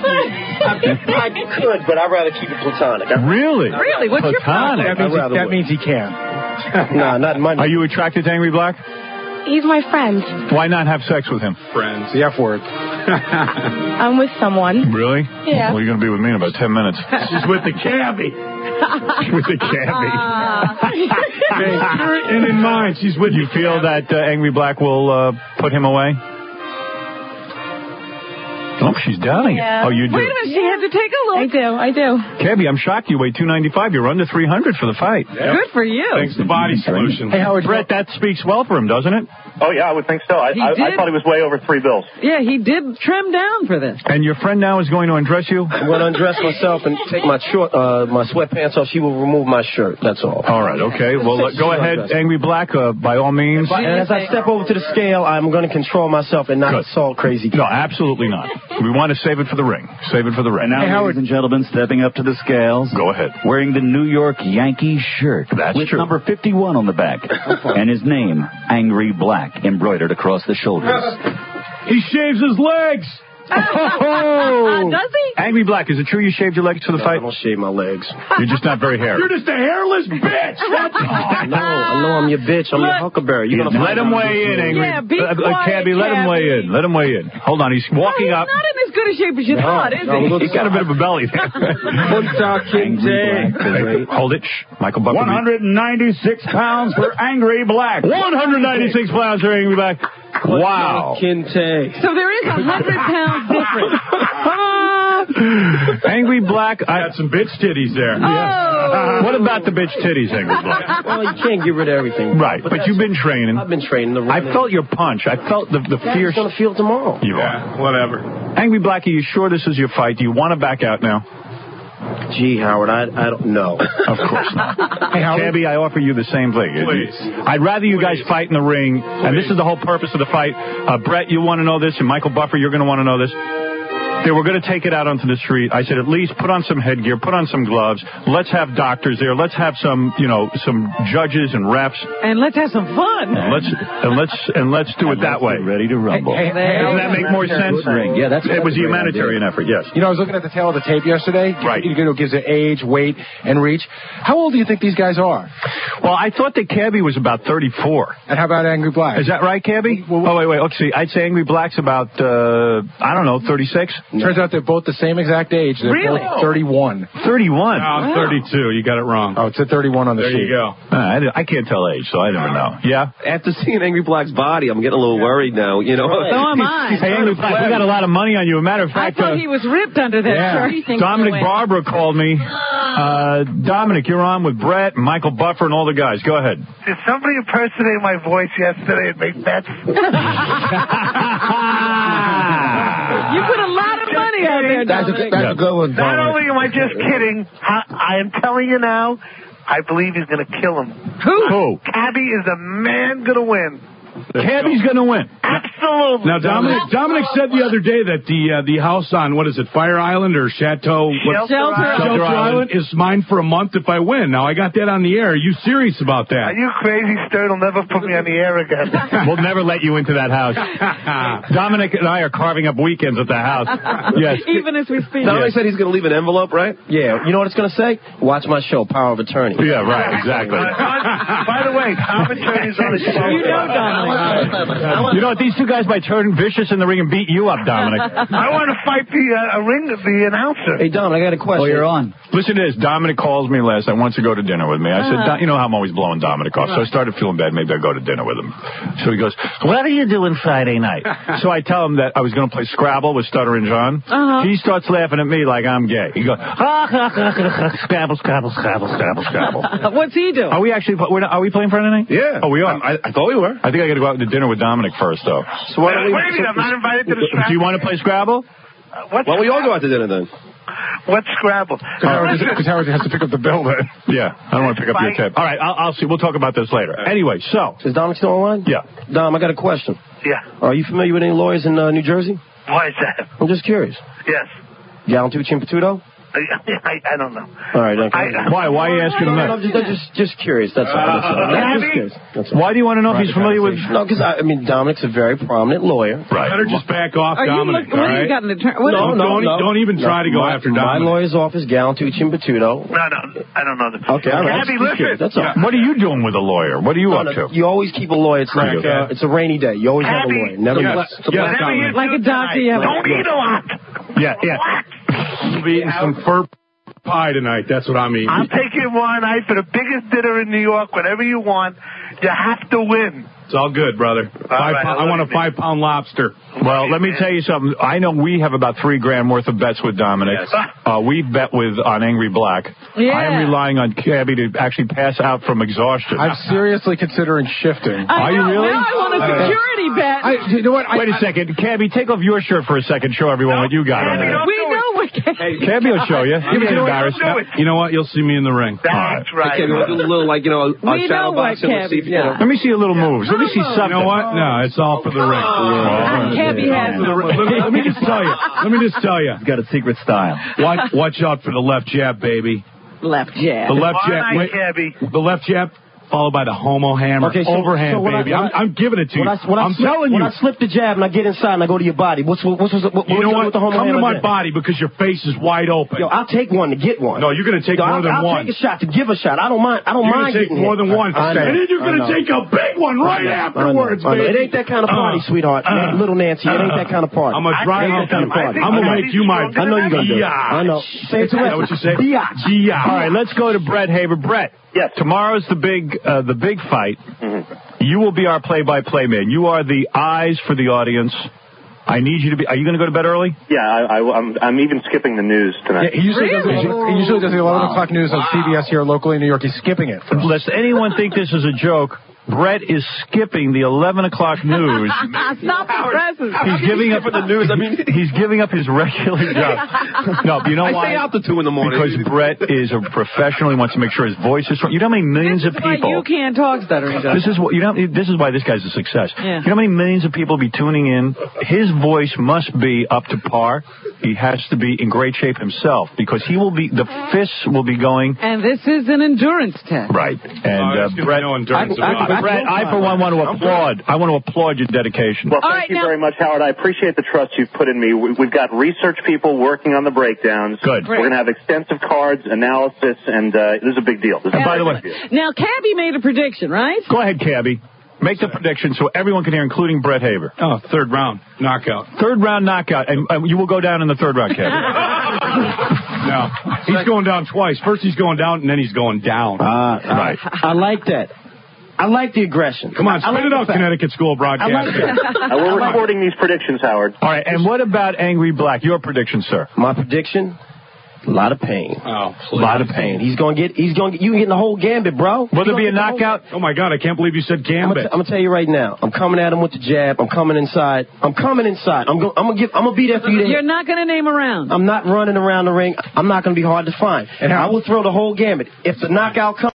I could, but I'd rather keep it platonic. Really? Really? What's your Platonic. That means, I'd rather that would. means he can't. Nah, not money. Are you attracted to Angry Black? He's my friend. Why not have sex with him? Friends. The F word. I'm with someone. Really? Yeah. Well, you're going to be with me in about ten minutes. She's with the cabbie. with the cabbie. And in mind, she's with You feel that uh, Angry Black will uh, put him away? Oh, she's doubting Yeah. it. Oh, you do. Wait a minute, she had to take a look. I do, I do. Cabby, I'm shocked you weigh two ninety-five. You're under three hundred for the fight. Good for you. Thanks to Body Solutions. Hey, Howard. Brett, that speaks well for him, doesn't it? Oh, yeah, I would think so. I, He I, I did. thought he was way over three bills. Yeah, he did trim down for this. And your friend now is going to undress you? I'm going to undress myself and take my short, uh, my sweatpants off. She will remove my shirt. That's all. All right, okay. Well, uh, go ahead, Angry Black, uh, by all means. And as I step over to the scale, I'm going to control myself and not Good. assault crazy. No, absolutely not. We want to save it for the ring. Save it for the ring. And now, Hey, ladies and gentlemen, stepping up to the scales. Go ahead. Wearing the New York Yankees shirt. That's with true. number fifty-one on the back. And his name, Angry Black, embroidered across the shoulders. He shaves his legs. Oh! Does he? Angry Black, is it true you shaved your legs for the No, fight? I don't shave my legs. You're just not very hairy. You're just a hairless bitch. That's all. I know, I know I'm your bitch. I'm your huckleberry. You're gonna Let him weigh in, Angry. Yeah, be uh, uh, quiet, Cabby, let him Cabby. weigh in. Let him weigh in. Hold on, he's walking no, up. he's not in as good a shape as you thought, is no, he? He's got a bit of a belly there. Angry Black. Hold it. Shh. Michael Buckley. one hundred ninety-six pounds for Angry Black. one hundred ninety-six pounds for Angry Black. Wow. Kinte. So there is a hundred pounds difference. Angry Black. I Got some bitch titties there. Oh. What about the bitch titties, Angry Black? Well, you can't get rid of everything. Right, but, you've been training. I've been training. The I felt your punch. I felt the, the Yeah, fierce. I'm gonna feel tomorrow. You are. Yeah, whatever. Angry Black, are you sure this is your fight? Do you want to back out now? Gee, Howard, I I don't know. Of course not. Hey, Cabby, I offer you the same thing. Please. I'd rather you guys fight in the ring, and this is the whole purpose of the fight. Uh, Brett, you want to know this, and Michael Buffer, you're going to want to know this. They were going to take it out onto the street. I said, at least put on some headgear, put on some gloves. Let's have doctors there. Let's have some, you know, some judges and refs. And let's have some fun. And let's and let's and let's do it that way. Ready to rumble. Hey, hey, Doesn't that make more sense? Yeah, that's It was a humanitarian effort. Yes. You know, I was looking at the tail of the tape yesterday. Right. You know, it gives it age, weight, and reach. How old do you think these guys are? Well, I thought that Cabby was about thirty-four. And how about Angry Black? Is that right, Cabby? Oh, wait, wait. Let's see. I'd say Angry Black's about, uh, I don't know, thirty-six? Turns out they're both the same exact age. They're Really? both thirty-one. thirty-one? No, I'm thirty-two. You got it wrong. Oh, it's a thirty-one on the There sheet. you go. Uh, I, I can't tell age, so I never know. Yeah? After seeing Angry Black's body, I'm getting a little worried now. You know. So am I. Hey, Angry Black, we got a lot of money on you. As a matter of I fact, thought uh, he was ripped under that yeah. shirt. Dominic Barbara called me. Uh, Dominic, you're on with Brett, and Michael Buffer, and all the guys. Go ahead. Did somebody impersonate my voice yesterday and make bets? You put a lot of money out there, That's a, Dominic. that's a good one, Not Dominic. only am I just kidding, I, I am telling you now, I believe he's going to kill him. Who? Who? Cabby is a man going to win. Cabby's going to win. Absolutely. Now, Dominic, Dominic said the other day that the uh, the house on, what is it, Fire Island or Chateau? what- Shelter Island. Shelter Island is mine for a month if I win. Now, I got that on the air. Are you serious about Are that? you crazy, Stern? Will never put me on the air again. We'll never let you into that house. Dominic and I are carving up weekends at the house. Yes. Even as we speak. Dominic said he's going to leave an envelope, right? Yeah, you know what it's gonna say? Watch my show, Power of Attorney. Yeah, right, exactly. By the way, Tom Attorney's on the show. You know, Dominic. You know what? These two guys might turn vicious in the ring and beat you up, Dominic. I want to fight the uh, ring, the announcer. Hey, Dom, I got a question. Oh, you're on. Listen to this. Dominic calls me last night, wants to go to dinner with me. I said, Uh-huh. "Don- you know how I'm always blowing Dominic off. So I started feeling bad. Maybe I'll go to dinner with him. So he goes, what are you doing Friday night? So I tell him that I was going to play Scrabble with Stuttering John. Uh-huh. He starts laughing at me like I'm gay. He goes, ah, ah, ah, ah, Scrabble, Scrabble, Scrabble, Scrabble, Scrabble. What's he doing? Are we actually, we're not, are we playing Friday night? Yeah. Oh, we are? I, I thought we were. I think I got to go out to dinner with Dominic first, though. So why don't we, Wait a minute, I'm not invited to the Scrabble. Do you want to play Scrabble? Uh, what's why don't we all go out to dinner then? What's Scrabble? Because Howard has to pick up the bill then. Yeah, I don't want to pick up your tip. All right, I'll, I'll see. We'll talk about this later. Anyway, so. Is Dominic still online? Yeah. Dom, I got a question. Yeah. Are you familiar with any lawyers in uh, New Jersey? Why is that? I'm just curious. Yes. Galantucci and Patuto? I, I, I don't know. All right. Okay. I- Why? Why are you asking him No, that? no, I'm just, I'm just, just curious. That's all. That's all. Uh, I'm just Abby? curious. That's all. Why do you want to know if he's familiar with... No, because I, I mean, Dominic's a very prominent lawyer. Right. Better just back off, Are you Dominic, look, all what right? do you got an attorney? What No, no, don't, no. don't even try to go my, after My Dominic. lawyer's office, Galantucci and Patuto. No, no, I don't know. The, Okay, all right. Abby, Just curious. listen. That's all. What are you doing with a lawyer? What are you No, up no, to? you always keep a lawyer. It's like Okay. uh, it's a rainy day. You always have a Abby, lawyer. Never yes, less. yes, Whatever you Like do a doctor, tonight, you have a- don't eat a lot. Yeah, yeah. You'll be eating some fur pie tonight. That's what I mean. I'm taking you one night for the biggest dinner in New York, whatever you want. You have to win. It's all good, brother. Five right, pound, I want a five-pound lobster. Well, let me tell you something. I know we have about three grand worth of bets with Dominic. Yes. Uh, we bet with on Angry Black. Yeah. I am relying on Cabby to actually pass out from exhaustion. I'm seriously considering shifting. I Are you know, really? Now I want a security bet. I, you know what? I, Wait a second. Cabby, take off your shirt for a second. Show everyone what you got on there. we know what. Cabby will show you. You'll get embarrassed. You know what? You'll see me in the ring. That's right. Okay, we'll do a little, like, you know, a We know shadow what, boxing. Let's see if you Cabby, yeah. Let me see a little moves. Let me see something. You know what? No, it's all for the ring. Cabby has. Let me just tell you. Let me just tell you. He's got a secret style. Watch, watch out for the left jab, baby. Left jab. The left jab. All right, Wait, Cabby. the left jab followed by the homo hammer. Okay, so- Overhand, so when I- baby. when I- I'm, I'm giving it to you. When I, when I I'm slip, telling when you. I slip the jab and I get inside and I go to your body, what's what's what's what, what You know what? With the homo Come to hammer my there? body because your face is wide open. Yo, I'll take one to get one. No, you're going to take Yo, more I'll, than I'll one. take a shot to give a shot. I don't mind. I don't You're mind going to take getting more hit. than one. I know. And then you're going I to know. take a big one right I know. afterwards, I know. baby. It ain't that kind of party, Uh, sweetheart. uh, Little Nancy, it ain't that kind of party. I'm going to drive It ain't out that kind of party. I'm going to make you my... I know you're going to do it. biatch. I know. Say it to Is that what you say? Biatch. Biatch. All right, let's go to Brett Haber. Brett. Yes. Tomorrow's the big, uh, the big fight. Mm-hmm. You will be our play-by-play man. You are the eyes for the audience. I need you to be. Are you going to go to bed early? Yeah, I, I, I'm, I'm even skipping the news tonight. Yeah, he usually does. He usually does the eleven o'clock news on C B S here locally in New York. He's skipping it. Lest anyone think this is a joke, Brett is skipping the eleven o'clock news. Stop the presses. He's giving up the news. I mean, he's giving up his regular job. No, you know I why? stay out to two in the morning. Because Brett is a professional. He wants to make sure his voice is strong. You know how many millions This of is why people. you can't talk stuttering. This is what you know. This is why this guy's a success. Yeah. You know how many millions of people be tuning in? His voice must be up to par. He has to be in great shape himself because he will be. The fists will be going. And this is an endurance test. Right. And Oh, uh, there's gonna be Brett, no endurance I, about I, it. Brett, I for one want to applaud. I want to applaud your dedication. Well, All thank right, you now- very much, Howard. I appreciate the trust you've put in me. We- We've got research people working on the breakdowns. Good. We're going to have extensive cards, analysis, and uh, this is a big deal. This is And a by the big way, deal. Now, Cabby made a prediction, right? go ahead, Cabby. Make the prediction so everyone can hear, including Brett Haber. Oh, third round. Knockout. Third round knockout, and uh, you will go down in the third round, Cabby. No. He's going down twice. First he's going down, and then he's going down. Uh, right. I like that. I like the aggression. Come on, I spit like it the out, fact- Connecticut School of Broadcasting. I like that. Uh, we're recording these predictions, Howard. All right, and what about Angry Black? Your prediction, sir? My prediction: a lot of pain. Oh, A lot of pain. He's gonna get. He's gonna. Get, you getting the whole gambit, bro. Will there be a knockout? Oh, my God, I can't believe you said I'm gambit. gonna tell you right now. I'm coming at him with the jab. I'm coming inside. I'm coming inside. I'm gonna. I'm gonna give. I'm gonna be there for you. To You're not going to name a round. I'm not running around the ring. I'm not gonna be hard to find. And I will throw the whole gambit. If the knockout comes.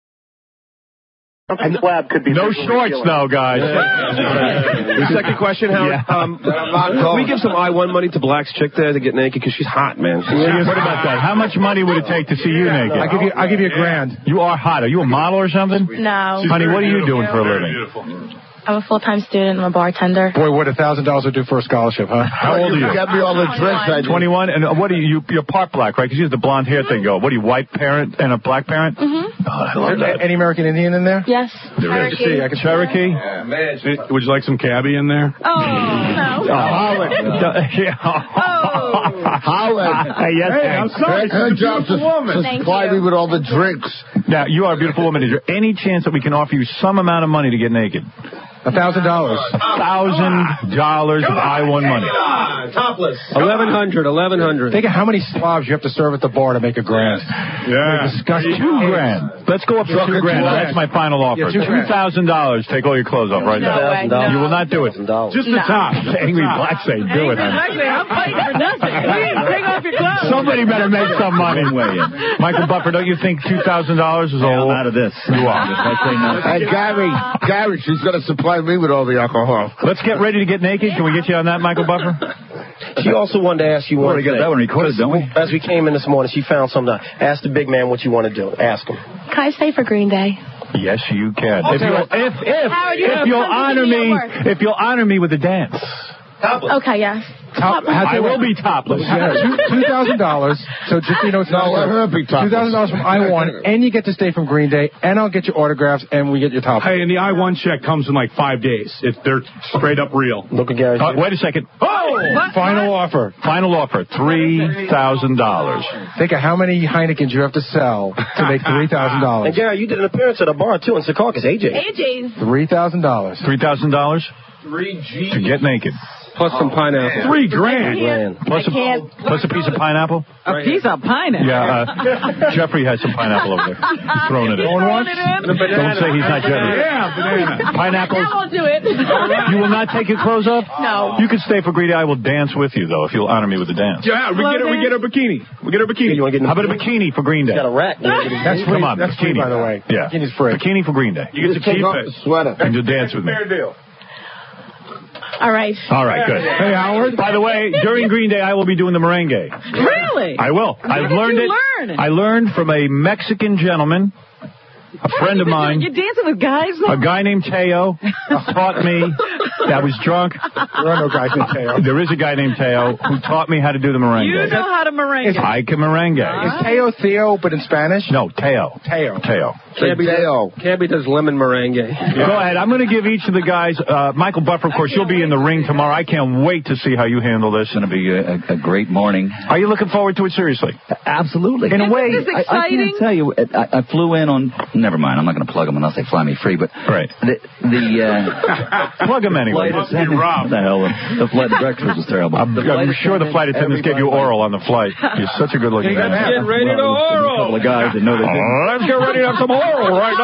And Slab could be No shorts, though, guys. The second question, Howard. Yeah. Um, can we give some I one money to Black's chick there to get naked? Because she's hot, man. She's What about that? How much money would it take to see you naked? I give you. I give you a grand. You are hot. Are you a model or something? No. Honey, what are you doing for a living? Beautiful. I'm a full-time student. I'm a bartender. Boy, what a thousand dollars would do for a scholarship, huh? How old are you? Got me all the drinks I do. twenty-one. And uh, what are you? You're part black, right? Because you have the blonde hair thing go. What are you, white parent and a black parent? Mm-hmm. Oh, I love that. Any American Indian in there? Yes. There is. See, I can Cherokee? Yeah, man. Hey, would you like some cabbie in there? Oh, no. Oh, Howard. Yeah. Howard. Hey, yes, Hey, thanks. I'm sorry. Her, her job to, to Thank supply you. me with all the drinks. Now, you are a beautiful woman. Is there any chance that we can offer you some amount of money to get naked? A thousand dollars. A thousand dollars of I one money. Topless. eleven hundred, eleven hundred. Think of how many Slavs you have to serve at the bar to make a grand. Yeah. Disgusting. Two grand. Let's go up to two grand. That's my final offer. Yeah, two Two grand. thousand dollars. Take all your clothes off right No now. way, no. You will not do it. Just the No. top. Angry Black say do it. honey. Exactly. I'm fighting for nothing. Please, take off your clothes. Somebody better make some money. Michael Buffer, don't you think two thousand dollars is all? out of this. You are. And Gary, Gary, she's going to supply me with all the alcohol. Let's get ready to get naked. Can we get you on that, Michael Buffer? She also wanted to ask you We one already got thing. that one recorded, don't we? As we came in this morning, she found something. Ask the big man what you want to do. Ask him. Can I stay for Green Day? Yes, you can. If Okay. you'll, if if Howard, you if have you'll something to honor do me, at work. if you'll honor me with a dance. Okay, yes. Top, I will be topless. Two thousand dollars. So just so you know, it's No, not let her be topless. Two thousand dollars from I one, and you get to stay from Green Day, and I'll get your autographs, and we get your top. Hey, and the I one check comes in like five days. If they're straight up real. Look at Gary. Uh, wait a second. Oh! Final offer. Final offer. three thousand dollars. Think of how many Heinekens you have to sell to make three thousand dollars. And Gary, you did an appearance at a bar too in Secaucus, A J. A J's. three thousand dollars. three thousand dollars? Three G's. To get naked. Plus some pineapple. Three grand. Grand. Plus a, plus a piece of pineapple? A piece of pineapple. Yeah, uh, Jeffrey has some pineapple over there. He's throwing it in. Throwing it in? Don't say he's not Jeffrey. Yeah, banana. Pineapples. I won't do it. You will not take your clothes off? No. You can stay for greedy. I will dance with you, though, if you'll honor me with a dance. Yeah, we get, a, we get a bikini. We get a bikini. You want to get in How about a bikini for Green Day? got a rack. That's free. Come on, That's free, bikini. by the way. Yeah. Bikini's free. Bikini for Green Day. You get to Take keep off it. the sweater. And you'll dance with me. Fair deal. All right. All right, good. Hey, Howard. By the way, during Green Day, I will be doing the merengue. Really? I will. Where I've did learned you it. learn? I learned from a Mexican gentleman, a friend of mine. You're dancing with guys now? A guy named Teo taught me. I was drunk. There are no guys named Teo. There is a guy named Teo who taught me how to do the merengue. You know how to merengue. I can merengue. Is Teo Theo, but in Spanish? No, Teo. Teo. Teo. Cabby, Teo. Cabby does lemon meringue. Go ahead. I'm going to give each of the guys, uh, Michael Buffer, of course, you'll be in the ring tomorrow. I can't wait to see how you handle this. It's going to be a, a great morning. Are you looking forward to it seriously? Absolutely. In Isn't a way, this I, I exciting? can't tell you. I, I flew in on. Never mind. I'm not going to plug them unless they fly me free. But Right. the the uh, Plug them anyway. flight attendant. What the hell? The flight the breakfast was terrible. I'm, The I'm flight sure the flight attendants gave you everybody- oral on the flight. You're such a good-looking Let's man. get ready to Well, a couple oral. of guys that know they didn't. Oh, let's get ready to have some oral right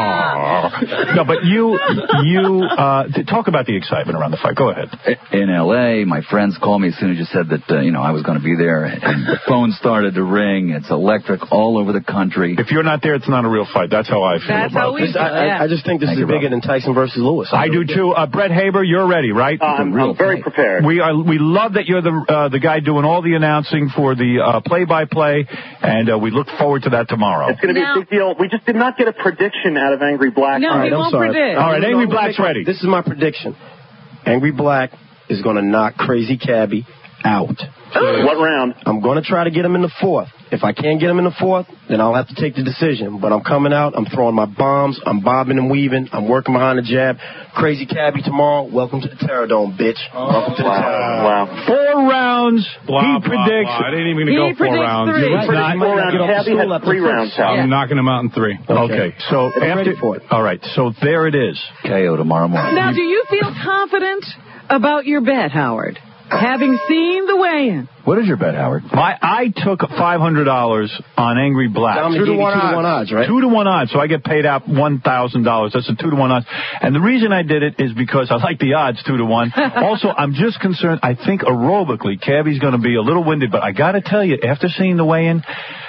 now. No, but you, you uh, t- talk about the excitement around the fight. Go ahead. In L A, my friends called me as soon as you said that, uh, you know, I was going to be there. And the phone started to ring. It's electric all over the country. If you're not there, it's not a real fight. That's how I feel That's about how we this. feel. I, I, I just think this Thank is you, bigger Rob. than Tyson versus Lewis. I do too. Uh, Brett Haber, you're ready, right? Uh, I'm, real I'm very fight. prepared. We are. We love that you're the uh, the guy doing all the announcing for the uh, play-by-play, and uh, we look forward to that tomorrow. It's going to be Now- a big deal. We just did not get a prediction out of Angry Black. No, All right, he I'm won't sorry. predict. All right, Angry No, Black's no, ready. This is my prediction. Angry Black is going to knock Crazy Cabby out. What round? I'm going to try to get him in the fourth. If I can't get him in the fourth, then I'll have to take the decision. But I'm coming out. I'm throwing my bombs. I'm bobbing and weaving. I'm working behind the jab. Crazy Cabby tomorrow. Welcome to the Terror Dome, bitch. Welcome to the Terror Dome. Wow. Four rounds. Blah, he blah, predicts. blah. It ain't even going to He go four predicts rounds. three. It's not. Four rounds. Get off the Cabby stool had after three the rounds. first. Out. I'm knocking him out in three. Okay, so I'm after, ready for it. all right, so there it is. K O tomorrow morning. Now, do you feel confident about your bet, Howard? Having seen the weigh-in. What is your bet, Howard? My, I took five hundred dollars on Angry Black. Dominic gave you two to one odds, right? Two to one odds, so I get paid out one thousand dollars. That's a two to one odds. And the reason I did it is because I like the odds two to one. Also, I'm just concerned. I think aerobically, Cabby's going to be a little winded, but I got to tell you, after seeing the weigh-in,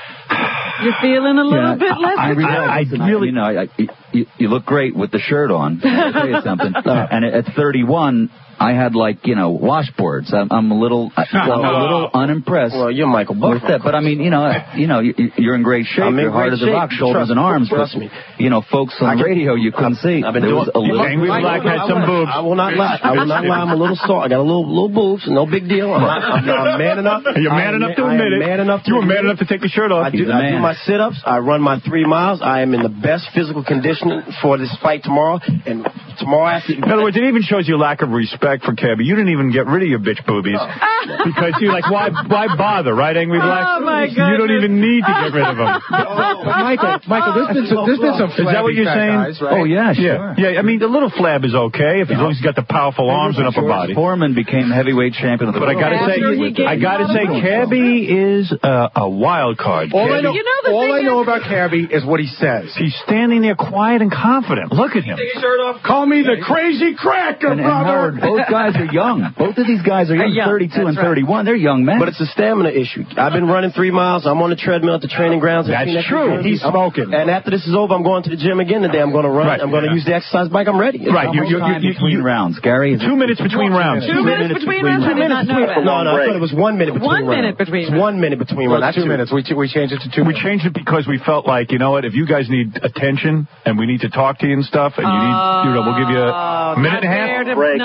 You're feeling a little Yeah, bit less I, I, I, excited. I really, you know, I, I, you, you look great with the shirt on. I'll tell you something. And at thirty-one, I had like, you know, washboards. I'm, I'm a little, I'm a little unimpressed. Well, you're Michael with Buffer. that. But I mean, you know, you know, you, you're in great shape. I'm in You're hard great as a rock, shape. shoulders Trust- and arms. trust but, me. You know, folks on the radio you couldn't see. I've been there doing, was a little. Angry Black had some boobs. I will not lie. I will not lie. I'm a little soft. I got a little little boobs. No big deal. I'm, not, I'm, I'm man enough. You're man I am enough to ma- admit I am it. Man enough to you were admit man it. enough to take the shirt off. I do, I do my sit-ups. I run my three miles. I am in the best physical conditioning for this fight tomorrow. And tomorrow after... In other words, it even shows you lack of respect for Cabby. You didn't even get rid of your bitch boobies because you're like, why, why bother, right, Angry Black? Oh, my You don't goodness. even need to get rid of them. But Michael, Michael, there's been some, there's been some Is that what flabby you're fat saying? guys, right? Oh yeah, sure. Yeah, yeah. I mean, the little flab is okay if as long as he's got the powerful arms and upper George body. Foreman became heavyweight champion of the But I gotta After say, he gave I gotta up. say, Cabby is a, a wild card. All I know, You know the all thing I know is- about Cabby is what he says. He's standing there quiet and confident. Look at him. Call me the crazy cracker, And, and brother. Howard, both guys are young. Both of these guys are young, young, thirty-two and that's right. thirty-one. They're young men. But it's a stamina issue. I've been running three miles. I'm on the treadmill at the training grounds. That's I've seen true. exercises. He's smoking. And after this is over, I'm going to the gym again today. I'm going to run. Right. I'm going to use the exercise bike. I'm ready. Right, you- How much you- time you- between you- rounds, Gary? Is Two minutes between rounds. Two minutes between rounds? I did not know that. No, no, I thought it was one minute between One rounds. minute between It's rounds. one minute between Well, rounds. it's two minutes. We, ch- we changed it to two We minutes. changed it because we felt like, you know what, if you guys need attention and we need to talk to you and stuff, and you need, you know, we'll give you a minute and a half. Fair to- Break, not that's in fair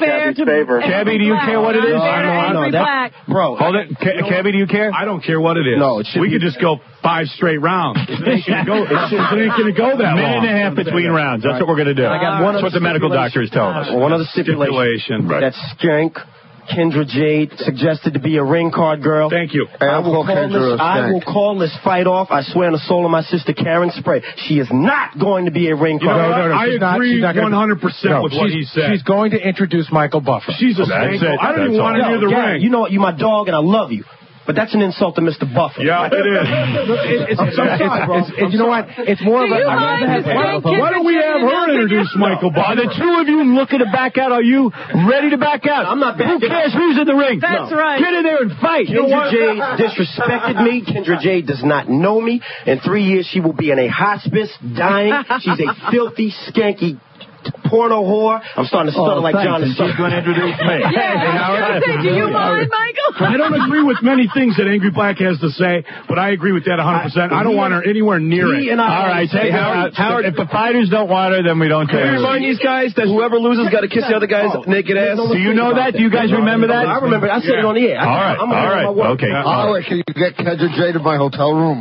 fair to favor. Cabby, do you care what it is? No, no, no. That, bro, hold it. Ca- Cabby, do you care? I don't care what it is. No, it should we be- could just go five straight rounds. It ain't gonna go, it ain't gonna go that Minute long. and a half between rounds. That's what we're going to do. I got one That's what the medical doctor is telling us. One of the stipulations. Right. That Skank, Kendra Jade, suggested to be a ring card girl. Thank you. I will, call call Kendra this, a I skank. will call this fight off. I swear on the soul of my sister Karen Spray. She is not going to be a ring You know card what? girl. I she's not- agree she's not gonna- one hundred percent No, with what she's- he said. She's going to introduce Michael Buffer. She's a That's skank. it. I don't That's even want her all. near the Gary, ring. you know what? You're my dog and I love you. But that's an insult to Mister Buffer. Yeah, it is. It- it's, I'm sorry, it's- bro. it's- it's- you know what? It's more of Do a. you I'd mind rather have the skank Buffer. Why don't we have her introduce Michael Are the Buffer? two of you looking to back out? Are you ready to back out? I'm not Who backing cares out. who's in the ring? That's No. right. Get in there and fight. Kendra Jade disrespected me. Kendra Jade does not know me. In three years, she will be in a hospice, dying. She's a filthy, skanky porno whore. I'm starting to stutter Oh, like thanks. John And the Sucker. she's going to introduce me. Yeah, I was gonna say, do you mind, Michael? I don't agree with many things that Angry Black has to say, but I agree with that one hundred percent. I don't want her anywhere near He it. and I All right, say, take Howard, Howard, if the fighters don't want her, then we don't Can care. we remind these guys that whoever loses got to kiss the other guy's naked ass? Do you know that? Do you guys remember that? I remember. I said it on the air. I, All right, I'm all right, okay. Oh, wait, can you get Kendra Jade in my hotel room?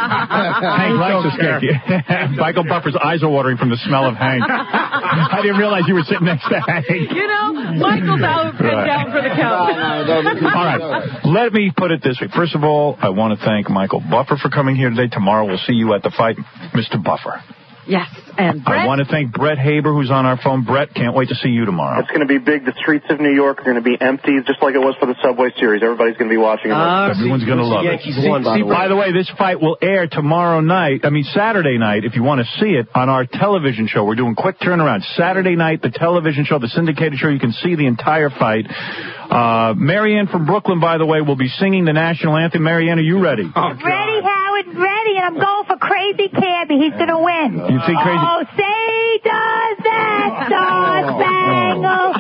Hank likes to skanky. Michael Buffer's eyes are watering from the smell of Hank. I didn't realize you were sitting next to Hank. You know, Michael's out and Right. down for the count. All right. Let me put it this way. First of all, I want to thank Michael Buffer for coming here today. Tomorrow we'll see you at the fight, Mister Buffer. Yes, and Brett. I want to thank Brett Haber, who's on our phone. Brett, can't wait to see you tomorrow. It's going to be big. The streets of New York are going to be empty, just like it was for the Subway Series. Everybody's going to be watching it. Uh, Everyone's going to love it. Yankees won, by the way. By the way, this fight will air tomorrow night, I mean Saturday night, if you want to see it, on our television show. We're doing quick turnaround. Saturday night, the television show, the syndicated show, you can see the entire fight. Uh, Marianne from Brooklyn, by the way, will be singing the national anthem. Marianne, are you ready? Oh, Ready, Howard, ready, and I'm going for Crazy Cabby. He's going to win. You think Crazy... Oh, say does that star spangled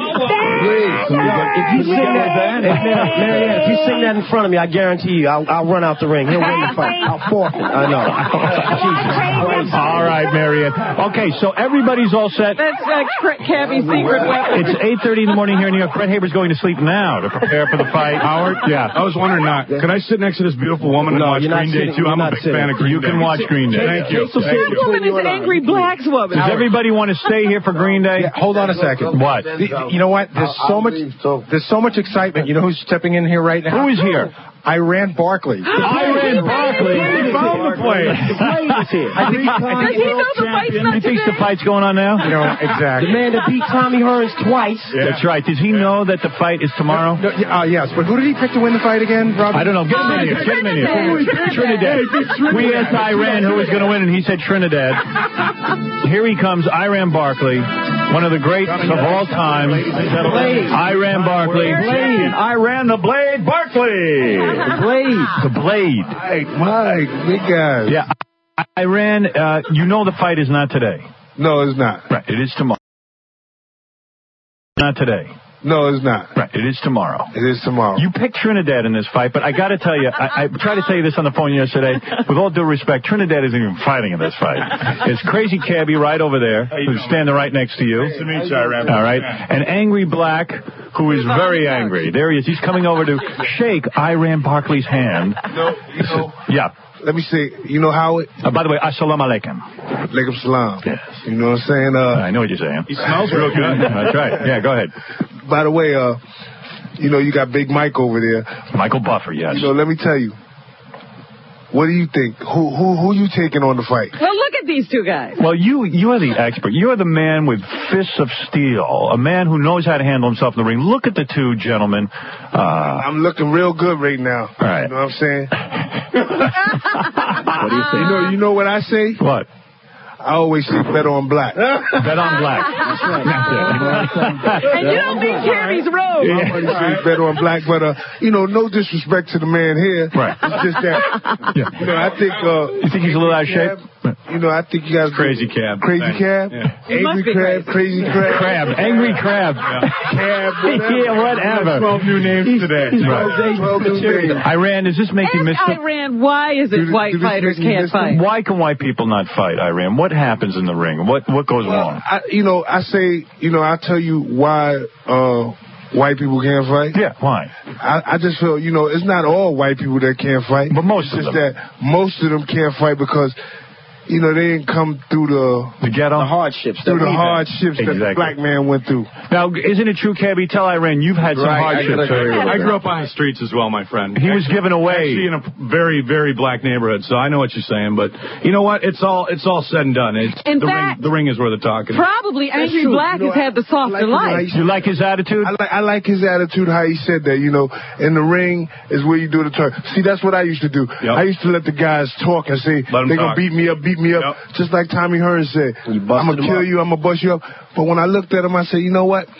If you sing that, if, Marianne, if you sing that in front of me, I guarantee you, I'll, I'll run out the ring. He'll win the fight. I'll forfeit. I know. Jesus. All right, Marianne. Okay, so everybody's all set. That's uh, Cr- Cabby's secret weapon. It's eight thirty in the morning here in New York. Brett Haber's going to sleep now to prepare for the fight. Howard? Yeah. I was wondering, not. Could I sit next to this beautiful woman and No, watch you're not Green Day, sitting. too? You're I'm a not big sitting. fan of Green You Day. can watch Green Day. Thank you. Casey, Thank That you. woman is Angry Black's woman. Does everybody want to stay here for Green Day? Yeah, hold on a second. What? The- you know what? There's so much. There's so much excitement. You know who's stepping in here right now? Who is here? Iran Barkley. Iran Barkley. He found the place. I think, I think Does he know the fight's not He thinks the today? fight's going on now? You know, exactly. The man that beat Tommy Hearns twice. That's right. Does he know that the fight is tomorrow? No, uh, yes, but who did he pick to win the fight again, Rob? I don't know. Get him in here. Get him in here. Trinidad. We asked Iran who was going to win, and he said Trinidad. Here he comes, Iran Barkley, one of the greats of all time. Iran Barkley. Iran the Blade Barkley. The Blade. The Blade. Mike, Mike, big guy. Yeah. Iran, uh, you know the fight is not today. No, it's not. Right. It is tomorrow. Not today. No, it's not. Right. It is tomorrow. It is tomorrow. You picked Trinidad in this fight, but I got to tell you, I, I tried to tell you this on the phone yesterday. With all due respect, Trinidad isn't even fighting in this fight. It's Crazy Cabby right over there, who's standing right next to you. Nice to meet you, Iran. All right. And Angry Black, who is very angry. There he is. He's coming over to shake Iran Barkley's hand. No, you know, Yeah. let me say, you know how it... Uh, by the way, assalamu alaikum. Alaikum salam. Yes. You know what I'm saying? Uh, I know what you're saying. He smells real good. That's right. Yeah, go ahead. by the way, uh, you know, you got Big Mike over there. Michael Buffer, yes. You know, let me tell you. What do you think? Who who who you taking on the fight? Well, look at these two guys. Well, you you are the expert. You are the man with fists of steel, a man who knows how to handle himself in the ring. Look at the two gentlemen. Uh, I'm looking real good right now. All right. You know what I'm saying? What do you say? You know, you know what I say? What? I always say bet on black. Bet on black. That's right. And you don't think Cabby's rogue. Yeah. I always say bet on black, but uh, you know, no disrespect to the man here. Right. It's just that. Yeah. You know, I think. Uh, you think he's a little out of shape? You know, I think you guys Crazy Cab. Crazy Thanks. Cab, Yeah. Angry Crab, Crazy Crab, Crab, Angry Crab, Cab, yeah, whatever. twelve new names today. Right. twelve new names. Iran, does this make you miss Ask the... Iran, why is it Do- white do this fighters make you can't miss them? fight? Why can white people not fight, Iran? What happens in the ring? What what goes well, wrong? I, you know, I say, you know, I tell you why uh, white people can't fight. Yeah, why? I, I just feel, you know, it's not all white people that can't fight. But most it's of just them. that most of them can't fight because, you know, they didn't come through the the ghetto, the hardships, through the we hardships exactly. that the black man went through. Now, isn't it true, Cabby? Tell Iran, you've had some Right, hardships. I, I grew up on the streets as well, my friend. He was given away. Actually in a very, very black neighborhood, so I know what you're saying. But you know what? It's all it's all said and done. It's, In the, fact, ring, the ring is where the talking. Probably Angry true. Black You know, has had the softer I like life. his- You like his attitude? I like, I like his attitude, how he said that, you know, in the ring is where you do the turn. See, that's what I used to do. Yep. I used to let the guys talk and say, Let 'em they're going talk. to beat me up, beat me up, Yep. just like Tommy Hearns said. I'm going to him kill up. you, I'm going to bust you up. But when I looked at him, I said, you know what?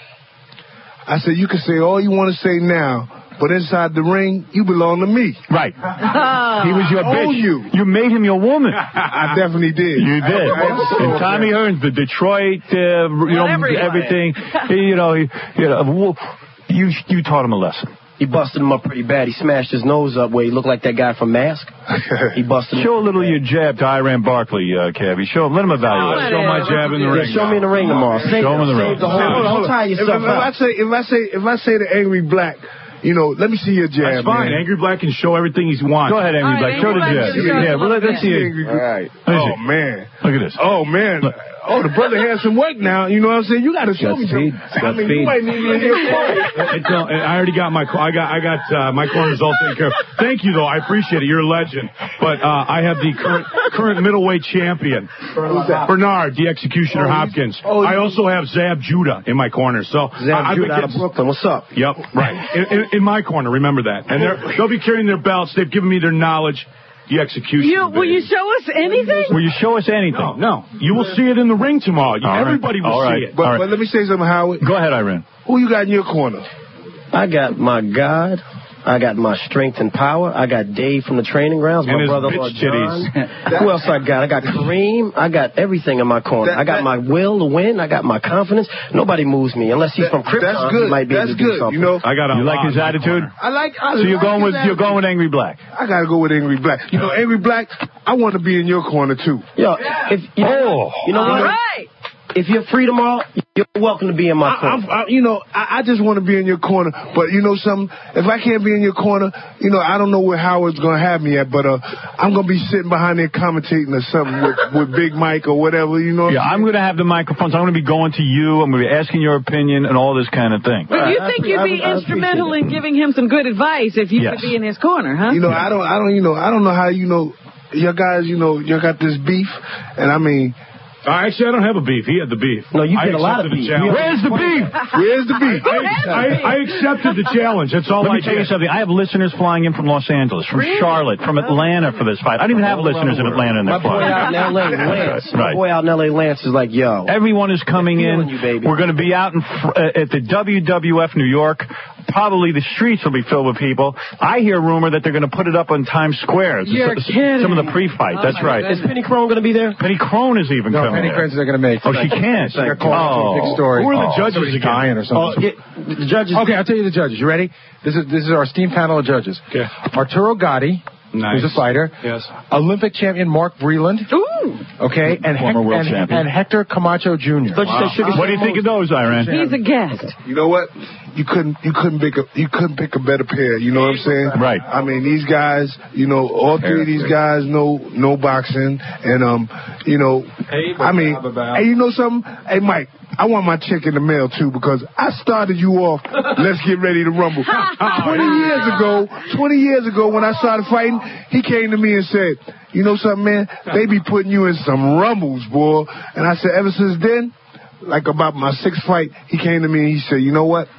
I said, you can say all you want to say now, but inside the ring, you belong to me. Right. He was your I bitch. own you. You made him your woman. I definitely did. You did. I- I- And Tommy Hearns, the Detroit, uh, you know, everybody. everything. He, you know, he, you know, you you taught him a lesson. He busted him up pretty bad. He smashed his nose up where he looked like that guy from Mask. He busted him Show a up. little of your jab to Iran Barkley, uh, Cabby. Show him. Let him evaluate. Show my jab in the Yeah, ring. show me in the ring tomorrow. Save, Show him in the save ring. The whole, Hold on, hold don't tie on. If, yourself if I out. say, if I say, if I say the Angry Black, you know, let me see your jab, That's fine. man. Angry Black can show everything he's wants. Go ahead, Angry All right, Black. Show the Angry Black, jab. show us Yeah, a well, little let's see bit. it. All right. Let me Oh, see. man. Look at this. Oh, man. Oh, the brother has some work now. You know what I'm saying? You got to show Got me speed. something. Got I mean, speed. you might need me in your corner. It's, uh, I already got my I got I got uh, my corners all taken care of. Thank you though, I appreciate it. You're a legend. But uh, I have the current current middleweight champion, Bernard, the Executioner Hopkins. I also have Zab Judah in my corner. So Zab I, I've been Judah out of getting- Brooklyn. What's up? Yep, right. In, in, in my corner, remember that. And they're, they'll be carrying their belts. They've given me their knowledge. The execution. You, will you show us anything? Will you show us anything? No, no. You will see it in the ring tomorrow. You, All right. everybody will All right. see it. But, All right. but let me say something, Howard. Go ahead, Iran. Who you got in your corner? I got my God. I got my strength and power. I got Dave from the training grounds. And My his brother, bitch Lord John. titties. Who else I got? I got Kareem. I got everything in my corner. That- I got that- my will to win. I got my confidence. Nobody moves me unless he's That- from Krypton. that's good. He might be That's able to do good. something. You know, I got a You like lot his in my attitude? corner. I like. I So you're like going his with you're going with Angry Black. I gotta go with Angry Black. You know, Angry Black, I want to be in your corner too. Yo, if you, Oh. you know All what? right. If you're free tomorrow, you're welcome to be in my I, corner. I, I, you know, I, I just want to be in your corner. But you know something? If I can't be in your corner, you know, I don't know where Howard's gonna have me at. But uh, I'm gonna be sitting behind there commentating or something with, with Big Mike or whatever. You know? Yeah, I'm going to have the microphones. I'm going to be going to you. I'm going to be asking your opinion and all this kind of thing. But you I- think I- you'd I- be I instrumental appreciate in giving him some good advice if you Yes. could be in his corner, huh? You know, I don't, I don't, you know, I don't know how you know, your guys, you know, you got this beef, and I mean. Uh, actually, I don't have a beef. He had the beef. No, you I get a lot of accepted the beef. challenge. Where's the beef? Where's the beef? I, I accepted the challenge. That's all Let I me tell you did. something. I have listeners flying in from Los Angeles, from Charlotte, from Atlanta for this fight. I don't even have listeners in Atlanta in My their boy flying. out in L A, Lance. My Right. boy out in L A, Lance, is like, yo. Everyone is coming Feeling in. you, baby. We're going to be out in fr- uh, at the W W F New York. Probably the streets will be filled with people. I hear rumor that they're going to put it up on Times Square. It's You're s- kidding. Some of the pre-fight. Oh, That's my right. goodness. Is Penny Crone going to be there? Penny Crone is even No, coming. Penny there. Crane's not going to make it. Oh, she can't. She got called Oh. to a big story. Who are the Oh, judges somebody's again? dying or Oh, something. it, the judges. Okay, I'll tell you the judges. You ready? This is this is our esteemed panel of judges. Okay. Arturo Gotti, Nice. who's a fighter. Yes. Olympic champion Mark Breland. Ooh. Okay, and, Former Hec- world and, champion. and Hector Camacho Junior Don't you say Sugar What do you think of those, Iran? He's a guest. You know what? You couldn't you couldn't pick a you couldn't pick a better pair. You know what I'm saying? Right. I mean, these guys, you know, all three of these guys know know boxing, and um, you know, I mean, hey, you know something? Hey, Mike, I want my check in the mail too because I started you off. Let's get ready to rumble. Twenty years ago, twenty years ago when I started fighting, he came to me and said, "You know something, man? They be putting you in some rumbles, boy." And I said, ever since then, like about my sixth fight, he came to me and he said, "You know what?"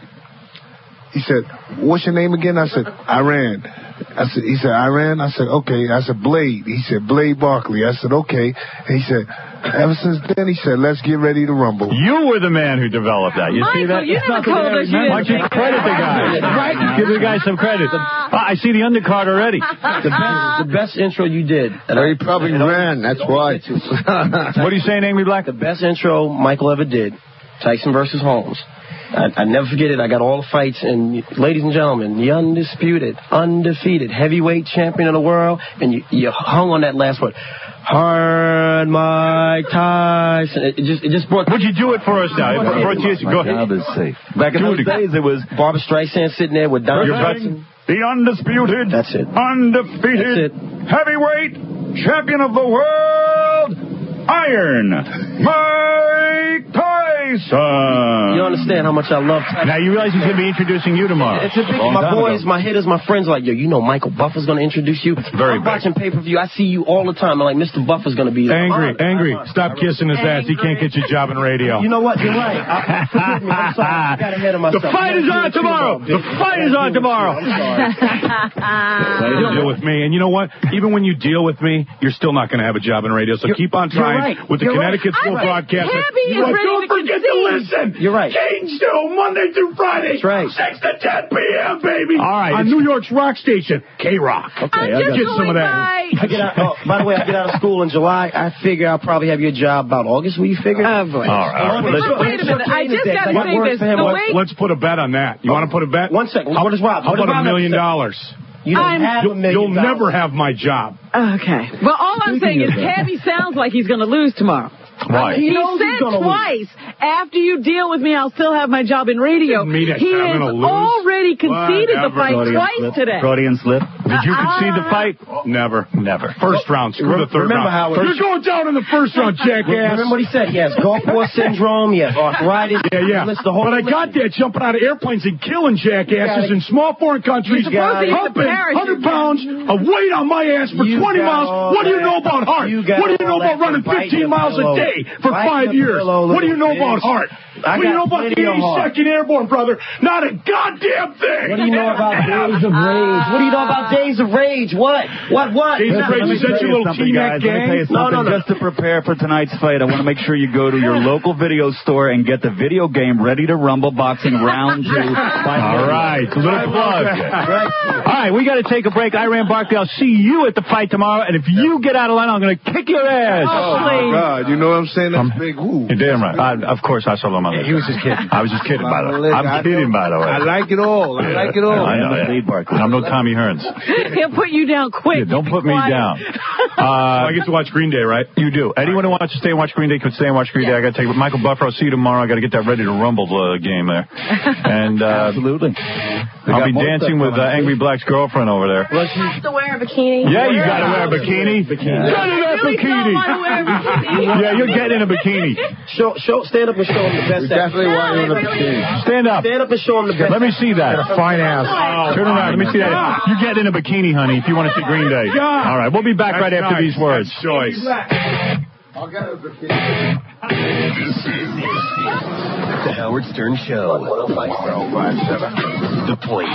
He said, "What's your name again?" I said, "Iran." I said, he said, "Iran?" I said, "Okay." I said, "Blade." He said, "Blade Barkley." I said, "Okay." And he said, ever since then, he said, "Let's get ready to rumble." You were the man who developed that. You see Michael, that? you never told us you Why don't you didn't credit the guy? Right. Give the guy some credit. Ah, I see the undercard already. The best, the best intro you did. Well, he probably ran, that's why. What are you saying, Angry Black? The best intro Michael ever did. Tyson versus Holmes. I, I never forget it. I got all the fights. And, ladies and gentlemen, the undisputed, undefeated heavyweight champion of the world. And you, you hung on that last word. Hard Mike Tyson. It just, it just brought. Would you do it for us now? It brought you, go ahead. Now this safe. Back in those days, it was Barbara Streisand sitting there with Don Johnson. The undisputed, That's it. undefeated, That's it. heavyweight champion of the world, Iron Mike Tyson. You understand how much I love Tyson. Now, you realize he's going to be introducing you tomorrow. It's a big, my boys, ago. my hitters, my friends are like, yo, you know Michael Buffer's going to introduce you. Very I'm big. watching pay-per-view. I see you all the time. I'm like, Mister Buffer's going to be there. Angry, I'm angry. I'm Stop kissing his ass. He can't get you a job in radio. You know what? You're right. I, forgive me. I'm sorry. I got ahead of myself. The fight is on tomorrow. The fight is on tomorrow. You deal with me. And you know what? Even when you deal with me, you're still not going to have a job in radio. So You're, keep on trying right. with the You're Connecticut right. School right. Broadcaster. Happy is ready Don't to forget concede. to listen. You're right. King Show, Monday through Friday. That's right. six to ten p.m., baby. All right. On New York's rock station, K-Rock. I'm I just get some of that. by- I get out, oh, by the way, I get out of school in July. I figure I'll probably have your job about August. Will you figure? Oh, boy. All right. All right. Let's, wait a minute. I just got to What say works this. for him, The what- way Let's put a bet on that. You want to put a bet? One second. What is Rob? How What does about a Rob million have to say? dollars? You don't I'm- have a You'll, million you'll dollars. never have my job. Okay. Well, all I'm saying is Cabby sounds like he's going to lose tomorrow. Why? He, He knows he's said gonna twice, after you deal with me, I'll still have my job in radio. Doesn't mean that He I'm has gonna lose. already conceded the Whatever. fight Freudian twice slip. today. Freudian slip. Did you concede the fight? Never. Never. First round. Screw the third Remember round. how it- You're going down in the first round, jackass. Remember what he said? He has golf course syndrome. He has arthritis. Yeah, yeah. List the whole But I list. got there jumping out of airplanes and killing jackasses gotta- in small foreign countries, You're supposed to use the humping parachute. one hundred pounds of weight on my ass for You twenty got miles. all What do you that. know about heart? You got What do you know all about that. running Bite fifteen your miles pillow. a day for Bite five your years? pillow, What do you know little about bitch. heart? I What do you got know about the plenty of heart. eighty-second Airborne, brother? Not a goddamn thing. What do you know about Days of Rage? What do you know about Days of Rage? What? What? What? Days of Let Rage, me is that tell your you little something, T-Mac guys. Let me tell you gang? something. No, no, no. Just to prepare for tonight's fight, I want to make sure you go to your local video store and get the video game Ready to Rumble Boxing Round two. All right. Little plug. Right. All right, we got to take a break. Iran Barkley, I'll see you at the fight tomorrow, and if you get out of line, I'm going to kick your ass. Oh, please. God, you know what I'm saying? That's big woo. You're damn right. I, of course, I saw him on He was just kidding. I was just kidding, by the way. Listen, I I'm kidding, know- by the way. I like it all. I like it all. I know, yeah. I'm no Tommy Hearns. He'll put you down quick. Yeah, don't put me Quiet. down. Uh, Uh, I get to watch Green Day, right? You do. Anyone who wants to stay and watch Green Day can stay and watch Green Day. I got to take Michael Buffer. I'll see you tomorrow. I got to get that Ready to Rumble uh, game there. And uh, Absolutely. I'll be dancing with uh, Angry Black's girlfriend over there. You have to wear a bikini. Yeah, you got to wear a bikini. Bikini. Got to wear a Really bikini. don't want to wear a bikini. Yeah, you're getting in a bikini. Show, show, stand up and show him the best. Definitely want you in a bikini. Stand up. Stand up and show him the best. Let me see that. Fine ass. Turn around. Let me see that. You get in a bikini, honey, if you want to see Green Day. All right, we'll be back right after these words. That's choice. I'll get a bikini. The Howard Stern Show. The Point.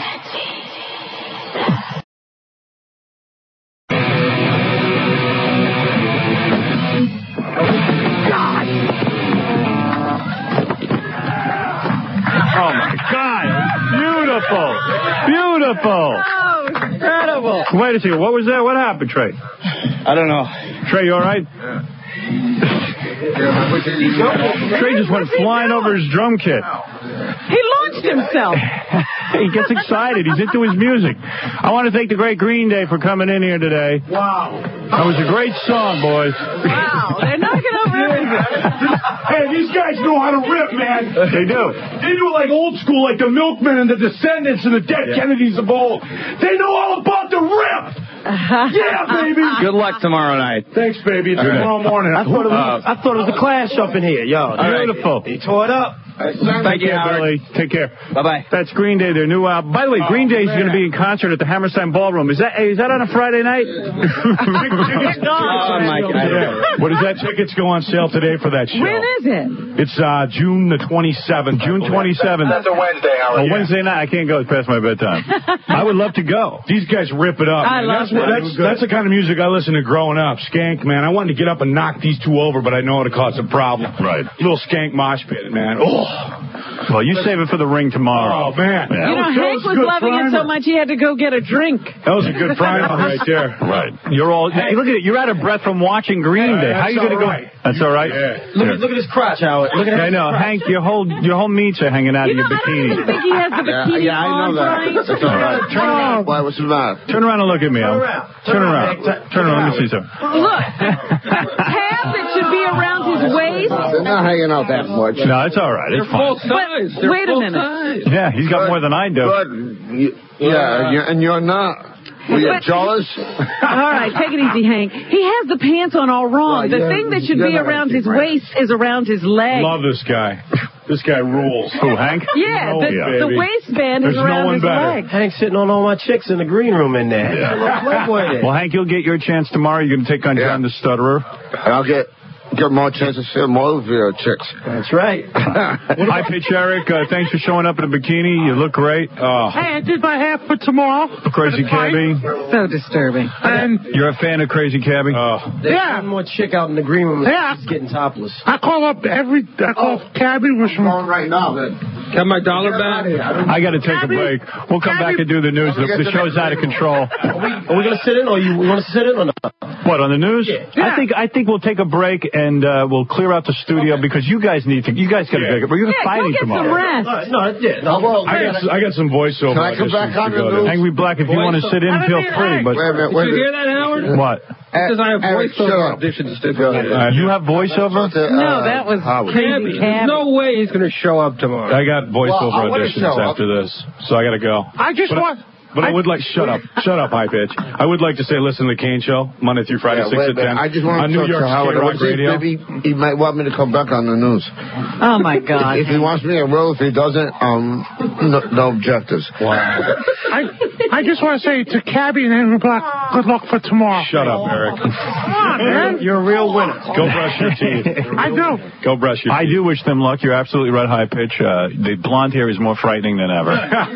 Oh, my God. Beautiful. Beautiful. Oh, incredible. Wait a second. What was that? What happened, Trey? I don't know. Trey, you all right? Trey just went flying over his drum kit. He launched himself. He gets excited. He's into his music. I want to thank the great Green Day for coming in here today. Wow. That was a great song, boys. Wow, they're knocking over everything. Hey, these guys know how to rip, man. They do. They do it like old school, like the Milkmen and the Descendants and the Dead Kennedys of old. They know all about the rip. Yeah, baby. Good luck tomorrow night. Thanks, baby. It's tomorrow morning. I thought it was, I thought it was a clash up in here, yo. Beautiful. He tore it up. Thank you, Billy. Take care. Bye-bye. That's Green Day, their new album. By the way, Green Day is going to be in concert at the Hammerstein Ballroom. Is that is that on a Friday night? Oh, my God. What is that? Tickets go on sale today for that show. When is it? It's uh, June the twenty-seventh. June twenty-seventh. That's a Wednesday, Howard. Oh, A Wednesday night. I can't go. It's past my bedtime. I would love to go. These guys rip it up. I man. love that's, what, that. that's, that's the kind of music I listened to growing up. Skank, man. I wanted to get up and knock these two over, but I know it'll cause a problem. Right. Little Skank mosh pit, man. Oh. Well, you save it for the ring tomorrow. Oh, man. Yeah. You know, Hank was loving it so much he had to go get a drink. That was a good primer right there. Right. You're all. Hey, look at it. You're out of breath from watching Green Day. How are you going to go? Right. That's all right. Yeah. Look, at, look at his crotch, Howard. Look at I know, Hank. Your whole your whole meats are hanging out You of know, your I don't bikini. even think he has the bikini Yeah, I know on, that. Brian. That's all right. Turn around. Why, what's the matter? Turn around and look at me. Turn around. Turn around. Turn around. Let me see something. Look, tab that should be around his waist. They're not hanging out that much. No, it's all right. It's fine. But wait a minute. Yeah, he's got more than I do. But, you, yeah, you, and you're not. Were you But- jealous? All right, take it easy, Hank. He has the pants on all wrong. Well, the yeah, thing that should you're be not around gonna his keep right. waist is around his leg. Love this guy. This guy rules. Who, Hank? Yeah, No, the, yeah, the baby. waistband There's is no around one his better. leg. Hank's sitting on all my chicks in the green room in there. Yeah. Little playboy there. Well, Hank, you'll get your chance tomorrow. You're going to take on Yeah. John the Stutterer. I'll get get more chances to see more of your chicks. That's right. Hi, Pitch Eric. Uh, thanks for showing up in a bikini. You look great. Oh, Hey, I did my half for tomorrow. Crazy Cabby. So disturbing. And You're a fan of Crazy Cabby? Oh. There's Yeah. one more chick out in the green room. Yeah. She's getting topless. I call up every, I call Cabby was from, On right now, then. Got my dollar back? I got to take a break. We'll come back and do the news. The, the show's out of control. Are we, are we going to sit in, or you want us to sit in or not? What, on the news? Yeah. I think I think we'll take a break and uh, we'll clear out the studio because you guys need to. You guys got to Yeah. take a break. You're Yeah, go fighting get some tomorrow. rest. All right, no, yeah, no, well, I got, I got some voiceover. Can I come back auditions on to the go news? to. Angry Black, if you want to sit in, feel free. But Wait a minute, Did wait a you hear minute. that, Howard? what? Because I have Eric, shut voiceover up. auditions to go to. Uh, you have voiceover? No, that was Howard. crazy. Cabby, there's no way he's going to show up tomorrow. I got voiceover Well, I wanna auditions show up. after this, so I got to go. I just But I- want, But I would like, shut up, shut up, high pitch. I would like to say, listen to the Kane Show, Monday through Friday, Yeah, six wait a to ten. minute. I just want on to New talk to York's Howard. K-Rock What's his Radio. baby? He might want me to come back on the news. Oh, my God. If he wants me, I will. If he doesn't, um, no, no objectives. Wow. I, I just want to say to Cabby and Henry Black, good luck for tomorrow. Shut up, Eric. Come on, man. you're a real winner. Go brush your teeth. I do. Go brush your I teeth. do wish them luck. You're absolutely right, high pitch. Uh, the blonde hair is more frightening than ever.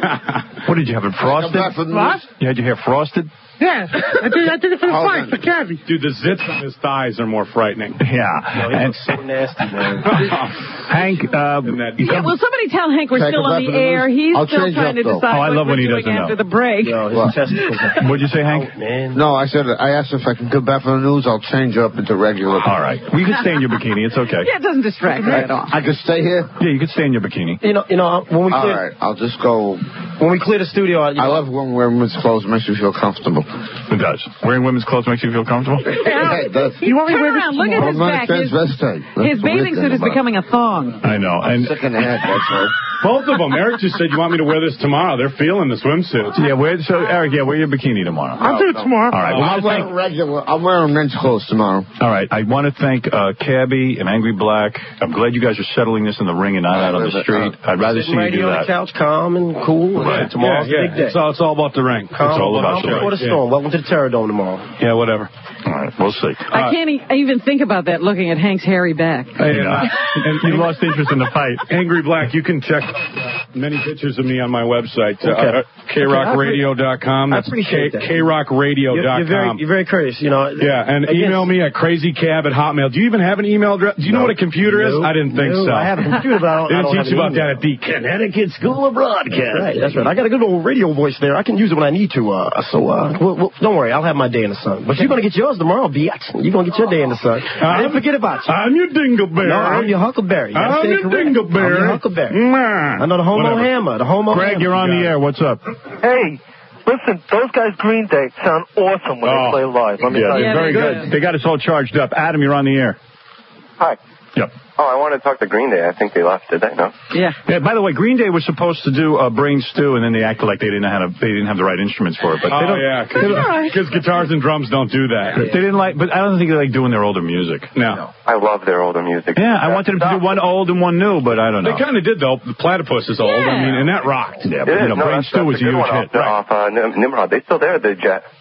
What did you have it frosted? Come back for the What? news. You had your hair frosted? Yeah, I did, I did it for the Hold fight, on. for Cabby. Dude, the zits on his thighs are more frightening. Yeah. No, he And looks so nasty, man. Hank, uh, you Yeah, come- well, somebody tell Hank we're Take still it on back the to the air. news. He's I'll still change trying up, to though. decide Oh, I what love when we're he doing doesn't after know. the break. Yo, his What? testicles are what'd you say, Hank? out, man. No, I said I asked if I can come back for the news. I'll change up into regular. All right. Well, you can stay in your bikini. It's okay. Yeah, it doesn't distract me at all. I can stay here. Yeah, you can stay in your bikini. You know, you know, when we All clear, right, I'll just go. when we clear the studio, out, you I know, love when women's clothes makes you feel comfortable. It does. Wearing women's clothes makes you feel comfortable? Yeah, it does. You want me to Turn wear this around, look at tomorrow? his I'm not back. a His, transvestite. That's his the weird bathing thing suit is about it. becoming a thong. I know. I'm And sick in the head, that's all. Both of them. Eric just said, you want me to wear this tomorrow? They're feeling the swimsuits. yeah, wear, so Eric, yeah, wear your bikini tomorrow. I'll do it tomorrow. All right. Well, I I'm wanna wearing regular. I'm wearing men's clothes tomorrow. All right. I want to thank uh, Cabby and Angry Black. I'm glad you guys are settling this in the ring and not out on the street. I'd rather see sitting you right do here on the that. couch, calm and cool. And Right. tomorrow's yeah, a yeah. big day. It's all, it's all about the ring. Calm, It's all about calm the before ring. the storm. Welcome to the Terror Dome tomorrow. Yeah, whatever. All right. We'll see. I can't e- even think about that looking at Hank's hairy back. Hey, uh, And you lost interest in the fight. Angry Black, you can check many pictures of me on my website, Okay. uh, K rock radio dot com. I That's appreciate that. K rock radio You're, dot com. you're very, you're very courteous. You know. Yeah, and Again, email me at crazycab at hotmail. Do you even have an email address? Do you know what a computer is? No, I didn't think no, so. I have a computer, but I don't, They I didn't don't have teach you an about email. that at the Connecticut School of Broadcasting. Right, that's right. I got a good old radio voice there. I can use it when I need to. Uh, so, uh, well, well, don't worry. I'll have my day in the sun. But you're going to get yours tomorrow, bitch. You're going to get your day in the sun. I didn't forget about you. I'm your dingleberry. No, I'm your huckleberry. You gotta I'm stay your correct. dingleberry. I'm your huckleberry. Mwah. I know the homo Whatever. hammer. The homo Greg, hammer. you're on the air. What's up? Hey, listen, those guys Green Day sound awesome when Oh. they play live. Let me Yeah, tell you. they're very good. They got us all charged up. Adam, you're on the air. Hi. Yep. Oh, I wanted to talk to Green Day. I think they left, did they? No? Yeah. Yeah. By the way, Green Day was supposed to do a brain stew, and then they acted like they didn't have they didn't have the right instruments for it. But they Oh, don't, yeah, because guitars and drums don't do that. They didn't like, but I don't think they like doing their older music. No. I love their older music. Yeah, I wanted them to do one old and one new, but I don't know. They kind of did, though. The Platypus is old. I mean, and that rocked. Yeah, It but is. you know, no, Brain that's, Stew that's was a a good huge one hit. off, the, off uh, Nim- Nimrod. They still there, the Jet.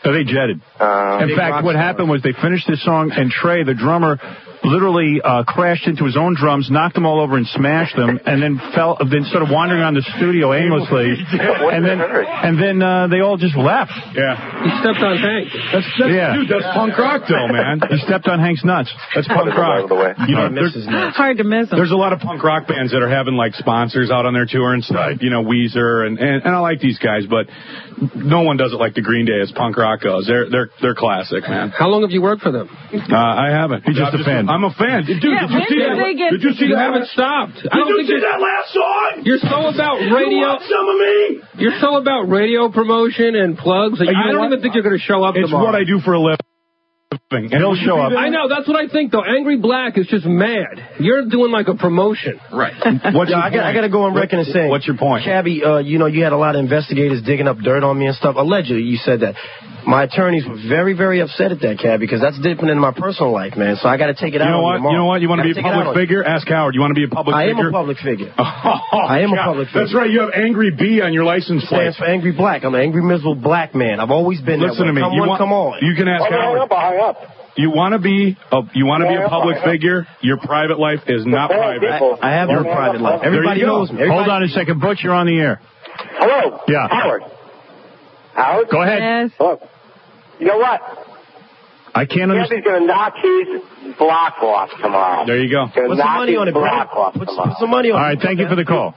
Oh, they jetted. Uh, In fact, what happened was they finished this song, and Trey, the drummer, literally uh, crashed into his own drums, knocked them all over and smashed them, and then fell, then started wandering around the studio aimlessly. And then, and then uh, they all just left. Yeah. He stepped on Hank. That's, that's Yeah. Dude, that's punk rock, though, man. He stepped on Hank's nuts. That's punk rock. You know, there's, It's hard to miss him. there's a lot of punk rock bands that are having, like, sponsors out on their tour and stuff. You know, Weezer, and, and, and I like these guys, but no one does it like the Green Day as punk rock goes. They're, they're, they're classic, man. How long have you worked for them? Uh, I haven't. He's just a fan. I'm a fan. Dude, Yeah, did you when see did that? they get- Did you see You that? haven't stopped. I Did don't you think see you're- that last song? You're so about radio. You want some of me? You're so about radio promotion and plugs. That You I know don't what? even think you're going to show up It's tomorrow. what I do for a living. And he'll show up. I know, that's what I think, though. Angry Black is just mad. You're doing like a promotion. Right. What's yeah, I, got, I got to go on record and say. What's your point? Cabby, uh, you know, you had a lot of investigators digging up dirt on me and stuff. Allegedly, you said that. My attorneys were very, very upset at that, Cabby, because that's different in my personal life, man. So I got to take it You out know on what? tomorrow. You know what? You want to be a Gotta take it out public on- figure? Ask Howard. You want to be a public I am figure? a public figure. Oh, I am a God. public figure. That's right. You have Angry B on your license plate. Stands for Angry Black. I'm an angry, miserable black man. I've always been Listen that way. to me. Come You on, want- come on. You can ask Howard. You want to be a you want to be a public figure? Your private life is not private. I, I have no private life. There you Everybody go. knows me. Everybody Hold on a second, Butch. You're on the air. Hello. Yeah. Howard. Howard? Go ahead. Yes. Look, you know what? I can't understand. Gabby's going to knock his block off tomorrow. There you go. Gonna Put some knock money his on it, bro. block off Put, tomorrow. put some money on All it. right, thank you for the call.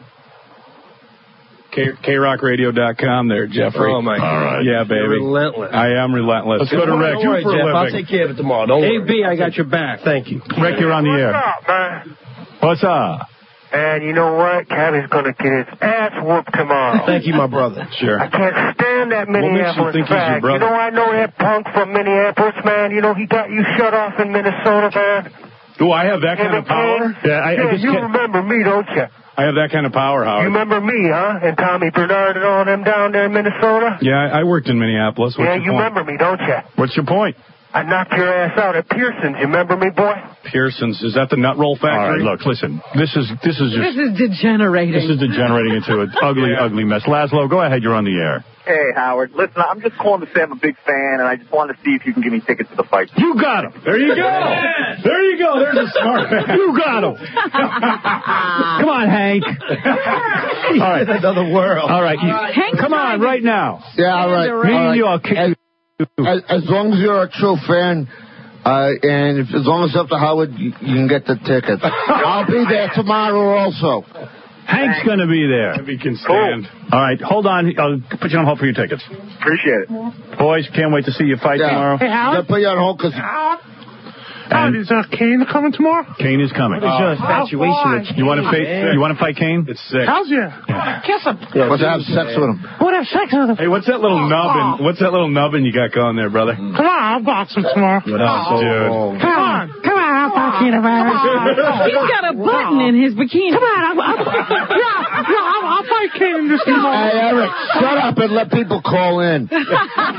K rock radio dot com there, Jeffrey. Oh, my God. All right. Yeah, baby. You're relentless. I am relentless. Let's go to Rick. Don't worry, for a Jeff. I'll living. take care of it tomorrow. Don't A worry. B, I got your back. Thank you. Rick, you're on the air. What's up, man? What's up? And you know what? Cabby's going to get his ass whooped tomorrow. Thank you, my brother. Sure. I can't stand that What makes you Minneapolis think he's your fag. brother? You know, I know that punk from Minneapolis, man. You know, he got you shut off in Minnesota, man. Do I have that kind And of power? the- Yeah, I, I yeah, just you can't. remember me, don't you? I have that kind of power, You Howard. remember me, huh? And Tommy Bernard and all them down there in Minnesota? Yeah, I I worked in Minneapolis. What's yeah, your you point? remember me, don't you? What's your point? I knocked your ass out at Pearson's. You remember me, boy? Pearson's. Is that the nut roll All right, factory? look, listen. This is this is This just is degenerating. this is degenerating into an ugly, Yeah. ugly mess. Laszlo, go ahead. You're on the air. Hey, Howard. Listen, I'm just calling to say I'm a big fan, and I just wanted to see if you can give me tickets to the fight. You got him. There you go. There you go. There's a smart man. You got him. Come on, Hank. All right. Another world. All right. You, Hank's come on, trying right now. Yeah, all right. Me all and right. you, I'll kick as, you. as, as long as you're a true fan, uh, and if, as long as it's up to Howard, you, you can get the tickets. I'll be there tomorrow also. Hank's going to be there. If he can stand. All right, hold on. I'll put you on hold for your tickets. Appreciate it. Boys, can't wait to see you fight Yeah. tomorrow. Hey, Howard. I'll put you on hold because. And is uh, Kane coming tomorrow? Kane is coming. What is your infatuation with You want to fight? You want to fight Kane? It's sick. How's you? Kiss him. Yeah, want to have sex with him. I want to have sex with him. Hey, what's that little nubbin? What's that little nubbin you got going there, brother? Come on, I'll box him tomorrow. What else, dude? Come on. Come on, I'll box you tomorrow. He's got a button in his bikini. Come on, I'll, I'll, yeah, yeah, I'll, I'll fight Kane in this tomorrow. Hey, Eric, shut up and let people call in. Yeah.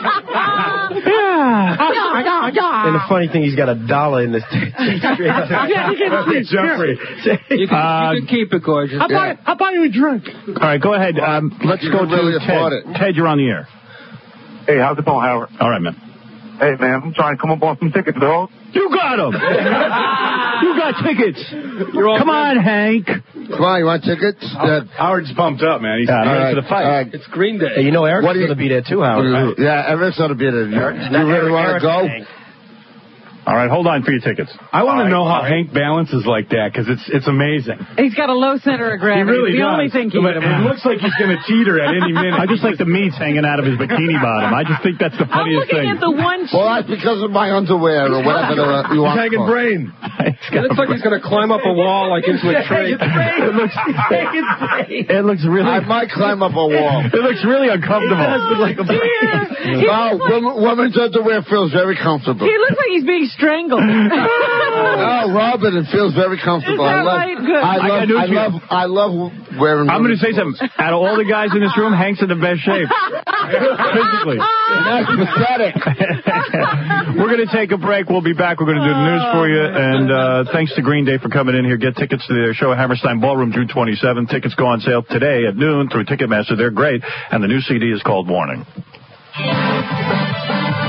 Yeah, yeah, yeah. And the funny thing, he's got a dollar in this. Yeah, you can see. Jeffrey. You can, Uh, you can keep it, gorgeous. I'll buy, I'll buy you a drink. All right, go ahead. Um, let's You go can really to afford Ted. it. Ted, you're on the air. Hey, how's it going, Howard? All right, man. Hey, man, I'm trying to come up on some tickets, dog. You got him. You got tickets. Come on, Hank. Come on, you want tickets? Uh, Howard's pumped up, man. He's Yeah, I'm all ready right, for the fight. all right. It's Green Day. Hey, you know Eric's What do you- going to be there too, Howard. Yeah, Eric's ought to be there. You, you really want to go? All right, hold on for your tickets. I want to know how Hank balances like that because it's it's amazing. He's got a low center of He gravity. really the does. only thing keeping But him it out. looks like he's going to teeter at any minute. I just like the meats hanging out of his bikini bottom. I just think that's the I'm funniest looking thing. at the one. Well, that's because of my underwear or whatever the, you He's want. hanging for. brain. It looks like he's going to climb up a wall like into a tree. It looks, it looks really. I might climb up a wall. It looks really uncomfortable. No, women, women's underwear feels very comfortable. He looks like he's being strangled. Oh, Robin, it feels very comfortable. Is that I love, right? Good. I I got love, news I for you. love, I love wearing. I'm going to say something. Out of all the guys in this room, Hank's in the best shape. Physically. That's pathetic. We're going to take a break. We'll be back. We're going to do the news for you. And uh, thanks to Green Day for coming in here. Get tickets to their show at Hammerstein Ballroom June twenty-seventh. Tickets go on sale today at noon through Ticketmaster. They're great. And the new C D is called Warning.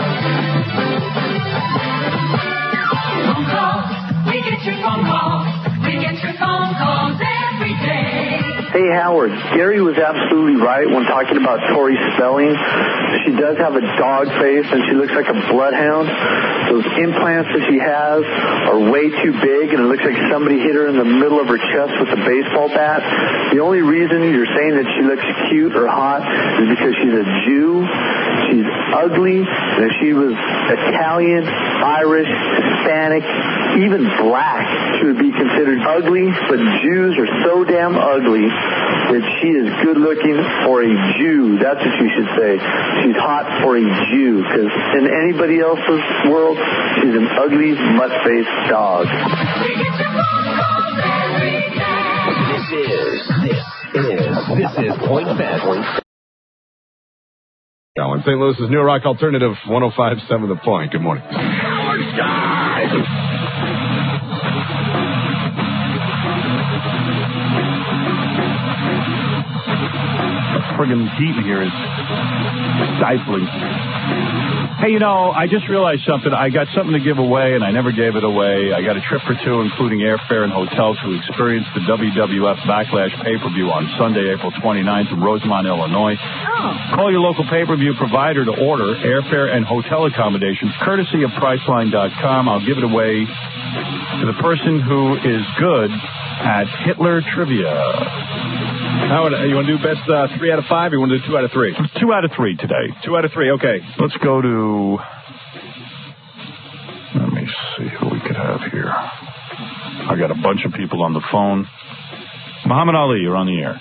get your phone calls. We get your phone calls every day. Hey, Howard. Gary was absolutely right when talking about Tori Spelling. She does have a dog face, and she looks like a bloodhound. Those implants that she has are way too big, and it looks like somebody hit her in the middle of her chest with a baseball bat. The only reason you're saying that she looks cute or hot is because she's a Jew. She's ugly, and if she was Italian, Irish, Hispanic, even black, she would be considered ugly, but Jews are so damn ugly that she is good looking for a Jew. That's what you should say. She's hot for a Jew, because in anybody else's world, she's an ugly, mutt-faced dog. This is, this is, this is Point Bet. In Saint Louis's New Rock Alternative, one oh five point seven The Point. Good morning. Friggin' heat in here is stifling. Hey, you know, I just realized something. I got something to give away, and I never gave it away. I got a trip for two, including airfare and hotel, to experience the W W F Backlash pay-per-view on Sunday, April twenty-ninth in Rosemont, Illinois. Oh. Call your local pay-per-view provider to order airfare and hotel accommodations, courtesy of Priceline dot com. I'll give it away to the person who is good at Hitler Trivia. Howard, you want to do best uh, three out of five, or you want to do two out of three? Two out of three today. Two out of three, okay. Let's go to... Let me see who we could have here. I got a bunch of people on the phone. Muhammad Ali, you're on the air.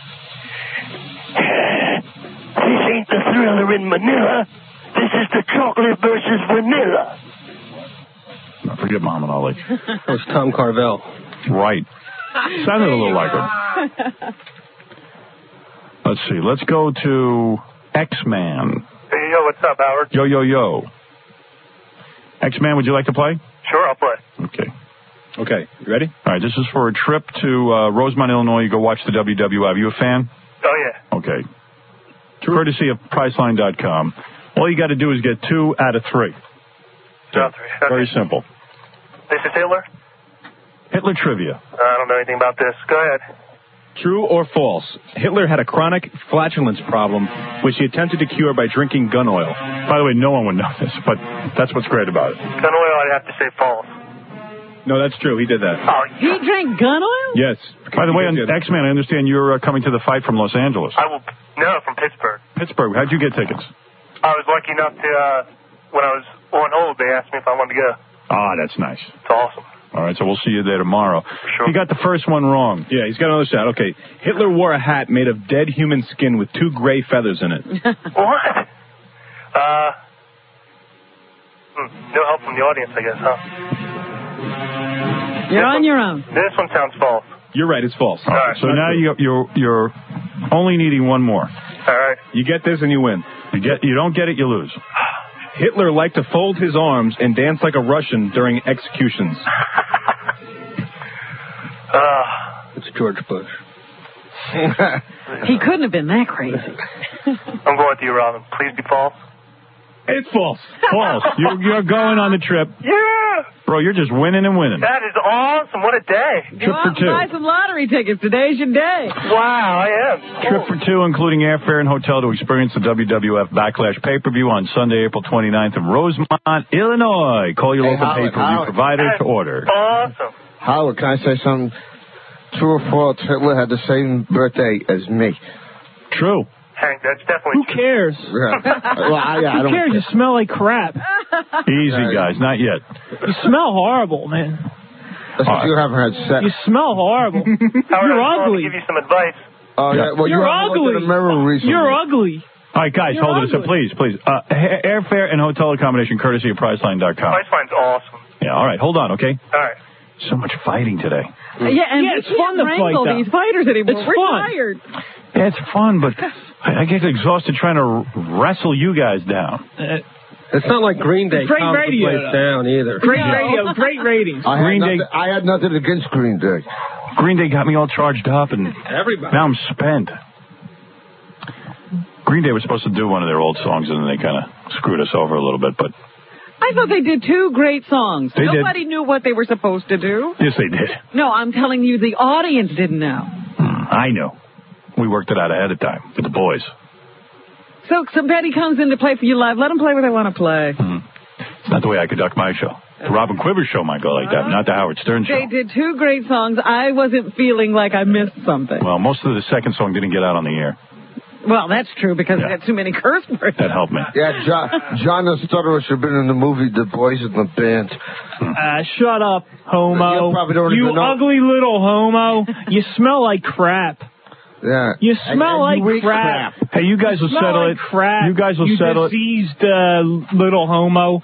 This ain't the Thriller in Manila. This is the chocolate versus vanilla. I forget Muhammad Ali. That was Tom Carvel. Right. Sounded a little like him. Let's see. Let's go to X-Man. Hey, yo, what's up, Howard? Yo, yo, yo. X-Man, would you like to play? Sure, I'll play. Okay. Okay. You ready? All right. This is for a trip to uh, Rosemont, Illinois. You go watch the W W F. You a fan? Oh, yeah. Okay. Courtesy of Priceline dot com. All you got to do is get two out of three. Two out of three. Okay. Very simple. This is Hitler? Hitler Trivia. I don't know anything about this. Go ahead. True or false? Hitler had a chronic flatulence problem, which he attempted to cure by drinking gun oil. By the way, no one would know this, but that's what's great about it. Gun oil, I'd have to say false. No, that's true. He did that. Oh, He drank gun oil? Yes. By the way, on X-Man, I understand you're uh, coming to the fight from Los Angeles. I will. No, from Pittsburgh. Pittsburgh. How'd you get tickets? I was lucky enough to, uh, when I was on hold, they asked me if I wanted to go. Ah, that's nice. It's awesome. All right, so we'll see you there tomorrow. For sure. He got the first one wrong. Yeah, he's got another shot. Okay. Hitler wore a hat made of dead human skin with two gray feathers in it. What? Uh, hmm, no help from the audience, I guess, huh? You're on your own. This one sounds false. You're right, it's false. All right, so now you, you're you're only needing one more. All right. You get this and you win. You get you don't get it, you lose. Hitler liked to fold his arms and dance like a Russian during executions. uh, it's George Bush. He couldn't have been that crazy. I'm going with you, Robin. Please be false. It's false. False. You're, you're going on the trip. Yeah. Bro, you're just winning and winning. That is awesome. What a day. Trip Go for out two. and buy some lottery tickets. Today's your day. Wow, I am. Trip for two, including airfare and hotel to experience the W W F Backlash pay-per-view on Sunday, April twenty-ninth in Rosemont, Illinois. Call your Hey, local Howard, pay-per-view Howard. provider to order. Awesome. Howard, can I say something? True or false? Hitler had the same birthday as me. True. Hank, that's definitely Who cares? Yeah. Well, I, I Who don't cares? You smell like crap. Easy, guys. Not yet. You smell horrible, man. That's right. You haven't had sex. You smell horrible. Howard, You're I just ugly. wanted to give you some advice. Oh, yeah. Well, You're you haven't looked ugly. in the mirror recently. You're ugly. All right, guys, You're hold it. So ugly. please, please. Uh, ha- airfare and hotel accommodation courtesy of Priceline dot com. Priceline's awesome. Yeah, all right. Hold on, okay? All right. So much fighting today. Yeah, and Yeah, we it's can't fun to fight, wrangle though. these fighters anymore. It's We're fun. tired. Yeah, it's fun, but I I get exhausted trying to wrestle you guys down. Uh, It's not like Green Day Great calms radio, the place though. down either. great radio, great ratings. I Green had Day- nothing, I had nothing against Green Day. Green Day got me all charged up, and Everybody. now I'm spent. Green Day was supposed to do one of their old songs, and then they kind of screwed us over a little bit, but I thought they did two great songs. They did. Nobody knew what they were supposed to do. Yes, they did. No, I'm telling you, the audience didn't know. I know. We worked it out ahead of time with the boys. So somebody comes in to play for you live. Let them play what they want to play. Mm. It's not the way I conduct my show. The Robin Quivers show might go like that, not the Howard Stern show. They did two great songs. I wasn't feeling like I missed something. Well, most of the second song didn't get out on the air. Well, that's true because Yeah. we had too many curse words. That helped me. Yeah, John, John the Stutterer should have been in the movie The Boys in the Band. Uh, shut up, homo. You probably don't You even know. ugly little homo. You smell like crap. Yeah. You smell And- and like you eat crap. Hey, you guys will smell settle like it. Crap. You guys will you settle it. diseased uh, little homo.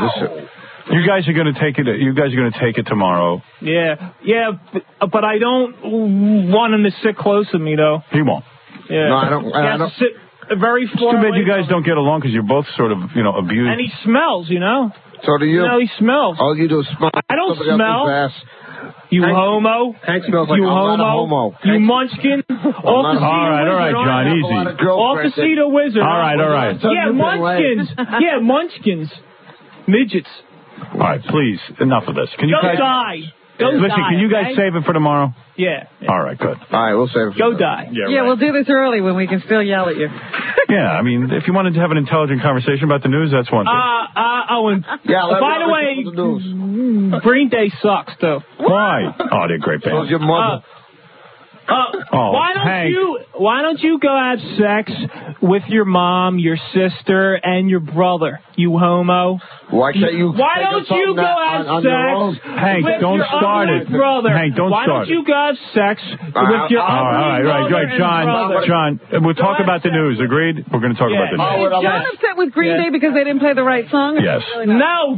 You guys are going to take it. You guys are going to take it tomorrow. Yeah, yeah, but, but I don't want him to sit close to me though. He won't. Yeah. No, I don't- He I has don't- to sit very It's far too bad away you guys from don't get along because you're both sort of, you know, abused. And he smells, you know. So do you. You know, he smells. All you do is smell. I don't somebody smell. else's ass. You Hank- homo. Hank smells like you I'm homo. not a homo. You Hank- munchkin. not Off a the homo. Cedar All right, all right, Wizard, John, aren't you? easy. A lot of Off the girlfriends. Cedar Wizard. All right, all right. Yeah, munchkins. Yeah, munchkins. Midgets. All right, please, enough of this. Can you Go guys die. Go listen? die, Can you guys okay? save it for tomorrow? Yeah. All right, good. All right, we'll save it. Go die. Yeah, Yeah, right. we'll do this early when we can still yell at you. Yeah, I mean, if you wanted to have an intelligent conversation about the news, that's one thing. Uh, uh, oh, and Yeah, let by me the know way, what the news. Green Day sucks, though. Why? Oh, they're a great So band. is your mother. Uh, Oh, why don't Hank. you Why don't you go have sex with your mom, your sister, and your brother? You homo. Why can't you? Why take don't us something you go that- have on, on your own? sex Hank, with don't your start ugly it. brother? Hank, don't Why start don't you go have sex with your All ugly right, all right, mother right, and John, brother? John, we'll talk about the news. Agreed? We're going to talk Yeah. about the news. Oh, Is John upset with Green Yeah. Day because they didn't play the right song? Yes. No,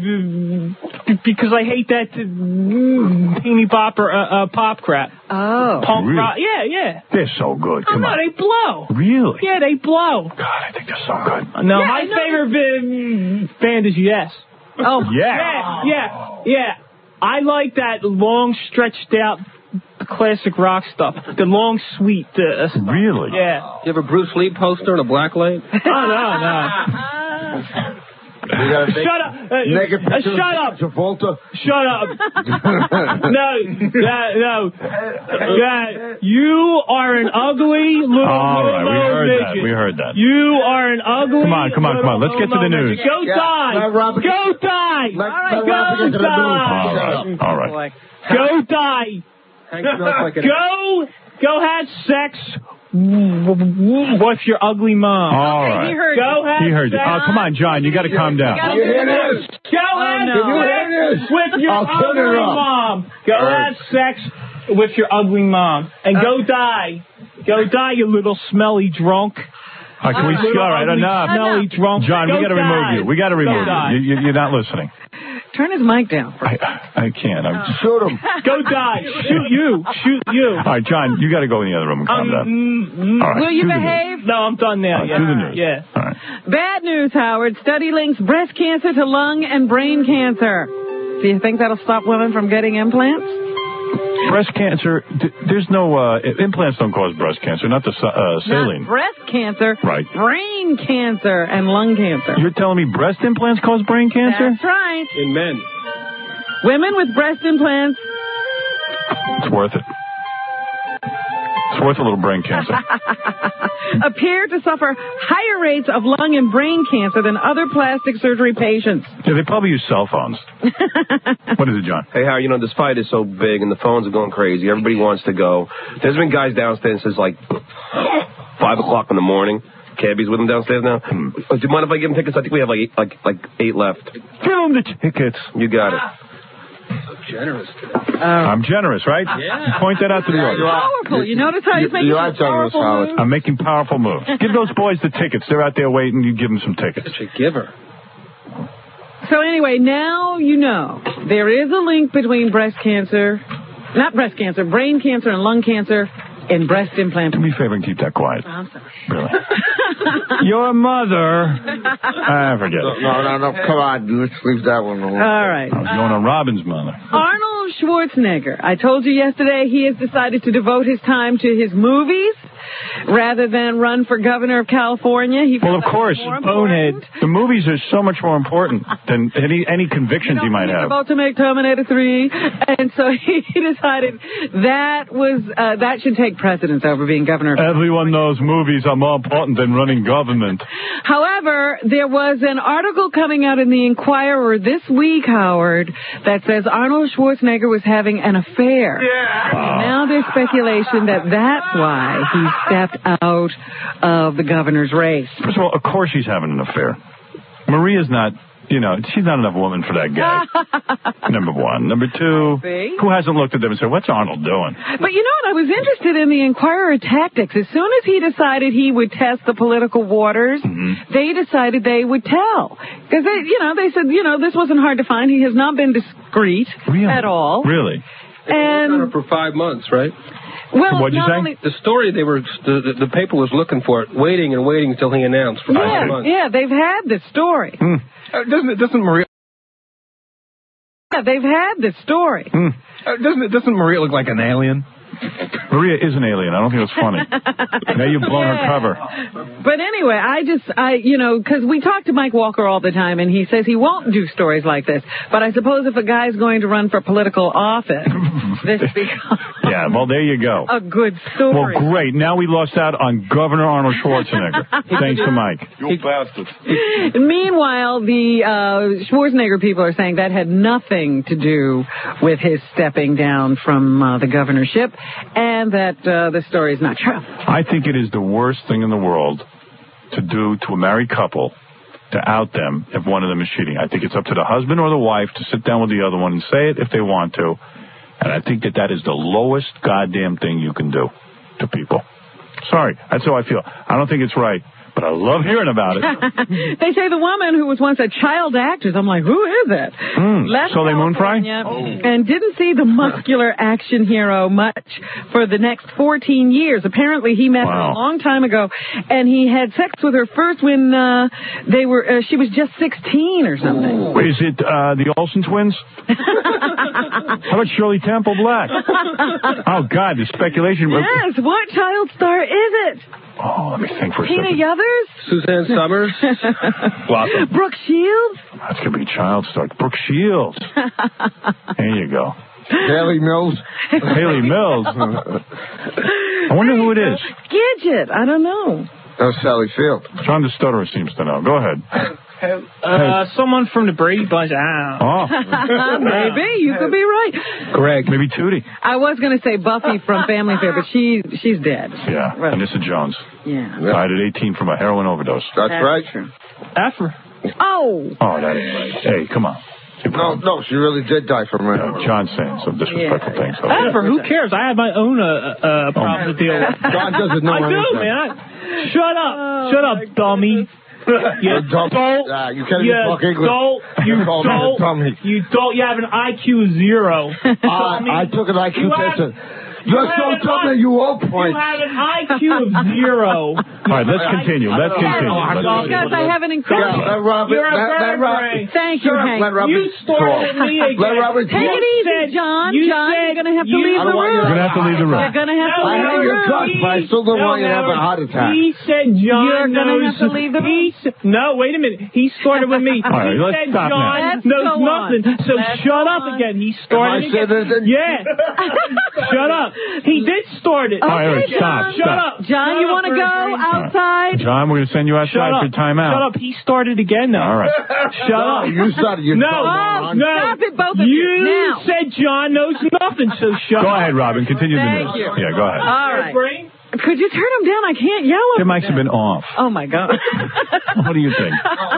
b- because I hate that uh, teeny bopper uh, uh, pop crap. Oh. Punk Really? rock. Yeah, yeah. They're so good. Oh, Come no, on. they blow. Really? Yeah, they blow. God, I think they're so good. No, Yeah, my I know. favorite vi- band is Yes. Oh, Yeah. Yeah, yeah, yeah. I like that long, stretched out classic rock stuff. The long, sweet uh, stuff. Really? Yeah. You have a Bruce Lee poster and a black light? Oh, no, no. You gotta make Shut up. Uh, naked uh, pictures shut of up. Travolta. Shut up. no, yeah, no. Yeah, you are an ugly little All right, we homo heard that. midget. We heard that. You are an ugly Come on, come on, come on. Let's get to the little news. midget. Go Yeah, die. let Robert Go get- die. Let- All let right, Robert go get to the news. All die. right, all right. Go die. Hank smells like an Go, go have sex with your ugly mom. All He right. heard Go you. have He heard you. sex. Oh, come on, John. You got to calm down. gotta You hear this? Go have no. sex Can you hear this? with your I'll turn it ugly up. mom. Go All right. have sex with your ugly mom. And go die. Go die, you little smelly drunk. All right, can we, Little all right, ugly, enough. Smelly drunk. John, Go we got to remove die. you. We got to Go remove die. you. you. you- You're not listening. Turn his mic down. I, I can't. I'm, Shoot him. Go die. Shoot you. Shoot you. all right, John, you got to go in the other room and calm Um, down. mm, mm. All right, Will you do the news. behave? No, I'm done now. All right, yeah. do the news. Yeah. All right. Bad news, Howard. Study links breast cancer to lung and brain cancer. Do you think that'll stop women from getting implants? Breast cancer, th- there's no, uh, implants don't cause breast cancer, not the uh, saline. Not breast cancer. Right. Brain cancer and lung cancer. You're telling me breast implants cause brain cancer? That's right. in men. Women with breast implants. It's worth it. It's worth a little brain cancer. appear to suffer higher rates of lung and brain cancer than other plastic surgery patients. Yeah, they probably use cell phones. What is it, John? Hey, Howard, you know, this fight is so big and the phones are going crazy. Everybody wants to go. There's been guys downstairs since like five o'clock in the morning. Cabbies with them downstairs now. Hmm. Do you mind if I give them tickets? I think we have like eight, like, like eight left. Give them the tickets. You got it. Generous. I'm generous, right? Yeah. Point that out to the Very audience. powerful. You notice how he's making some powerful moves? I'm making powerful moves. Give those boys the tickets. They're out there waiting. You give them some tickets. Such a giver. So anyway, now you know there is a link between breast cancer, not breast cancer, brain cancer and lung cancer and breast implant. Do me a favor and keep that quiet. I'm sorry. Really? Your mother. I forget it. No, no, no. Come on, let's leave that one alone. All right. I was going on Robin's mother. Arnold Schwarzenegger. I told you yesterday he has decided to devote his time to his movies. rather than run for governor of California. He Well, of felt that course, was more bonehead. important. The movies are so much more important than any any convictions he might He's have. about to make Terminator three, and so he decided that was uh, that should take precedence over being governor. Everyone knows movies are more important than running government. However, there was an article coming out in the Inquirer this week, Howard, that says Arnold Schwarzenegger was having an affair. Yeah. And now there's speculation that that's why he stepped out of the governor's race. First of all, of course she's having an affair. Maria's not, you know, she's not enough woman for that guy. Number one. Number two, who hasn't looked at them and said, what's Arnold doing? But you know what? I was interested in the Inquirer tactics. As soon as he decided he would test the political waters, Mm-hmm. they decided they would tell. Because, they, you know, they said, you know, this wasn't hard to find. He has not been discreet at all. Really? And for five months, right? Well, What'd you not say? only- The story they were the, the, the paper was looking for it, waiting and waiting until he announced for yeah, five months. yeah, they've had this story. Hmm. Uh, doesn't it? Doesn't Maria? Yeah, they've had this story. Hmm. Uh, doesn't it? Doesn't Maria look like an alien? Maria is an alien. I don't think it's funny. Now you've blown her cover. But anyway, I just, I, you know, because we talk to Mike Walker all the time, and he says he won't do stories like this. But I suppose if a guy's going to run for political office, this becomes Yeah, well, there you go. a good story. Well, great. Now we lost out on Governor Arnold Schwarzenegger. Thanks to Mike. You bastard. Meanwhile, the uh, Schwarzenegger people are saying that had nothing to do with his stepping down from uh, the governorship, and that uh, the story is not true. I think it is the worst thing in the world to do to a married couple to out them if one of them is cheating. I think it's up to the husband or the wife to sit down with the other one and say it if they want to. And I think that that is the lowest goddamn thing you can do to people. Sorry, that's how I feel. I don't think it's right, but I love hearing about it. They say the woman who was once a child actress, I'm like, who is it? Mm, Left Soleil Moon Frye? California and didn't see the muscular action hero much for the next fourteen years. Apparently, he met her Wow. a long time ago, and he had sex with her first when uh, they were uh, she was just sixteen or something. Wait, is it uh, the Olsen twins? How about Shirley Temple Black? Oh, God, the speculation. Yes, what child star is it? Oh, let me think for a Tina second. Yothers? Suzanne Summers? Blossom. Brooke Shields? That's going to be child star. Brooke Shields. There you go. Haley Mills. Haley Mills. I wonder who it is. Gidget. I don't know. That's Sally Field. John the Stutterer seems to know. Go ahead. Uh, someone from the Brady Bunch. Ah. Oh. Maybe. You could be right. Greg. Maybe Tootie. I was going to say Buffy from Family Affair, but she she's dead. Yeah. Anissa Jones. Yeah. Died at eighteen from a heroin overdose. That's, That's right. true. After. Oh. Oh, that ain't right. Hey, come on. No, no, she really did die from it. No, John's saying some disrespectful things. So. After, who cares? I have my own uh, uh, problem to deal with. John doesn't know I do, anything. man. I, shut up. Oh, shut up, dummy. You dumb- don't. Ah, you can't even you talk English. Don't. You You call me a don't. dummy. You don't. You have an I Q of zero. I, I took an I Q You test. have- and- You're you so have an dumb I- that you owe You points. have an I Q of zero. All right, let's continue. Let's continue. Let's Because I have an incredible... Yeah, let Robert, You're a let, let Robert, vertebrae. Thank you, Shut up, Hank. let Robert You started talk. me again. Let Robert Take talk. it easy, said- John. you John, said you're going to have to you- leave I the don't want you room. to You're gonna have to leave the room. You're going to have to I leave know the your room. guts, but I still don't No, want you to have a Howard. heart attack. He said John You're gonna knows. have to leave the room. he s- no, wait a minute. He started with me. All right, he let's said stop now. John Let's knows go on. nothing. So Let's shut go up on. again. He If I started said again. it, then Yeah. Shut up. He did start it. All right, all right, Okay, stop, John. Shut stop. up. John, Shut you up, want to go Vertebrae. outside? John, we're going to send you Shut outside up. for timeout. Shut up. He started again now. All right. Shut up. you started. You No, Oh, no. stop it, both of you. You Now. said John knows nothing, so shut Go up. ahead, Robin. Continue the Thank news. you. Yeah, go ahead. All right. Brain? Could you turn him down? I can't yell Their over mics have them. been off. Oh, my God. What do you think?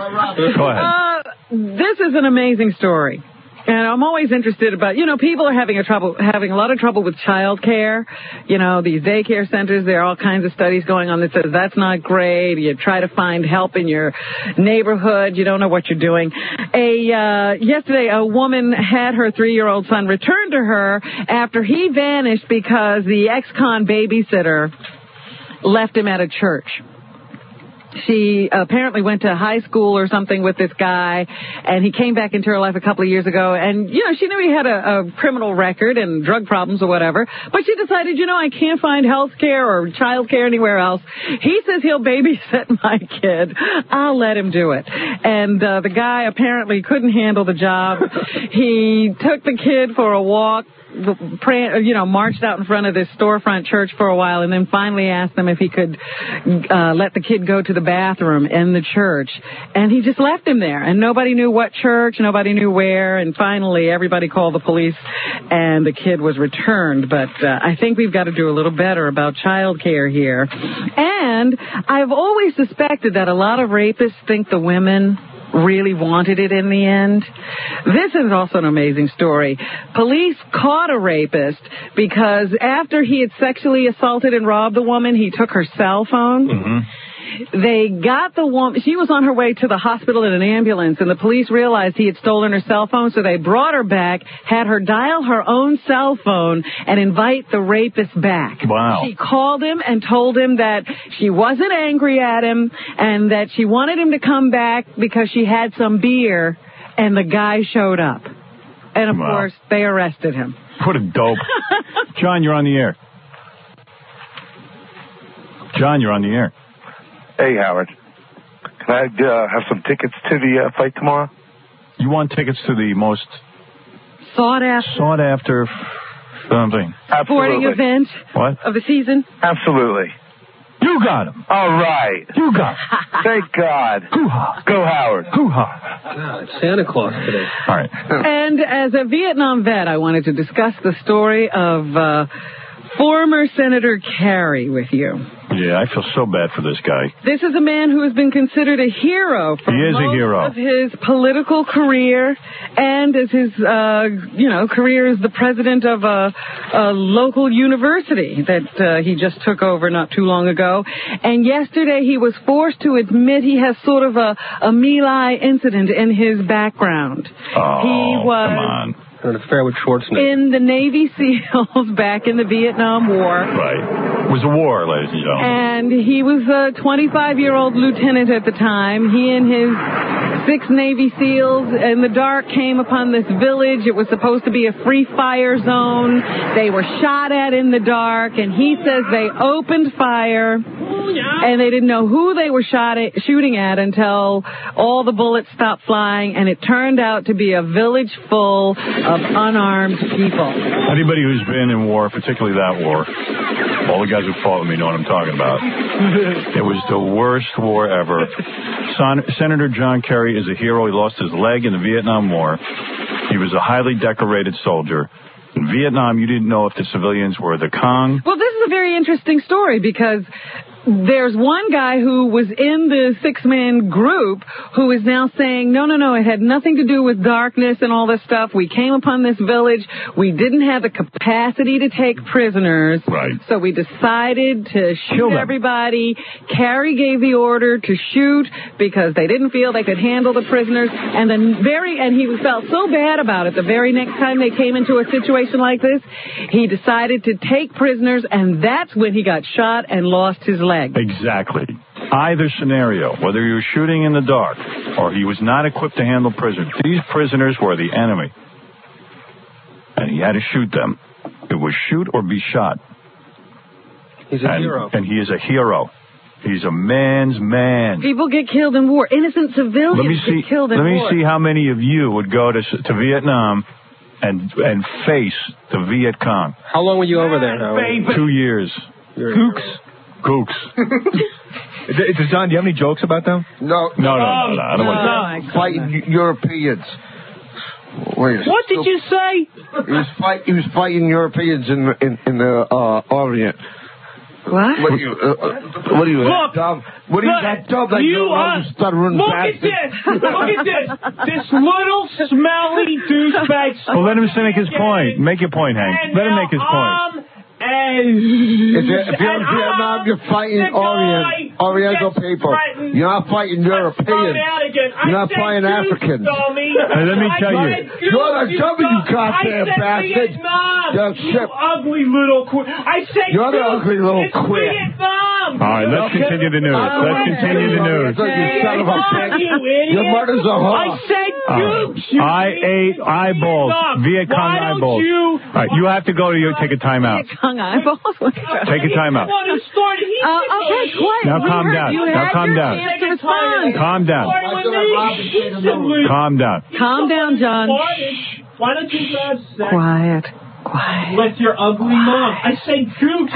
Go ahead. Uh, this is an amazing story. And I'm always interested about, you know, people are having a trouble, having a lot of trouble with child care. You know, these daycare centers, there are all kinds of studies going on that says that's not great. You try to find help in your neighborhood. You don't know what you're doing. A, uh, yesterday, a woman had her three-year-old son returned to her after he vanished because the ex-con babysitter left him at a church. She apparently went to high school or something with this guy, and he came back into her life a couple of years ago. And, you know, she knew he had a, a criminal record and drug problems or whatever, but she decided, you know, I can't find health care or child care anywhere else. He says he'll babysit my kid. I'll let him do it. And uh, the guy apparently couldn't handle the job. He took the kid for a walk, you know, marched out in front of this storefront church for a while, and then finally asked them if he could uh, let the kid go to the bathroom in the church. And he just left him there, and nobody knew what church, nobody knew where, and finally everybody called the police, and the kid was returned. But uh, I think we've got to do a little better about child care here. And I've always suspected that a lot of rapists think the women really wanted it in the end. This is also an amazing story. Police caught a rapist because after he had sexually assaulted and robbed the woman, he took her cell phone. Mm-hmm. They got the woman. She was on her way to the hospital in an ambulance, and the police realized he had stolen her cell phone, so they brought her back, had her dial her own cell phone, and invite the rapist back. Wow. She called him and told him that she wasn't angry at him and that she wanted him to come back because she had some beer, and the guy showed up. And, of Wow. course, they arrested him. What a dope. John, you're on the air. John, you're on the air. Hey, Howard. Can I uh, have some tickets to the uh, fight tomorrow? You want tickets to the most Sought after sought after something? sporting event What? of the season. Absolutely. You got him. All right. You got him. Thank God. Hoo-ha. Go, Howard. Hoo-ha. God, Santa Claus today. All right. And as a Vietnam vet, I wanted to discuss the story of uh, former Senator Kerry with you. Yeah, I feel so bad for this guy. This is a man who has been considered a hero for He is a most hero. of his political career, and as his, uh, you know, career as the president of a, a local university that uh, he just took over not too long ago. And yesterday he was forced to admit he has sort of a, a My Lai incident in his background. Oh, he was come on. An affair with Schwarzenegger. in the Navy SEALs back in the Vietnam War. Right. It was a war, ladies and gentlemen. And he was a twenty-five-year-old lieutenant at the time. He and his six Navy SEALs in the dark came upon this village. It was supposed to be a free fire zone. They were shot at in the dark, and he says they opened fire, and they didn't know who they were shot at, shooting at until all the bullets stopped flying, and it turned out to be a village full of unarmed people. Anybody who's been in war, particularly that war, all the guys who fought with me know what I'm talking about. It was the worst war ever. Son, Senator John Kerry is a hero. He lost his leg in the Vietnam War. He was a highly decorated soldier. In Vietnam, you didn't know if the civilians were the Cong. Well, this is a very interesting story because there's one guy who was in the six-man group who is now saying, no, no, no, it had nothing to do with darkness and all this stuff. We came upon this village. We didn't have the capacity to take prisoners. Right. So we decided to shoot everybody. Kerry gave the order to shoot because they didn't feel they could handle the prisoners. And then very, and he felt so bad about it. The very next time they came into a situation like this, he decided to take prisoners, and that's when he got shot and lost his leg. Exactly. Either scenario, whether he was shooting in the dark or he was not equipped to handle prisoners, these prisoners were the enemy. And he had to shoot them. It was shoot or be shot. He's a and, hero. And he is a hero. He's a man's man. People get killed in war. Innocent civilians Let me see, get killed in let me war. see how many of you would go to to Vietnam and and face the Viet Cong. How long were you over there, Howard? Two years. Gooks. Gooks. Does John, do you have any jokes about them? No. No, no, no, no. I don't want no, fighting Europeans. Wait, What did you say? He was fight. He was fighting Europeans in the in, in the uh, Orient. What? What are you? Uh, what are you? Look, that dumb? What are you? look, That dumb? Like you you're are- stuttering Look bastard. at this! Look at this! This little smelly douchebag. Well, let him make his point. Make your point, Hank. And Let him now make his point. I'm and If you're, if you're in and Vietnam, I'm you're fighting the guy Orient, Oriental who gets people. threatened. You're not fighting Europeans. Thrown out again. I You're not said fighting goose, Africans. dummy. Hey, let me I tell you. said goose, You're the dummy, you dumb- goddamn I said bastard. Vietnam. You're You shit. ugly little. Qu- I said You're the goose. ugly little it's queer. Vietnam. Mom. All right, let's continue the news. Let's continue the news. You son of a bitch. You idiot. Your mother's a whore. I said gooch. Uh, I ate eyeballs. Viet Cong Why don't eyeballs. you? All right, you have to go to your take a time out. Hung eyeballs. Take a time out. Uh, okay, quiet. Now calm down. You Now had calm your down. chance to respond. Calm down. Calm down. Calm down, John. Why don't you have sex Quiet. Quiet. with your ugly mom? I say gooch.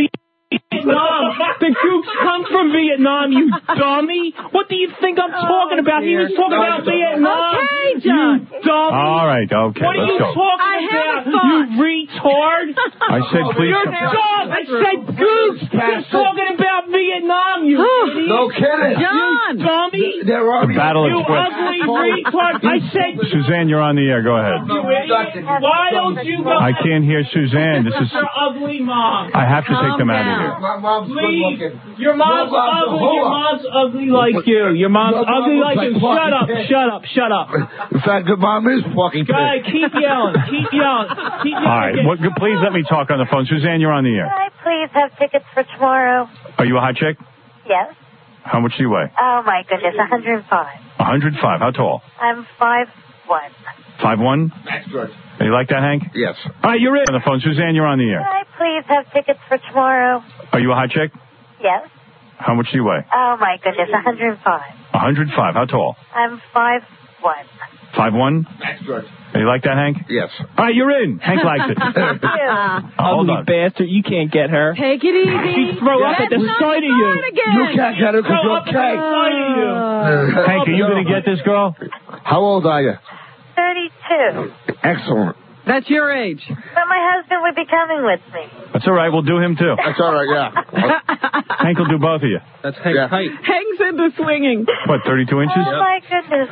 Vietnam. The gooch come from Vietnam, you dummy. What do you think I'm talking about? He was talking about Vietnam. Okay, John. You dummy. All right, okay, What are let's you go. talking I have about? a thought. You retard. I said please. You're dumb. I said gooch. You're talking about Vietnam, you idiot. No kidding. John. You dummy. They're The already... Battle You Express. ugly retard. I said Suzanne, you're on the air. Go ahead. you idiot. Why don't you go I can't hear Suzanne. This is. your ugly mom? I have to take them out of Calm here. My mom's good Please. looking. Your mom's Your mom's a ugly. whore. Your mom's ugly like you. Your mom's Your mom ugly looks like like you. fucking Shut up. pig. Shut up. Shut up. In fact, your mom is fucking Go ahead. pig. Keep yelling. Keep yelling. Keep yelling. All right, what, please let me talk on the phone. Suzanne, you're on the air. Can I please have tickets for tomorrow? Are you a hot chick? Yes. How much do you weigh? Oh my goodness, one hundred five. one hundred five. How tall? I'm five one. five one? That's good. You like that, Hank? Yes. All right, you're in on the phone. Suzanne, you're on the Can air. I please have tickets for tomorrow? Are you a hot chick? Yes. How much do you weigh? Oh my goodness, one hundred five. one hundred five. How tall? I'm five one. five one? That's good. You like that, Hank? Yes. All right, you're in. Hank likes it. Hold Ugly on. bastard. You can't get her. Take it easy. She throw up at the That's sight of you. not again. You can't get her because Throw you're up at the gay. sight of you. Hank, are you going to get this girl? How old are you? thirty-two. Excellent. That's your age. But my husband would be coming with me. That's all right. We'll do him, too. That's all right, yeah. Hank will do both of you. That's Hank's Yeah. height. Hank's into swinging. What, thirty-two inches? Oh my goodness.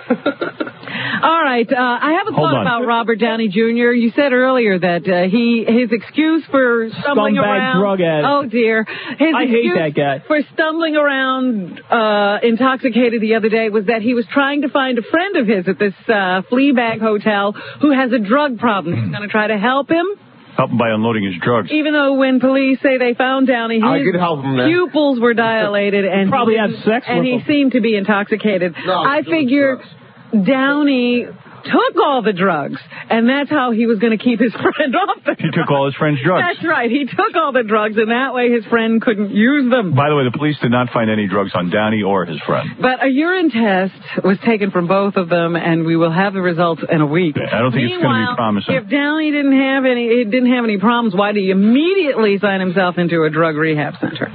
All right. Uh, I have a Hold thought on. about Robert Downey Junior You said earlier that uh, he his excuse for stumbling Scumbag around. drug addict. Oh dear. His I hate excuse that guy. for stumbling around uh, intoxicated the other day was that he was trying to find a friend of his at this uh, Fleabag hotel who has a drug problem. He's going to try to help him. Help him by unloading his drugs. Even though when police say they found Downey, I his could help him then. pupils were dilated and Probably he had didn't- sex and with he him. seemed to be intoxicated. No, I doing figure drugs. Downey took all the drugs, and that's how he was going to keep his friend off the He took all his friend's drugs. That's right. He took all the drugs, and that way his friend couldn't use them. By the way, the police did not find any drugs on Downey or his friend. But a urine test was taken from both of them, and we will have the results in a week. I don't think it's going to be Meanwhile, promising. if Downey didn't have any, he didn't have any problems, why did he immediately sign himself into a drug rehab center?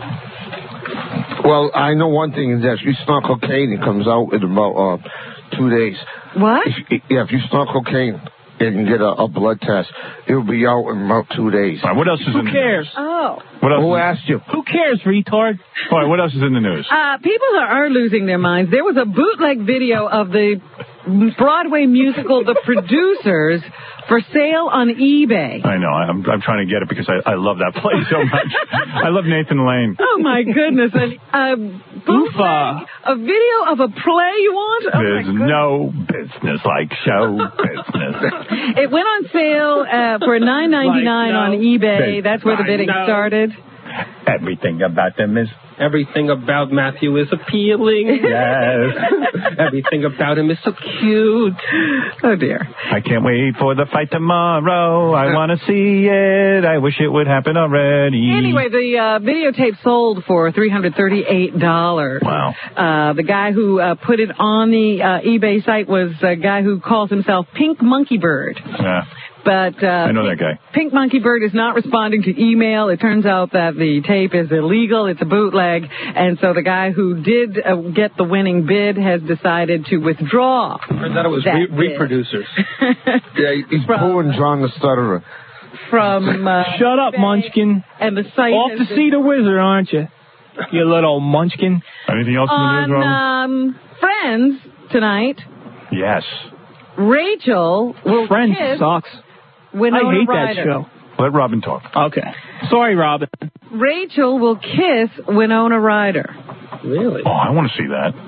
Well, I know one thing is that if you snort cocaine, it comes out in about uh, two days. What? If, yeah, if you snort cocaine and you get a, a blood test, it'll be out in about two days. All right, what else is Who in the cares? Oh. news? What else Who is- asked you? Who cares, retard? All right, what else is in the news? Uh, people are, are losing their minds. There was a bootleg video of the Broadway musical The Producers for sale on eBay. I know. I'm, I'm trying to get it because I, I love that play so much. I love Nathan Lane. Oh, my goodness. A, a, bootleg, a video of a play you want? Oh, There's my goodness. no business like show business. It went on sale uh, for nine ninety-nine Like, no. on eBay. That's where the bidding No. started. Everything about them is Everything about Matthew is appealing. yes. Everything about him is so cute. Oh, dear. I can't wait for the fight tomorrow. I want to see it. I wish it would happen already. Anyway, the uh, videotape sold for three hundred thirty-eight dollars. Wow. Uh, the guy who uh, put it on the uh, eBay site was a guy who calls himself Pink Monkey Bird. Yeah. But uh, I know that guy. Pink Monkey Bird is not responding to email. It turns out that the tape is illegal. It's a bootleg. And so the guy who did uh, get the winning bid has decided to withdraw. I thought it was that re- bid. reproducers. Yeah, he's pulling John the Stutterer. From uh, Shut up, eBay. Munchkin. And the site Off has to been- see the wizard, aren't you? You little Munchkin. Anything else in the news, on Robin? um, Friends tonight. Yes. Rachel will Friends kiss sucks. Winona I hate Ryder. that show. Let Robin talk. Okay. Sorry, Robin. Rachel will kiss Winona Ryder. Really? Oh, I want to see that.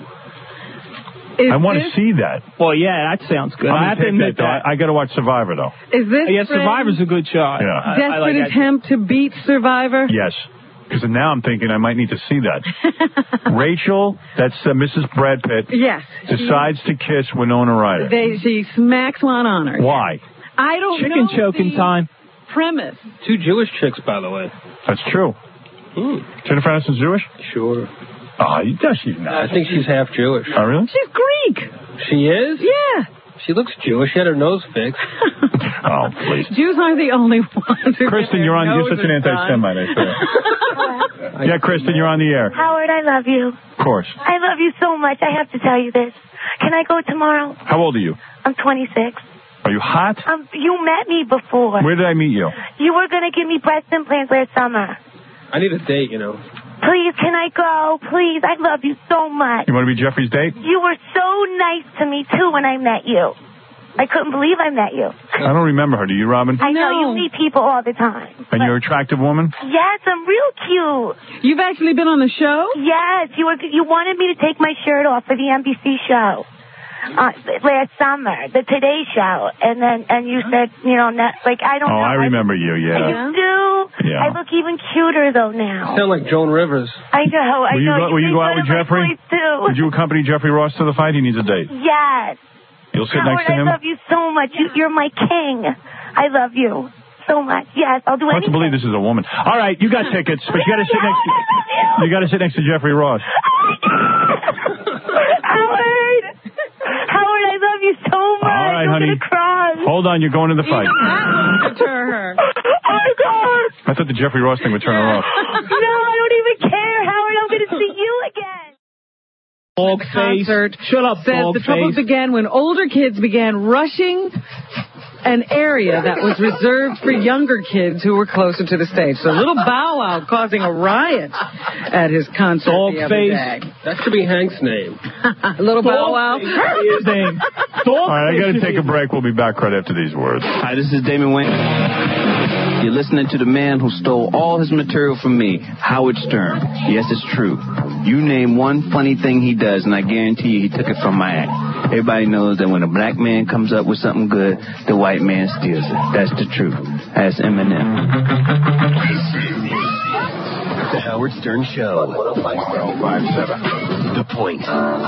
Is I want to this- see that. Well, yeah, that sounds good. I'm I gonna have to take admit that, that. though. I, I got to watch Survivor, though. Is this Yeah, Friends' Survivor's a good show. I- Yeah. I, I desperate like that. attempt to beat Survivor? Yes. Because now I'm thinking I might need to see that. Rachel, that's uh, Missus Brad Pitt, Yes. decides to kiss Winona Ryder. They, she smacks one on her. Why? I don't Chicken know choking the time. premise. Two Jewish chicks, by the way. That's true. Hmm. Jennifer Aniston's Jewish? Sure. Oh, you does she's not. I think she's half Jewish. Oh, really? She's Greek. She is? Yeah. She looks Jewish. She had her nose fixed. Oh, please. Jews aren't the only ones. Who Kristen, get you're their on. You're such an noses done. anti-Semite. I swear. Yeah, Kristen, you're on the air. Howard, I love you. Of course. I love you so much. I have to tell you this. Can I go tomorrow? How old are you? I'm twenty-six. Are you hot? Um, you met me before. Where did I meet you? You were going to give me breast implants last summer. I need a date, you know. Please, can I go? Please, I love you so much. You want to be Jeffrey's date? You were so nice to me, too, when I met you. I couldn't believe I met you. I don't remember her. Do you, Robin? I know, you meet people all the time. And you're an attractive woman? Yes, I'm real cute. You've actually been on the show? Yes, you were. You wanted me to take my shirt off for the N B C show. Uh, last summer, the Today Show, and then and you said, you know, not, like I don't Oh, know. I remember you, yeah. You do? Yeah. I look even cuter though now. Sound like Joan Rivers. I know. I Will you know. go, will you make go out fun with of my Jeffrey? voice, too. Would you accompany Jeffrey Ross to the fight? He needs a date. Yes. You'll sit Howard, next to him? I love you so much. You, you're my king. I love you so much. Yes, I'll do Hard to anything. believe this is a woman. All right, you got tickets, but you got to sit next to you got to sit next to Jeffrey Ross. Howard, Howard, I love you so much. All right, I'm honey. gonna cry. Hold on, you're going to the fight. Deter her. Oh my God. I thought the Jeffrey Ross thing would turn her off. No, I don't even care, Howard. I'm going to see you again. Bald Concert Shut up, says bald the trouble face. began when older kids began rushing an area that was reserved for younger kids who were closer to the stage. So little Bow Wow causing a riot at his concert Dog the other face. day. That should be Hank's name. Little Bow Wow. His name. All right, I got to take a break. We'll be back right after these words. Hi, this is Damon Wayne. You're listening to the man who stole all his material from me, Howard Stern. Yes, it's true. You name one funny thing he does, and I guarantee you he took it from my act. Everybody knows that when a black man comes up with something good, the white man steals it. That's the truth. That's Eminem. The Howard Stern Show. one oh five seven. The Point.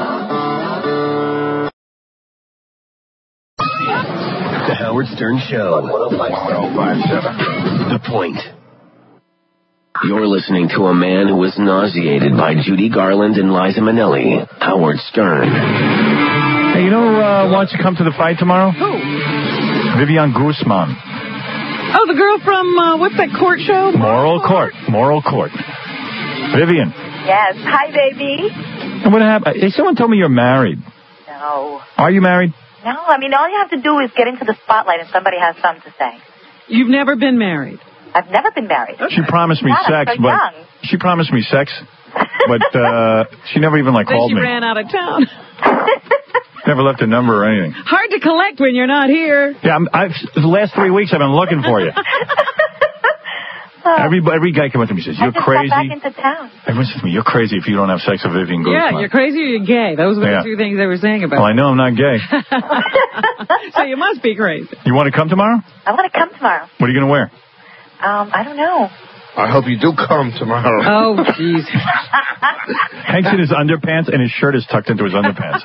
The Howard Stern Show. one oh five seven. The Point. You're listening to a man who was nauseated by Judy Garland and Liza Minnelli. Howard Stern. Hey, you know who uh, wants to come to the fight tomorrow? Who? Vivian Guzman. Oh, the girl from, uh, what's that court show? Moral Court. Moral Court. Vivian. Yes. Hi, baby. And what happened? Hey, someone told me you're married. No. Are you married? No, I mean, all you have to do is get into the spotlight and somebody has something to say. You've never been married. I've never been married. She promised me God, I'm sex, so but young. she promised me sex, but uh, she never even like Then called she me. ran out of town. Never left a number or anything. Hard to collect when you're not here. Yeah, I'm, I've the last three weeks I've been looking for you. Every every guy comes up to me and says, I "You're just crazy." got back into town. Everyone says to me, "You're crazy if you don't have sex with Vivian Guzman." Yeah, you're crazy or you're gay. Those were Yeah. the two things they were saying about Well, I know I'm not gay. you. So you must be crazy. You want to come tomorrow? I want to come tomorrow. What are you going to wear? Um, I don't know. I hope you do come tomorrow. Oh, jeez. Hank's in his underpants and his shirt is tucked into his underpants.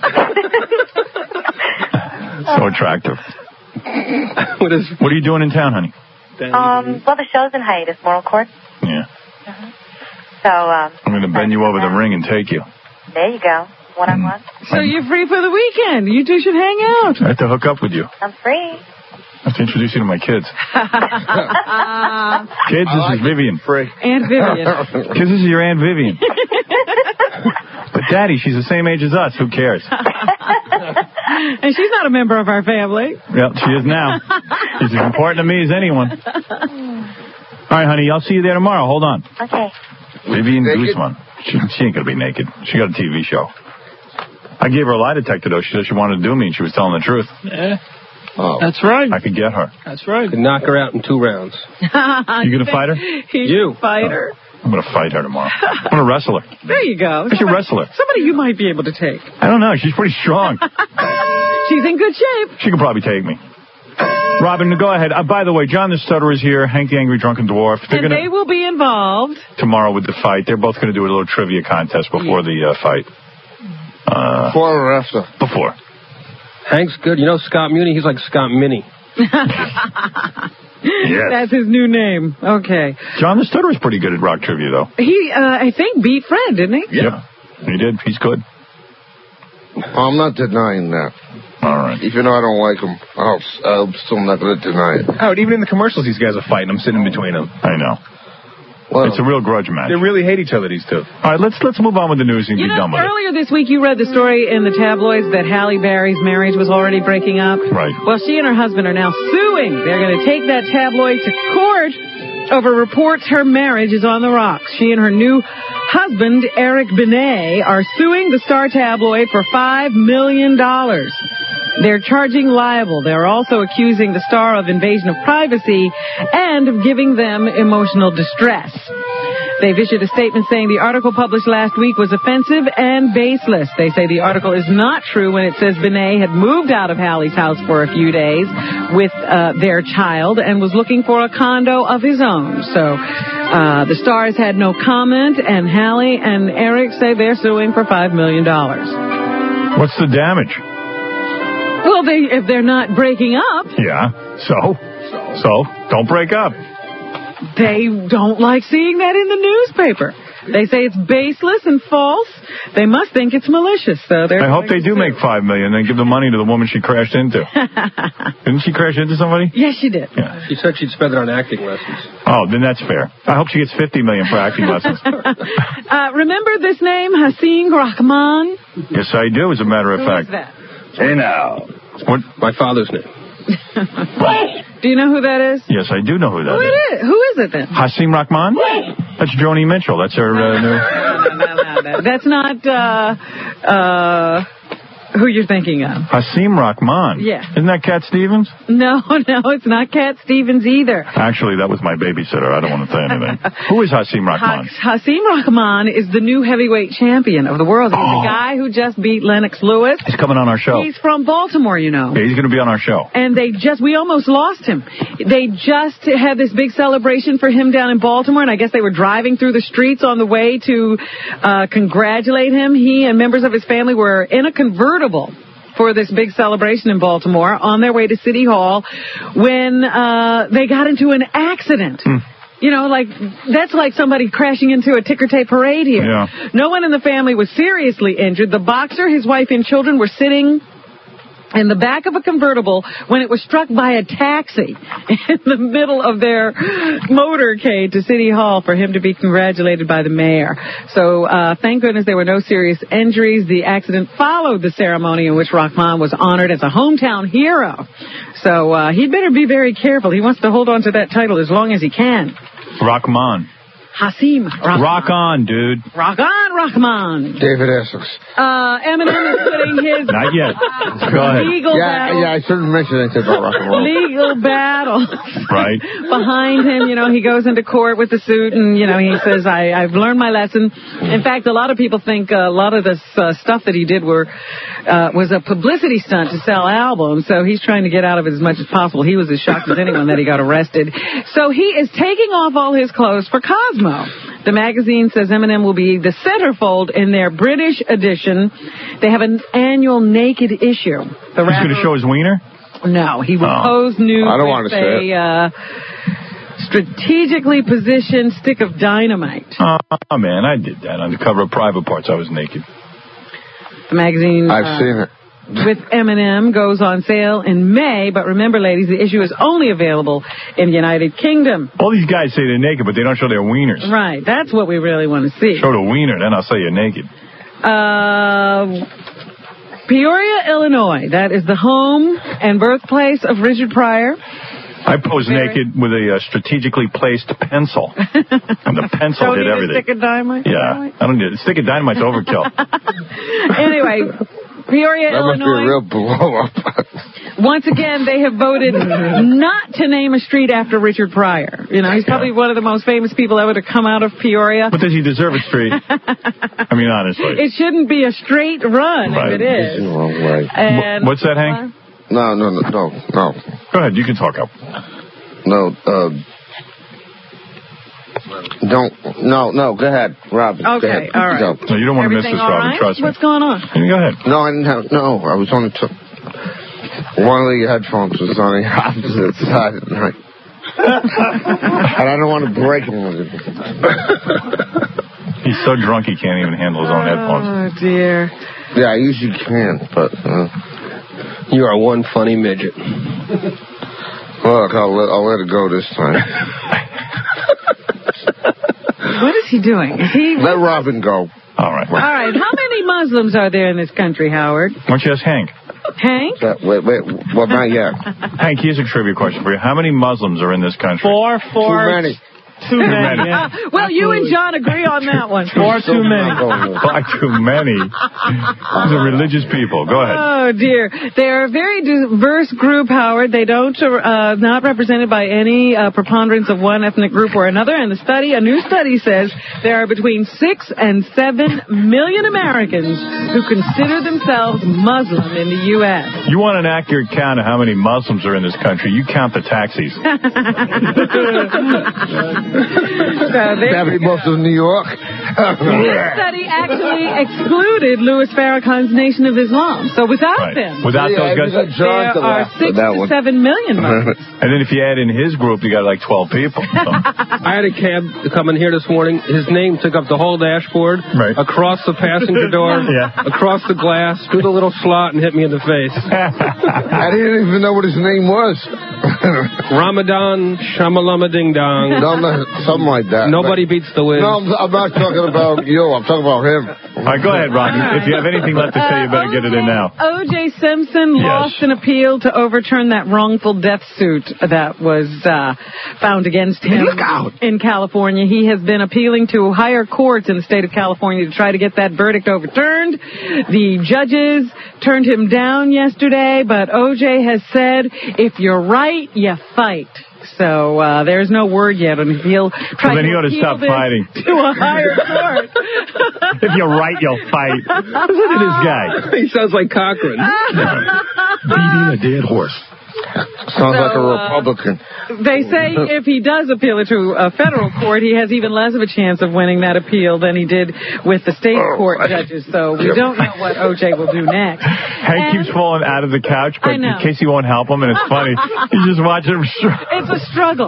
So attractive. What is? What are you doing in town, honey? Um, well, the show's in hiatus, Moral Court. Yeah. So, um, I'm going to bend you over the ring and take you. there you go. One on one. So you're free for the weekend. You two should hang out. I have to hook up with you. I'm free. I have to introduce you to my kids. Kids, this is Vivian. Free. Aunt Vivian. Kids, this is your Aunt Vivian. But Daddy, she's the same age as us. Who cares? And she's not a member of our family. Yep, she is now. She's as important to me as anyone. All right, honey, I'll see you there tomorrow. Hold on. Okay. Vivian Guzman. She, she ain't going to be naked. She got a T V show. I gave her a lie detector, though. She said she wanted to do me, and she was telling the truth. Yeah. Oh. That's right. I could get her. That's right. Could knock her out in two rounds. You going to fight her? You. Fight her. I'm going to fight her tomorrow. I'm going to wrestle her. There you go. I should wrestle her. Somebody you might be able to take. I don't know. She's pretty strong. She's in good shape. She could probably take me. Robin, go ahead. Uh, by the way, John the Stutterer is here. Hank the Angry Drunken Dwarf. They're and gonna, they will be involved tomorrow with the fight. They're both going to do a little trivia contest before yeah. the uh, fight. Uh, before or after? Before. Hank's good. You know Scott Muni? He's like Scott Mini. Yes. That's his new name. Okay. John the Stutterer is pretty good at rock trivia, though. He, uh, I think, beat Fred, didn't he? Yeah. Yep. He did. He's good. Well, I'm not denying that. All right. Even though I don't like him, I'll, I'm still not going to deny it. Howard, even in the commercials, these guys are fighting. I'm sitting between them. I know. Well, it's a real grudge match. They really hate each other, these two. All right, let's let's move on with the news and you be know, done with earlier this week you read the story in the tabloids that Halle Berry's marriage was already breaking up. Right. Well, she and her husband are now suing. They're going to take that tabloid to court over reports her marriage is on the rocks. She and her new husband, Eric Benet, are suing the Star tabloid for five million dollars. They're charging libel. They're also accusing the Star of invasion of privacy and of giving them emotional distress. They've issued a statement saying the article published last week was offensive and baseless. They say the article is not true when it says Benet had moved out of Halle's house for a few days with uh, their child and was looking for a condo of his own. So uh, the Star has had no comment, and Halle and Eric say they're suing for five million dollars. What's the damage? Well, they if they're not breaking up. Yeah, so? So, don't break up. They don't like seeing that in the newspaper. They say it's baseless and false. They must think it's malicious. So they're I hope they do sue. make five million dollars and give the money to the woman she crashed into. Didn't she crash into somebody? Yes, she did. Yeah. She said she'd spend it on acting lessons. Oh, then that's fair. I hope she gets fifty million dollars for acting lessons. uh, remember this name, Hasim Rahman? Yes, I do, as a matter of Who fact. is that? Hey, now. What? My father's name. Do you know who that is? Yes, I do know who that who is. It is. Who is it then? Hasim Rahman? That's Joni Mitchell. That's her uh, new... No, no, no, no, no. That's not uh, uh, who you're thinking of. Hasim Rahman? Yeah. Isn't that Cat Stevens? No, no, it's not Cat Stevens either. Actually, that was my babysitter. I don't want to say anything. Who is Hasim Rahman? Ha- Hasim Rahman is the new heavyweight champion of the world. He's oh. the guy who just beat Lennox Lewis. He's coming on our show. He's from Baltimore, you know. Yeah, he's going to be on our show. And they just, we almost lost him. They just had this big celebration for him down in Baltimore, and I guess they were driving through the streets on the way to uh, congratulate him. He and members of his family were in a convertible for this big celebration in Baltimore on their way to City Hall when uh, they got into an accident. Hmm. You know, like, that's like somebody crashing into a ticker tape parade here. Yeah. No one in the family was seriously injured. The boxer, his wife, and children were sitting in the back of a convertible when it was struck by a taxi in the middle of their motorcade to City Hall for him to be congratulated by the mayor. So uh, thank goodness there were no serious injuries. The accident followed the ceremony in which Rahman was honored as a hometown hero. So uh, he'd better be very careful. He wants to hold on to that title as long as he can. Rahman. Hasim Rahman. Rock on, dude. Rock on, Rahman. David Essex. Uh, Eminem is putting his... Not yet. Go ahead. Legal yeah, battle. yeah, I shouldn't mention anything about rock and roll. Legal battle. Right. Behind him, you know, he goes into court with the suit and, you know, he says, I, I've learned my lesson. In fact, a lot of people think a lot of this uh, stuff that he did were uh, was a publicity stunt to sell albums, so he's trying to get out of it as much as possible. He was as shocked as anyone that he got arrested. So he is taking off all his clothes for Cosmo. The magazine says Eminem will be the centerfold in their British edition. They have an annual naked issue. The He's going to show his wiener? No, he will oh. pose nude I don't with want to say a uh, strategically positioned stick of dynamite. Oh, man, I did that. On the cover of Private Parts, I was naked. The magazine... I've uh, seen it. with Eminem goes on sale in May, but remember, ladies, the issue is only available in the United Kingdom. All these guys say they're naked, but they don't show their wieners. Right, that's what we really want to see. Show the wiener, then I'll say you're naked. Uh, Peoria, Illinois. That is the home and birthplace of Richard Pryor. I posed Very. naked with a uh, strategically placed pencil. And the pencil Don't did everything. Stick of dynamite? Yeah. Dynamite? I don't need it. Stick of dynamite's overkill. Anyway, Peoria, that Illinois. That must be a real blow-up. Once again, they have voted not to name a street after Richard Pryor. You know, he's probably yeah. one of the most famous people ever to come out of Peoria. But does he deserve a street? I mean, honestly. It shouldn't be a straight run right. if it is. Wrong way. And What's that, Hank? no, no, no, no, no. Go ahead, you can talk up. No, uh, don't, no, no, go ahead, Robin. Okay, go ahead. all right. Go. No, you don't want to miss Everything this, all Robin, right? trust me. What's going on? Go ahead. No, I didn't have, no, I was on the, t- one of the headphones was on the opposite side of the night. And I don't want to break them with it. He's so drunk he can't even handle his own headphones. Oh, dear. Yeah, I usually can, but... Uh, you are one funny midget. Look, I'll let, I'll let it go this time. What is he doing? Is he... Let Robin go. All right. All right. How many Muslims are there in this country, Howard? Why don't you ask Hank? Hank? Uh, wait, wait, well, not yet. Hank, here's a trivia question for you. How many Muslims are in this country? Four, four. Too many. Too many. Uh, well, you and John agree on that one. Far too many. Far too many. These are religious people. Go ahead. Oh, dear. They are a very diverse group, Howard. They don't, uh, not represented by any uh, preponderance of one ethnic group or another. And the study, a new study says there are between six and seven million Americans who consider themselves Muslim in the U S You want an accurate count of how many Muslims are in this country? You count the taxis. So That be most of New York. This study actually excluded Louis Farrakhan's Nation of Islam. So without Right. them, Without Yeah, those guys. there are six that to one. seven million Muslims. And then if you add in his group, you got like twelve people. So. I had a cab come in here this morning. His name took up the whole dashboard, Right. across the passenger door, Yeah. across the glass, through the little slot, and hit me in the face. I didn't even know what his name was. Ramadan Shamalama Ding Dong. No, no, something like that. Nobody beats the Wiz. No, I'm, I'm not talking about you. I'm talking about him. All right, go ahead, Robin. If you have anything left to say, you better get it in now. O J Simpson Yes. lost an appeal to overturn that wrongful death suit that was uh, found against him in California. He has been appealing to higher courts in the state of California to try to get that verdict overturned. The judges turned him down yesterday, but O J has said, if you're right, you fight. So uh, there's no word yet on if he'll try Well, then to he ought to appeal stop this fighting. to a higher court. If you're right, you'll fight. Listen to this guy. He sounds like Cochran. Beating a dead horse. Sounds So, like a uh, Republican. They say if he does appeal it to a federal court, he has even less of a chance of winning that appeal than he did with the state court judges. So we don't know what O J will do next. Hank And keeps falling out of the couch, but I know. in case he won't help him, and it's funny, you just watch him struggle. It's a struggle.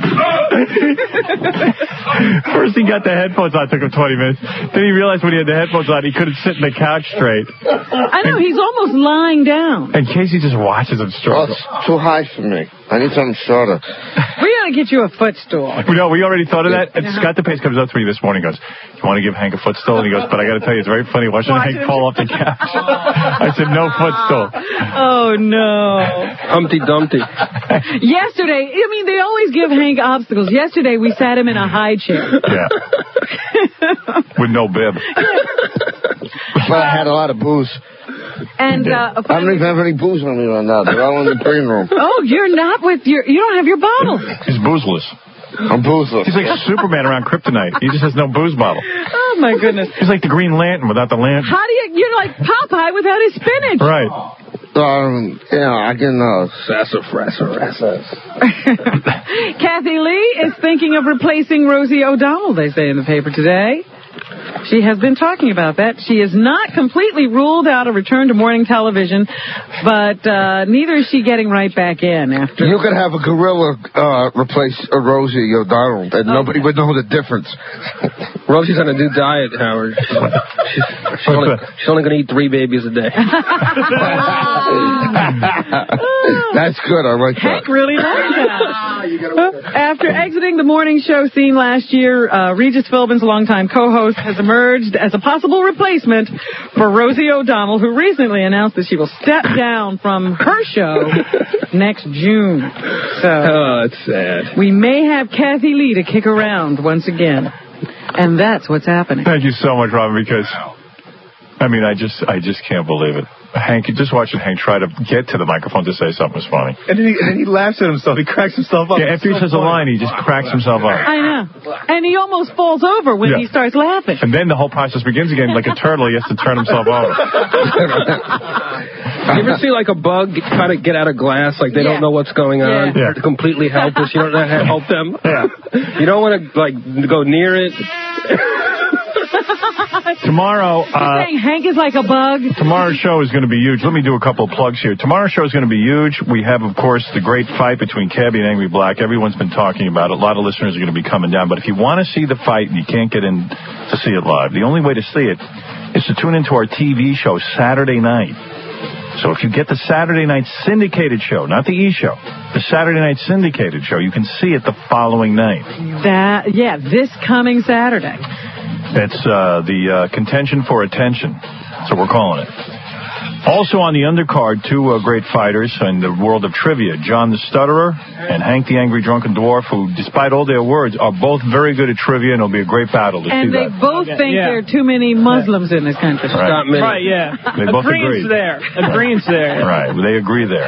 First he got the headphones on, took him twenty minutes. Then he realized when he had the headphones on, he couldn't sit in the couch straight. I know, he's almost lying down. And Casey just watches him Oh, struggle. it's too high for me. I need something shorter. We gotta get you a footstool. We know, we already thought of that. And Uh-huh. Scott DePace comes up to me this morning and goes, you want to give Hank a footstool? And he goes, but I got to tell you, it's very funny watching Watch Hank him. fall off the couch. I said, no footstool. Oh, no. Humpty Dumpty. Yesterday, I mean, they always give Hank obstacles. Yesterday, we sat him in a high chair. Yeah. With no bib. But I had a lot of booze. And uh, I don't even have any booze on me right now. They're all in the green room. oh, you're not with your, you don't have your bottle. He's boozeless. I'm boozeless. He's like Superman around kryptonite. He just has no booze bottle. Oh, my goodness. He's like the Green Lantern without the lantern. How do you, you're like Popeye without his spinach. Right. Um, yeah, I can, uh, sassafras. Kathy Lee is thinking of replacing Rosie O'Donnell, they say in the paper today. She has been talking about that. She is not completely ruled out a return to morning television, but uh, neither is she getting right back in after. You could have a gorilla uh, replace a Rosie O'Donnell, and nobody would know the difference. Rosie's on a new diet, Howard. She's, she's only, she's only going to eat three babies a day. That's good. I like that. Hank really likes that. After exiting the morning show scene last year, uh, Regis Philbin's longtime co-host has emerged as a possible replacement for Rosie O'Donnell, who recently announced that she will step down from her show next June. So, oh, it's sad. We may have Kathy Lee to kick around once again. And that's what's happening. Thank you so much, Robin, because, I mean, I just I just can't believe it. Hank, just watching Hank try to get to the microphone to say something was funny. And then, he, and then he laughs at himself. He cracks himself up. Yeah, after he says a line, he just cracks himself up. I know. And he almost falls over when Yeah. he starts laughing. And then the whole process begins again. Like a turtle, he has to turn himself over. You ever see like a bug try to get out of glass, like they Yeah. don't know what's going on? Yeah. They're completely helpless. You don't know how to help them. Yeah. You don't want to like go near it. Tomorrow, You're uh, saying Hank is like a bug? tomorrow's show is going to be huge. Let me do a couple of plugs here. Tomorrow's show is going to be huge. We have, of course, the great fight between Cabby and Angry Black. Everyone's been talking about it. A lot of listeners are going to be coming down. But if you want to see the fight and you can't get in to see it live, the only way to see it is to tune into our T V show Saturday night. So if you get the Saturday night syndicated show, not the E! Show, the Saturday night syndicated show, you can see it the following night. That, yeah, this coming Saturday. It's uh, the uh, contention for attention. That's what we're calling it. Also on the undercard, two uh, great fighters in the world of trivia, John the Stutterer and Hank the Angry Drunken Dwarf, who, despite all their words, are both very good at trivia, and it'll be a great battle to And see they that. both think Yeah. there are too many Muslims in this country. Right. Not many. Right, yeah. They both Agreement's agree. there. Agreement's there. Right, they agree there.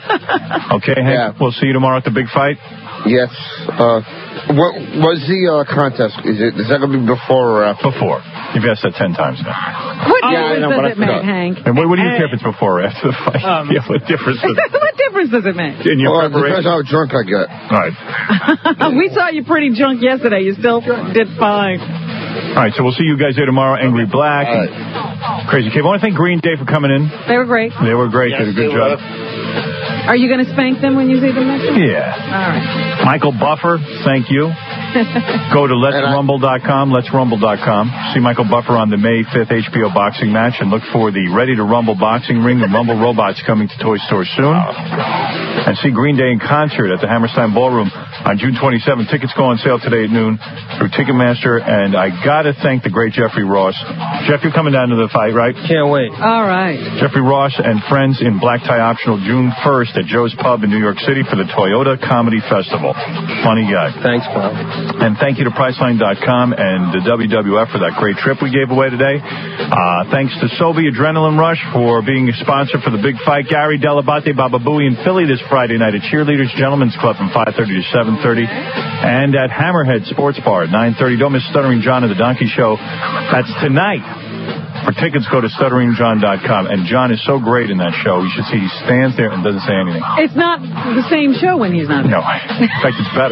Okay, Hank, Yeah. we'll see you tomorrow at the big fight. Yes. Uh, what was the uh, contest? Is it? Is that going to be before or after? Before. You've asked that ten times now. What Yeah, I difference know, but I does it make, forgot. Hank? And what, what do you care if it's before or after the fight? Um, yeah, what difference does it What difference does it make? in your Well, it depends preparation? how drunk I get. All right. We saw you pretty drunk yesterday. You still did fine. All right, so we'll see you guys here tomorrow. Angry Black, and Crazy Cave. I want to thank Green Day for coming in. They were great. They were great. Yes, did a good they job. Are you going to spank them when you see them next time? Yeah. All right. Michael Buffer, thank you. Go to let's rumble dot com, let's rumble dot com. See Michael Buffer on the May fifth H B O boxing match, and look for the Ready to Rumble boxing ring. The Rumble robots coming to toy stores soon. And see Green Day in concert at the Hammerstein Ballroom on June twenty-seventh. Tickets go on sale today at noon through Ticketmaster. And I got to thank the great Jeffrey Ross. Jeff, you're coming down to the fight, right? Can't wait. All right. Jeffrey Ross and friends in Black Tie Optional June first at Joe's Pub in New York City for the Toyota Comedy Festival. Funny guy. Thanks, Bob. And thank you to Priceline dot com and the W W F for that great trip we gave away today. Uh, thanks to Sobe Adrenaline Rush for being a sponsor for the big fight. Gary Delabate, Baba Booey in Philly this Friday night at Cheerleaders Gentlemen's Club from five thirty to seven thirty. And at Hammerhead Sports Bar at nine thirty. Don't miss Stuttering John and the Donkey Show. That's tonight. For tickets, go to stuttering john dot com. And John is so great in that show. You should see he stands there and doesn't say anything. It's not the same show when he's not there. No. In fact, it's better.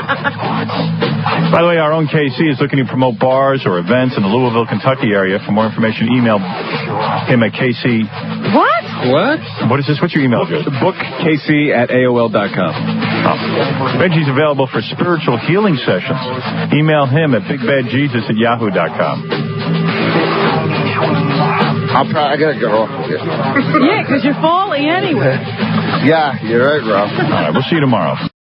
By the way, our own K C is looking to promote bars or events in the Louisville, Kentucky area. For more information, email him at K C. What? What? What is this? What's your email address? Book K C at A O L dot com. Oh. Reggie's available for spiritual healing sessions. Email him at big bad jesus at yahoo dot com. I'll probably, I gotta get off of here. Yeah, because you're falling anyway. Yeah, you're right, Ralph. All right, we'll see you tomorrow.